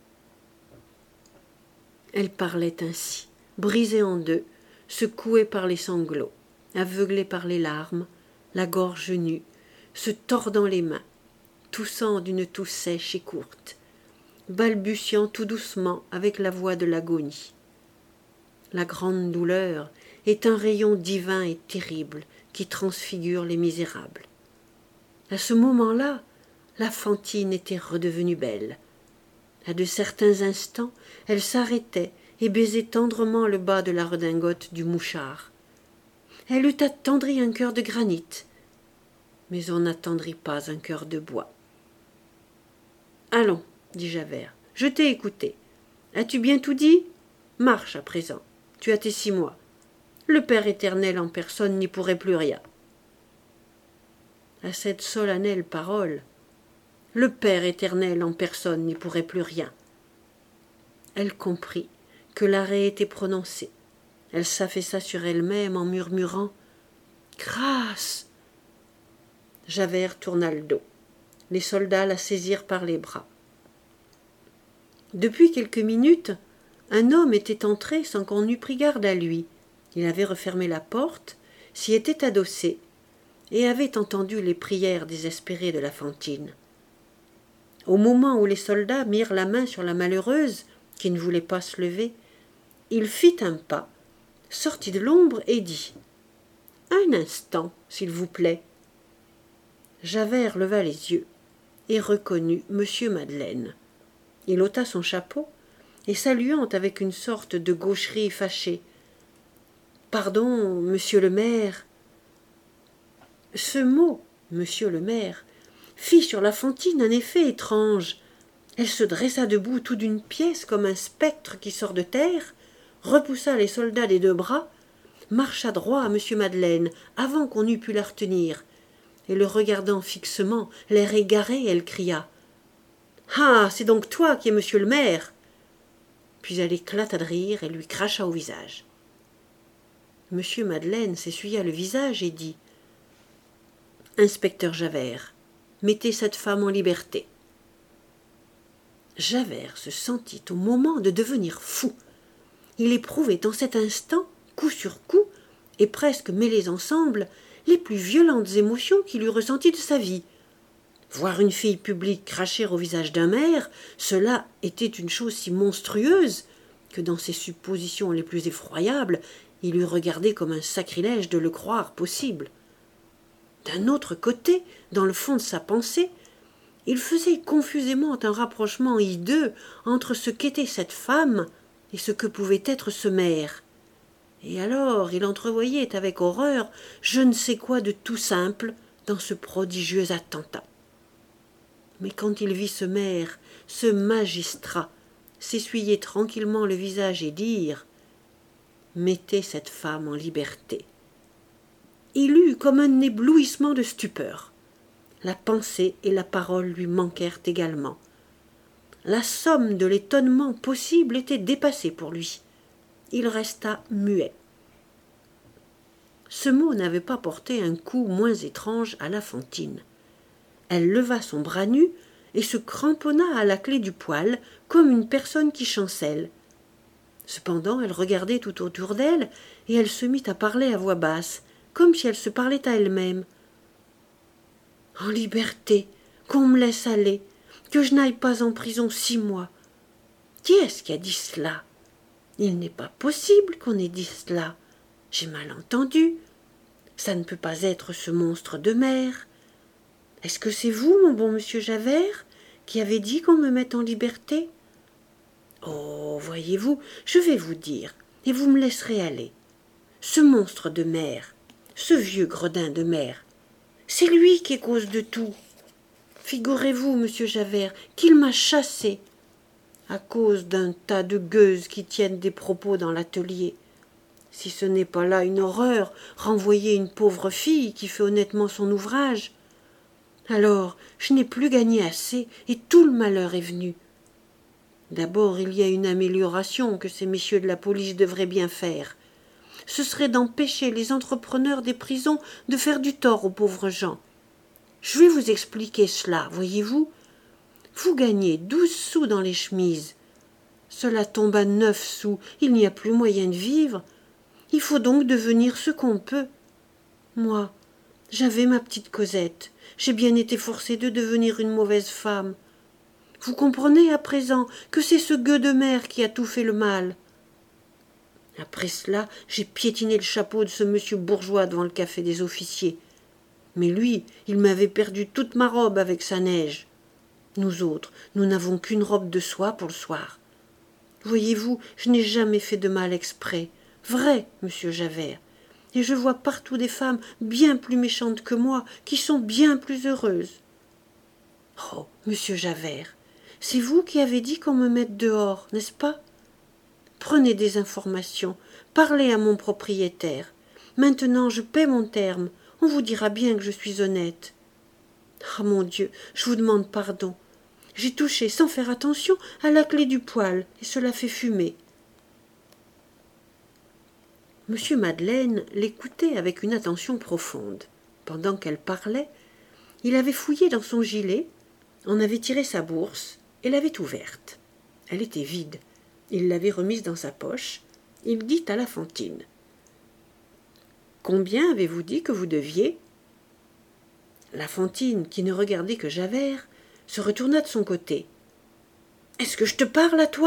Elle parlait ainsi, brisée en deux, secouée par les sanglots, aveuglée par les larmes, la gorge nue, se tordant les mains, toussant d'une toux sèche et courte, balbutiant tout doucement avec la voix de l'agonie. La grande douleur est un rayon divin et terrible qui transfigure les misérables. À ce moment-là, la Fantine était redevenue belle. À de certains instants, elle s'arrêtait et baisait tendrement le bas de la redingote du mouchard. Elle eût attendri un cœur de granit, mais on n'attendrit pas un cœur de bois. « Allons, dit Javert, je t'ai écouté. As-tu bien tout dit ? Marche à présent, tu as tes six mois. Le Père éternel en personne n'y pourrait plus rien. » À cette solennelle parole, le Père éternel en personne n'y pourrait plus rien. Elle comprit que l'arrêt était prononcé. Elle s'affaissa sur elle-même en murmurant « Grâce !» Javert tourna le dos. Les soldats la saisirent par les bras. Depuis quelques minutes, un homme était entré sans qu'on eût pris garde à lui. Il avait refermé la porte, s'y était adossé, et avait entendu les prières désespérées de la Fantine. Au moment où les soldats mirent la main sur la malheureuse, qui ne voulait pas se lever, il fit un pas, sortit de l'ombre et dit « Un instant, s'il vous plaît. » Javert leva les yeux et reconnut Monsieur Madeleine. Il ôta son chapeau et saluant avec une sorte de gaucherie fâchée. « Pardon, monsieur le maire. » Ce mot, monsieur le maire, fit sur la Fantine un effet étrange. Elle se dressa debout tout d'une pièce comme un spectre qui sort de terre, repoussa les soldats des deux bras, marcha droit à monsieur Madeleine avant qu'on eût pu la retenir, et le regardant fixement, l'air égaré, elle cria « Ah, c'est donc toi qui es monsieur le maire !» Puis elle éclata de rire et lui cracha au visage. Monsieur Madeleine s'essuya le visage et dit « Inspecteur Javert, mettez cette femme en liberté. » Javert se sentit au moment de devenir fou. Il éprouvait en cet instant, coup sur coup, et presque mêlés ensemble, les plus violentes émotions qu'il eût ressenties de sa vie. Voir une fille publique cracher au visage d'un maire, cela était une chose si monstrueuse que dans ses suppositions les plus effroyables, il eût regardé comme un sacrilège de le croire possible. D'un autre côté, dans le fond de sa pensée, il faisait confusément un rapprochement hideux entre ce qu'était cette femme et ce que pouvait être ce maire. Et alors il entrevoyait avec horreur je ne sais quoi de tout simple dans ce prodigieux attentat. Mais quand il vit ce maire, ce magistrat, s'essuyer tranquillement le visage et dire « Mettez cette femme en liberté », il eut comme un éblouissement de stupeur. La pensée et la parole lui manquèrent également. La somme de l'étonnement possible était dépassée pour lui. Il resta muet. Ce mot n'avait pas porté un coup moins étrange à la Fantine. Elle leva son bras nu et se cramponna à la clé du poêle comme une personne qui chancelle. Cependant, elle regardait tout autour d'elle et elle se mit à parler à voix basse, comme si elle se parlait à elle-même. « En liberté, qu'on me laisse aller, que je n'aille pas en prison six mois. Qui est-ce qui a dit cela ? Il n'est pas possible qu'on ait dit cela. J'ai mal entendu. Ça ne peut pas être ce monstre de mer. Est-ce que c'est vous, mon bon monsieur Javert, qui avez dit qu'on me mette en liberté ? Oh, voyez-vous, je vais vous dire, et vous me laisserez aller. Ce monstre de mer, ce vieux gredin de mer, c'est lui qui est cause de tout. Figurez-vous, monsieur Javert, qu'il m'a chassé à cause d'un tas de gueuses qui tiennent des propos dans l'atelier. Si ce n'est pas là une horreur, renvoyer une pauvre fille qui fait honnêtement son ouvrage. Alors, je n'ai plus gagné assez et tout le malheur est venu. D'abord, il y a une amélioration que ces messieurs de la police devraient bien faire. Ce serait d'empêcher les entrepreneurs des prisons de faire du tort aux pauvres gens. Je vais vous expliquer cela, voyez-vous. Vous gagnez douze sous dans les chemises. Cela tombe à neuf sous, il n'y a plus moyen de vivre. Il faut donc devenir ce qu'on peut. Moi, j'avais ma petite Cosette. J'ai bien été forcée de devenir une mauvaise femme. Vous comprenez à présent que c'est ce gueux de mer qui a tout fait le mal. Après cela, j'ai piétiné le chapeau de ce monsieur bourgeois devant le café des officiers. Mais lui, il m'avait perdu toute ma robe avec sa neige. Nous autres, nous n'avons qu'une robe de soie pour le soir. Voyez-vous, je n'ai jamais fait de mal exprès. Vrai, monsieur Javert. Et je vois partout des femmes bien plus méchantes que moi, qui sont bien plus heureuses. Oh, monsieur Javert, c'est vous qui avez dit qu'on me mette dehors, n'est-ce pas? Prenez des informations, parlez à mon propriétaire. Maintenant, je paie mon terme. On vous dira bien que je suis honnête. Ah, mon Dieu, je vous demande pardon. J'ai touché sans faire attention à la clé du poêle, et cela fait fumer. Monsieur Madeleine l'écoutait avec une attention profonde. Pendant qu'elle parlait, il avait fouillé dans son gilet, en avait tiré sa bourse et l'avait ouverte. Elle était vide. Il l'avait remise dans sa poche. Il dit à la Fantine. « Combien avez-vous dit que vous deviez ?» La Fantine, qui ne regardait que Javert, se retourna de son côté. « Est-ce que je te parle à toi ?»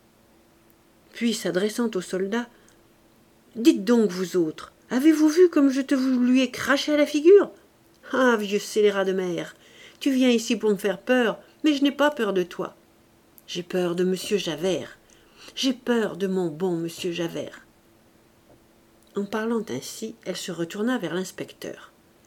Puis, s'adressant aux soldats, « Dites donc, vous autres, avez-vous vu comme je te lui ai craché à la figure? Ah, vieux scélérat de mer, tu viens ici pour me faire peur, mais je n'ai pas peur de toi. J'ai peur de monsieur Javert. J'ai peur de mon bon monsieur Javert. » En parlant ainsi, elle se retourna vers l'inspecteur.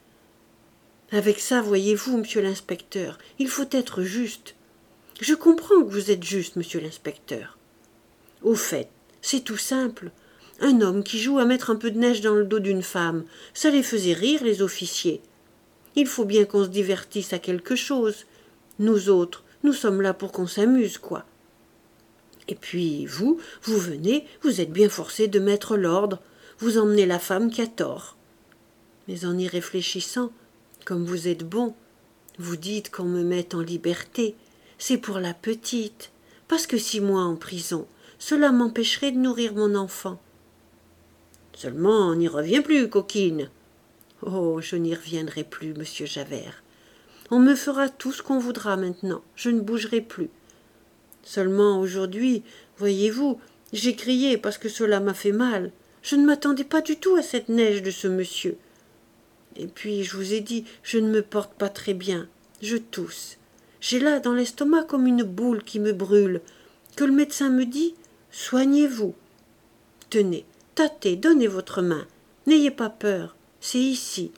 « Avec ça, voyez-vous, monsieur l'inspecteur, il faut être juste. Je comprends que vous êtes juste, monsieur l'inspecteur. Au fait, c'est tout simple. Un homme qui joue à mettre un peu de neige dans le dos d'une femme, ça les faisait rire, les officiers. Il faut bien qu'on se divertisse à quelque chose. Nous autres, nous sommes là pour qu'on s'amuse, quoi. Et puis, vous, vous venez, vous êtes bien forcé de mettre l'ordre, vous emmenez la femme qui a tort. Mais en y réfléchissant, comme vous êtes bon, vous dites qu'on me mette en liberté. C'est pour la petite, parce que six mois en prison, cela m'empêcherait de nourrir mon enfant. Seulement, on n'y revient plus, coquine. Oh, je n'y reviendrai plus, monsieur Javert. On me fera tout ce qu'on voudra maintenant, je ne bougerai plus. Seulement aujourd'hui, voyez-vous, j'ai crié parce que cela m'a fait mal. Je ne m'attendais pas du tout à cette neige de ce monsieur. Et puis, je vous ai dit, je ne me porte pas très bien. Je tousse. J'ai là dans l'estomac comme une boule qui me brûle, que le médecin me dit « Soignez-vous ». Tenez, tâtez, donnez votre main. N'ayez pas peur, c'est ici.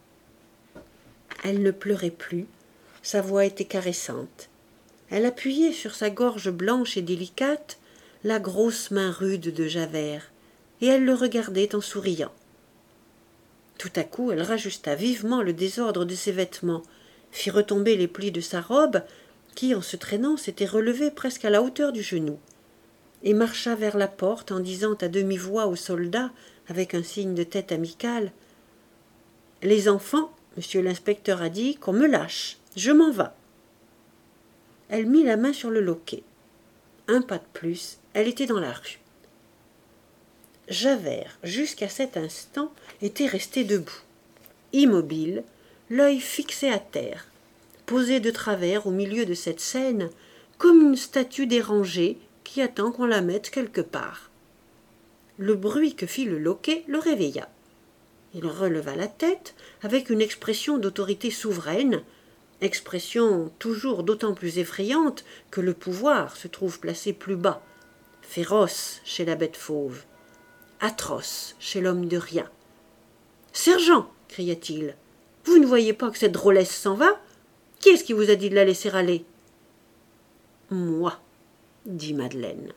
Elle ne pleurait plus. Sa voix était caressante. Elle appuyait sur sa gorge blanche et délicate la grosse main rude de Javert, et elle le regardait en souriant. Tout à coup, elle rajusta vivement le désordre de ses vêtements, fit retomber les plis de sa robe, qui, en se traînant, s'était relevée presque à la hauteur du genou, et marcha vers la porte en disant à demi-voix aux soldats, avec un signe de tête amical, « Les enfants, monsieur l'inspecteur a dit qu'on me lâche, je m'en vas. » Elle mit la main sur le loquet. Un pas de plus, elle était dans la rue. Javert, jusqu'à cet instant, était resté debout, immobile, l'œil fixé à terre, posé de travers au milieu de cette scène, comme une statue dérangée qui attend qu'on la mette quelque part. Le bruit que fit le loquet le réveilla. Il releva la tête avec une expression d'autorité souveraine, expression toujours d'autant plus effrayante que le pouvoir se trouve placé plus bas, féroce chez la bête fauve, atroce chez l'homme de rien. « Sergent !» cria-t-il. « Vous ne voyez pas que cette drôlesse s'en va? Qui est-ce qui vous a dit de la laisser aller ?»« Moi, » dit Madeleine.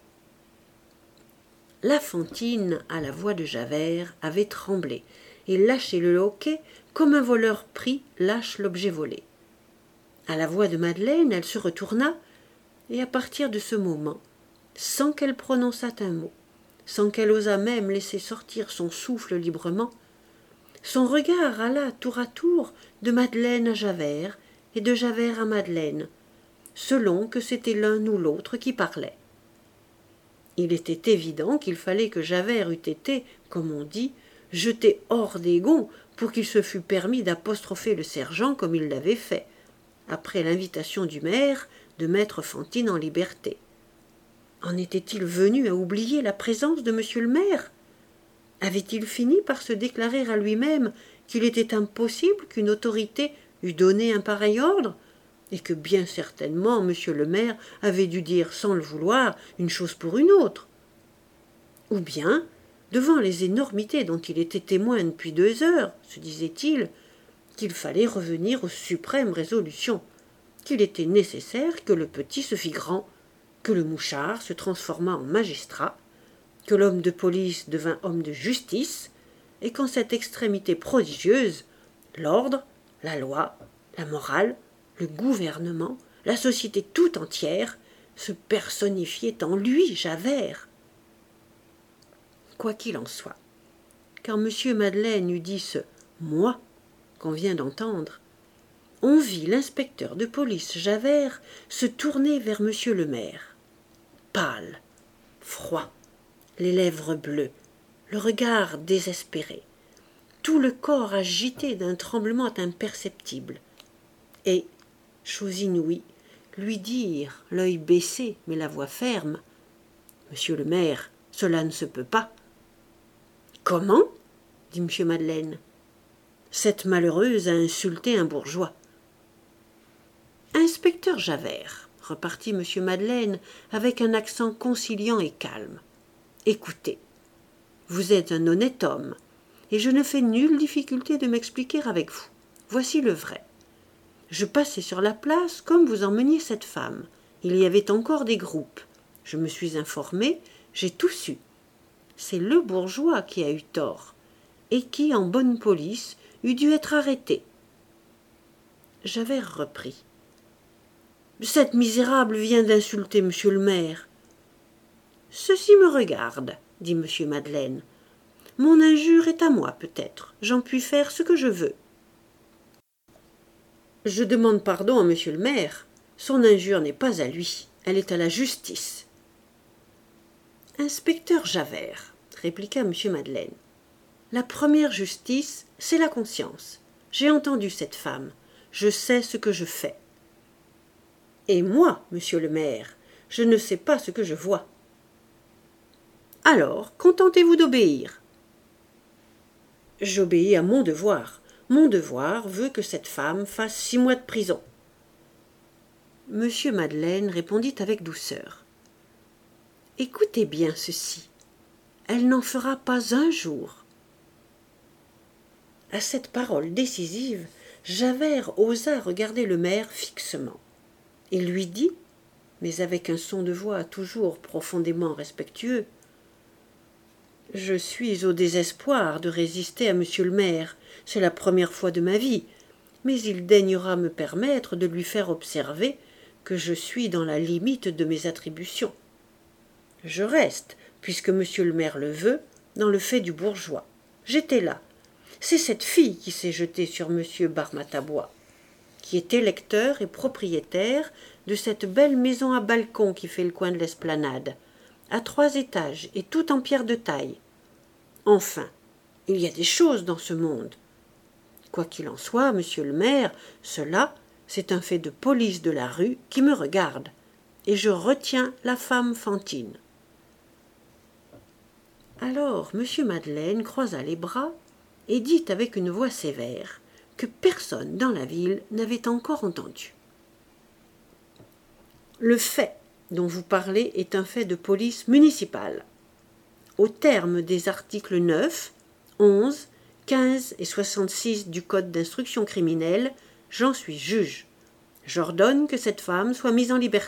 La Fantine, à la voix de Javert, avait tremblé et lâché le loquet comme un voleur pris lâche l'objet volé. À la voix de Madeleine, elle se retourna Et à partir de ce moment, sans qu'elle prononçât un mot, sans qu'elle osât même laisser sortir son souffle librement, son regard alla tour à tour de Madeleine à Javert et de Javert à Madeleine, selon que c'était l'un ou l'autre qui parlait. Il était évident qu'il fallait que Javert eût été, comme on dit, jeté hors des gonds pour qu'il se fût permis d'apostropher le sergent comme il l'avait fait, après l'invitation du maire de mettre Fantine en liberté. En était-il venu à oublier la présence de monsieur le maire? Avait-il fini par se déclarer à lui-même qu'il était impossible qu'une autorité eût donné un pareil ordre, et que bien certainement monsieur le maire avait dû dire sans le vouloir une chose pour une autre? Ou bien, devant les énormités dont il était témoin depuis deux heures, se disait-il, qu'il fallait revenir aux suprêmes résolutions, qu'il était nécessaire que le petit se fît grand, que le mouchard se transformât en magistrat, que l'homme de police devint homme de justice, et qu'en cette extrémité prodigieuse, l'ordre, la loi, la morale, le gouvernement, la société tout entière se personnifiaient en lui, Javert. Quoi qu'il en soit, quand M. Madeleine eut dit ce « moi » qu'on vient d'entendre, on vit l'inspecteur de police Javert se tourner vers M. le maire, pâle, froid, les lèvres bleues, le regard désespéré, tout le corps agité d'un tremblement imperceptible, et, chose inouïe, lui dire, l'œil baissé mais la voix ferme, « Monsieur le maire, cela ne se peut pas. » « Comment » dit M. Madeleine. « Cette malheureuse a insulté un bourgeois. »« Inspecteur Javert, » repartit M. Madeleine avec un accent conciliant et calme, « écoutez, vous êtes un honnête homme, et je ne fais nulle difficulté de m'expliquer avec vous. Voici le vrai. Je passais sur la place comme vous emmeniez cette femme. Il y avait encore des groupes. Je me suis informé, j'ai tout su. C'est le bourgeois qui a eu tort, et qui, en bonne police, eût dû être arrêté. » Javert reprit. « Cette misérable vient d'insulter monsieur le maire. »« Ceci me regarde, » dit M. Madeleine. « Mon injure est à moi, peut-être. J'en puis faire ce que je veux. »« Je demande pardon à monsieur le maire. Son injure n'est pas à lui. Elle est à la justice. »« Inspecteur Javert, » répliqua M. Madeleine, « la première justice, c'est la conscience. J'ai entendu cette femme. Je sais ce que je fais. Et moi, monsieur le maire, je ne sais pas ce que je vois. Alors, contentez-vous d'obéir. »« J'obéis à mon devoir. Mon devoir veut que cette femme fasse six mois de prison. » M. Madeleine répondit avec douceur. « Écoutez bien ceci. Elle n'en fera pas un jour. » À cette parole décisive, Javert osa regarder le maire fixement. Il lui dit, mais avec un son de voix toujours profondément respectueux, « Je suis au désespoir de résister à monsieur le maire. C'est la première fois de ma vie, mais il daignera me permettre de lui faire observer que je suis dans la limite de mes attributions. Je reste, puisque monsieur le maire le veut, dans le fait du bourgeois. J'étais là. C'est cette fille qui s'est jetée sur monsieur Barmatabois, qui est électeur et propriétaire de cette belle maison à balcon qui fait le coin de l'esplanade, à trois étages et tout en pierre de taille. Enfin, il y a des choses dans ce monde. Quoi qu'il en soit, monsieur le maire, cela, c'est un fait de police de la rue qui me regarde, et je retiens la femme Fantine. » Alors M. Madeleine croisa les bras et dit avec une voix sévère que personne dans la ville n'avait encore entendu. « Le fait dont vous parlez est un fait de police municipale. Au terme des articles neuf, onze, quinze et soixante-six du Code d'instruction criminelle, j'en suis juge. J'ordonne que cette femme soit mise en liberté. »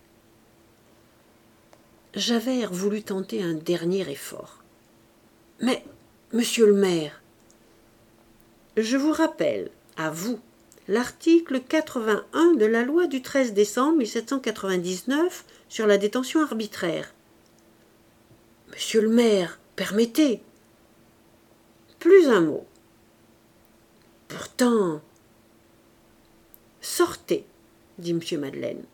Javert voulut tenter un dernier effort. « Mais, monsieur le maire, je vous rappelle, à vous, l'article quatre-vingt-un de la loi du treize décembre mille sept cent quatre-vingt-dix-neuf sur la détention arbitraire. Monsieur le maire, permettez. Plus un mot. Pourtant. Sortez, dit M. Madeleine.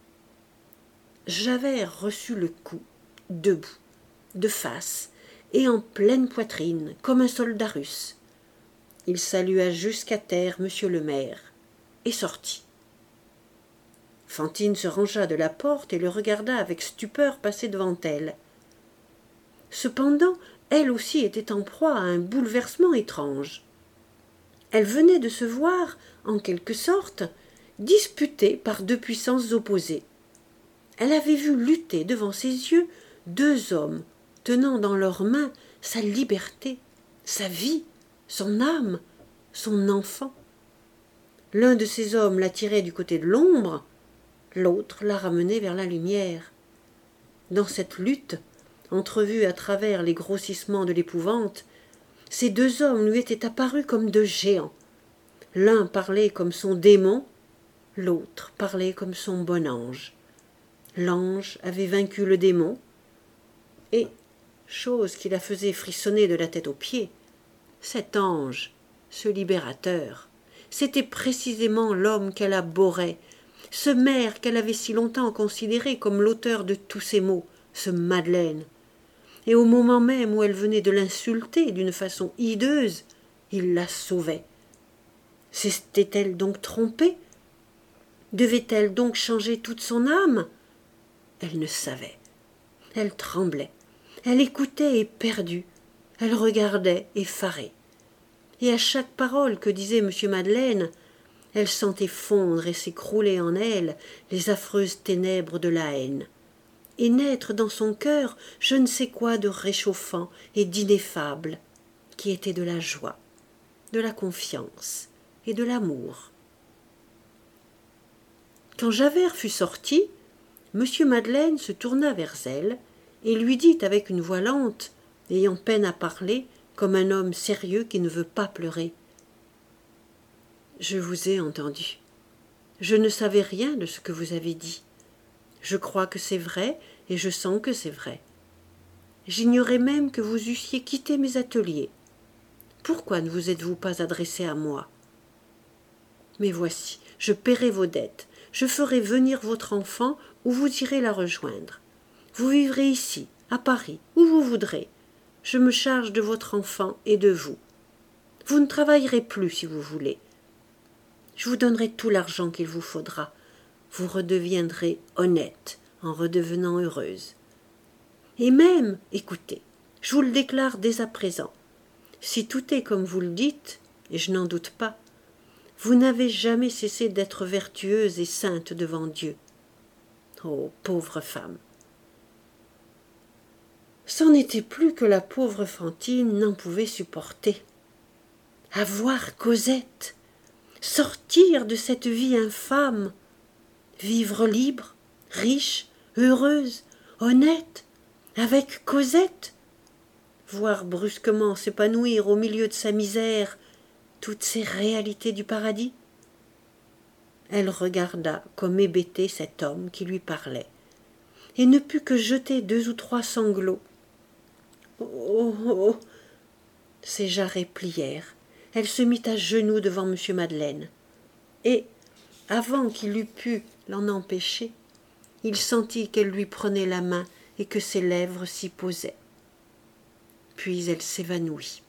Javert reçut le coup, debout, de face, et en pleine poitrine, comme un soldat russe. Il salua jusqu'à terre monsieur le maire, et sortit. Fantine se rangea de la porte et le regarda avec stupeur passer devant elle. Cependant, elle aussi était en proie à un bouleversement étrange. Elle venait de se voir, en quelque sorte, disputée par deux puissances opposées. Elle avait vu lutter devant ses yeux deux hommes tenant dans leurs mains sa liberté, sa vie, son âme, son enfant. L'un de ces hommes la tirait du côté de l'ombre, l'autre la ramenait vers la lumière. Dans cette lutte, entrevue à travers les grossissements de l'épouvante, ces deux hommes lui étaient apparus comme deux géants. L'un parlait comme son démon, l'autre parlait comme son bon ange. L'ange avait vaincu le démon, et, chose qui la faisait frissonner de la tête aux pieds, cet ange, ce libérateur, c'était précisément l'homme qu'elle abhorrait, ce maire qu'elle avait si longtemps considéré comme l'auteur de tous ces maux, ce Madeleine. Et au moment même où elle venait de l'insulter d'une façon hideuse, il la sauvait. S'était-elle donc trompée? Devait-elle donc changer toute son âme? Elle ne savait. Elle tremblait. Elle écoutait éperdue. Elle regardait effarée. Et à chaque parole que disait M. Madeleine, elle sentait fondre et s'écrouler en elle les affreuses ténèbres de la haine, et naître dans son cœur je ne sais quoi de réchauffant et d'ineffable, qui était de la joie, de la confiance et de l'amour. Quand Javert fut sorti, M. Madeleine se tourna vers elle et lui dit avec une voix lente, ayant peine à parler, comme un homme sérieux qui ne veut pas pleurer. « Je vous ai entendu. Je ne savais rien de ce que vous avez dit. Je crois que c'est vrai et je sens que c'est vrai. J'ignorais même que vous eussiez quitté mes ateliers. Pourquoi ne vous êtes-vous pas adressé à moi? Mais voici, je paierai vos dettes. Je ferai venir votre enfant ou vous irez la rejoindre. Vous vivrez ici, à Paris, où vous voudrez. Je me charge de votre enfant et de vous. Vous ne travaillerez plus si vous voulez. Je vous donnerai tout l'argent qu'il vous faudra. Vous redeviendrez honnête en redevenant heureuse. Et même, écoutez, je vous le déclare dès à présent, si tout est comme vous le dites, et je n'en doute pas, vous n'avez jamais cessé d'être vertueuse et sainte devant Dieu. Oh, pauvre femme! C'en était plus que la pauvre Fantine n'en pouvait supporter. Avoir Cosette, sortir de cette vie infâme, vivre libre, riche, heureuse, honnête, avec Cosette, voir brusquement s'épanouir au milieu de sa misère toutes ces réalités du paradis. Elle regarda comme hébétée cet homme qui lui parlait, et ne put que jeter deux ou trois sanglots. Oh, oh, oh. Ses jarrets plièrent. Elle se mit à genoux devant M. Madeleine. Et, avant qu'il eût pu l'en empêcher, il sentit qu'elle lui prenait la main et que ses lèvres s'y posaient. Puis elle s'évanouit.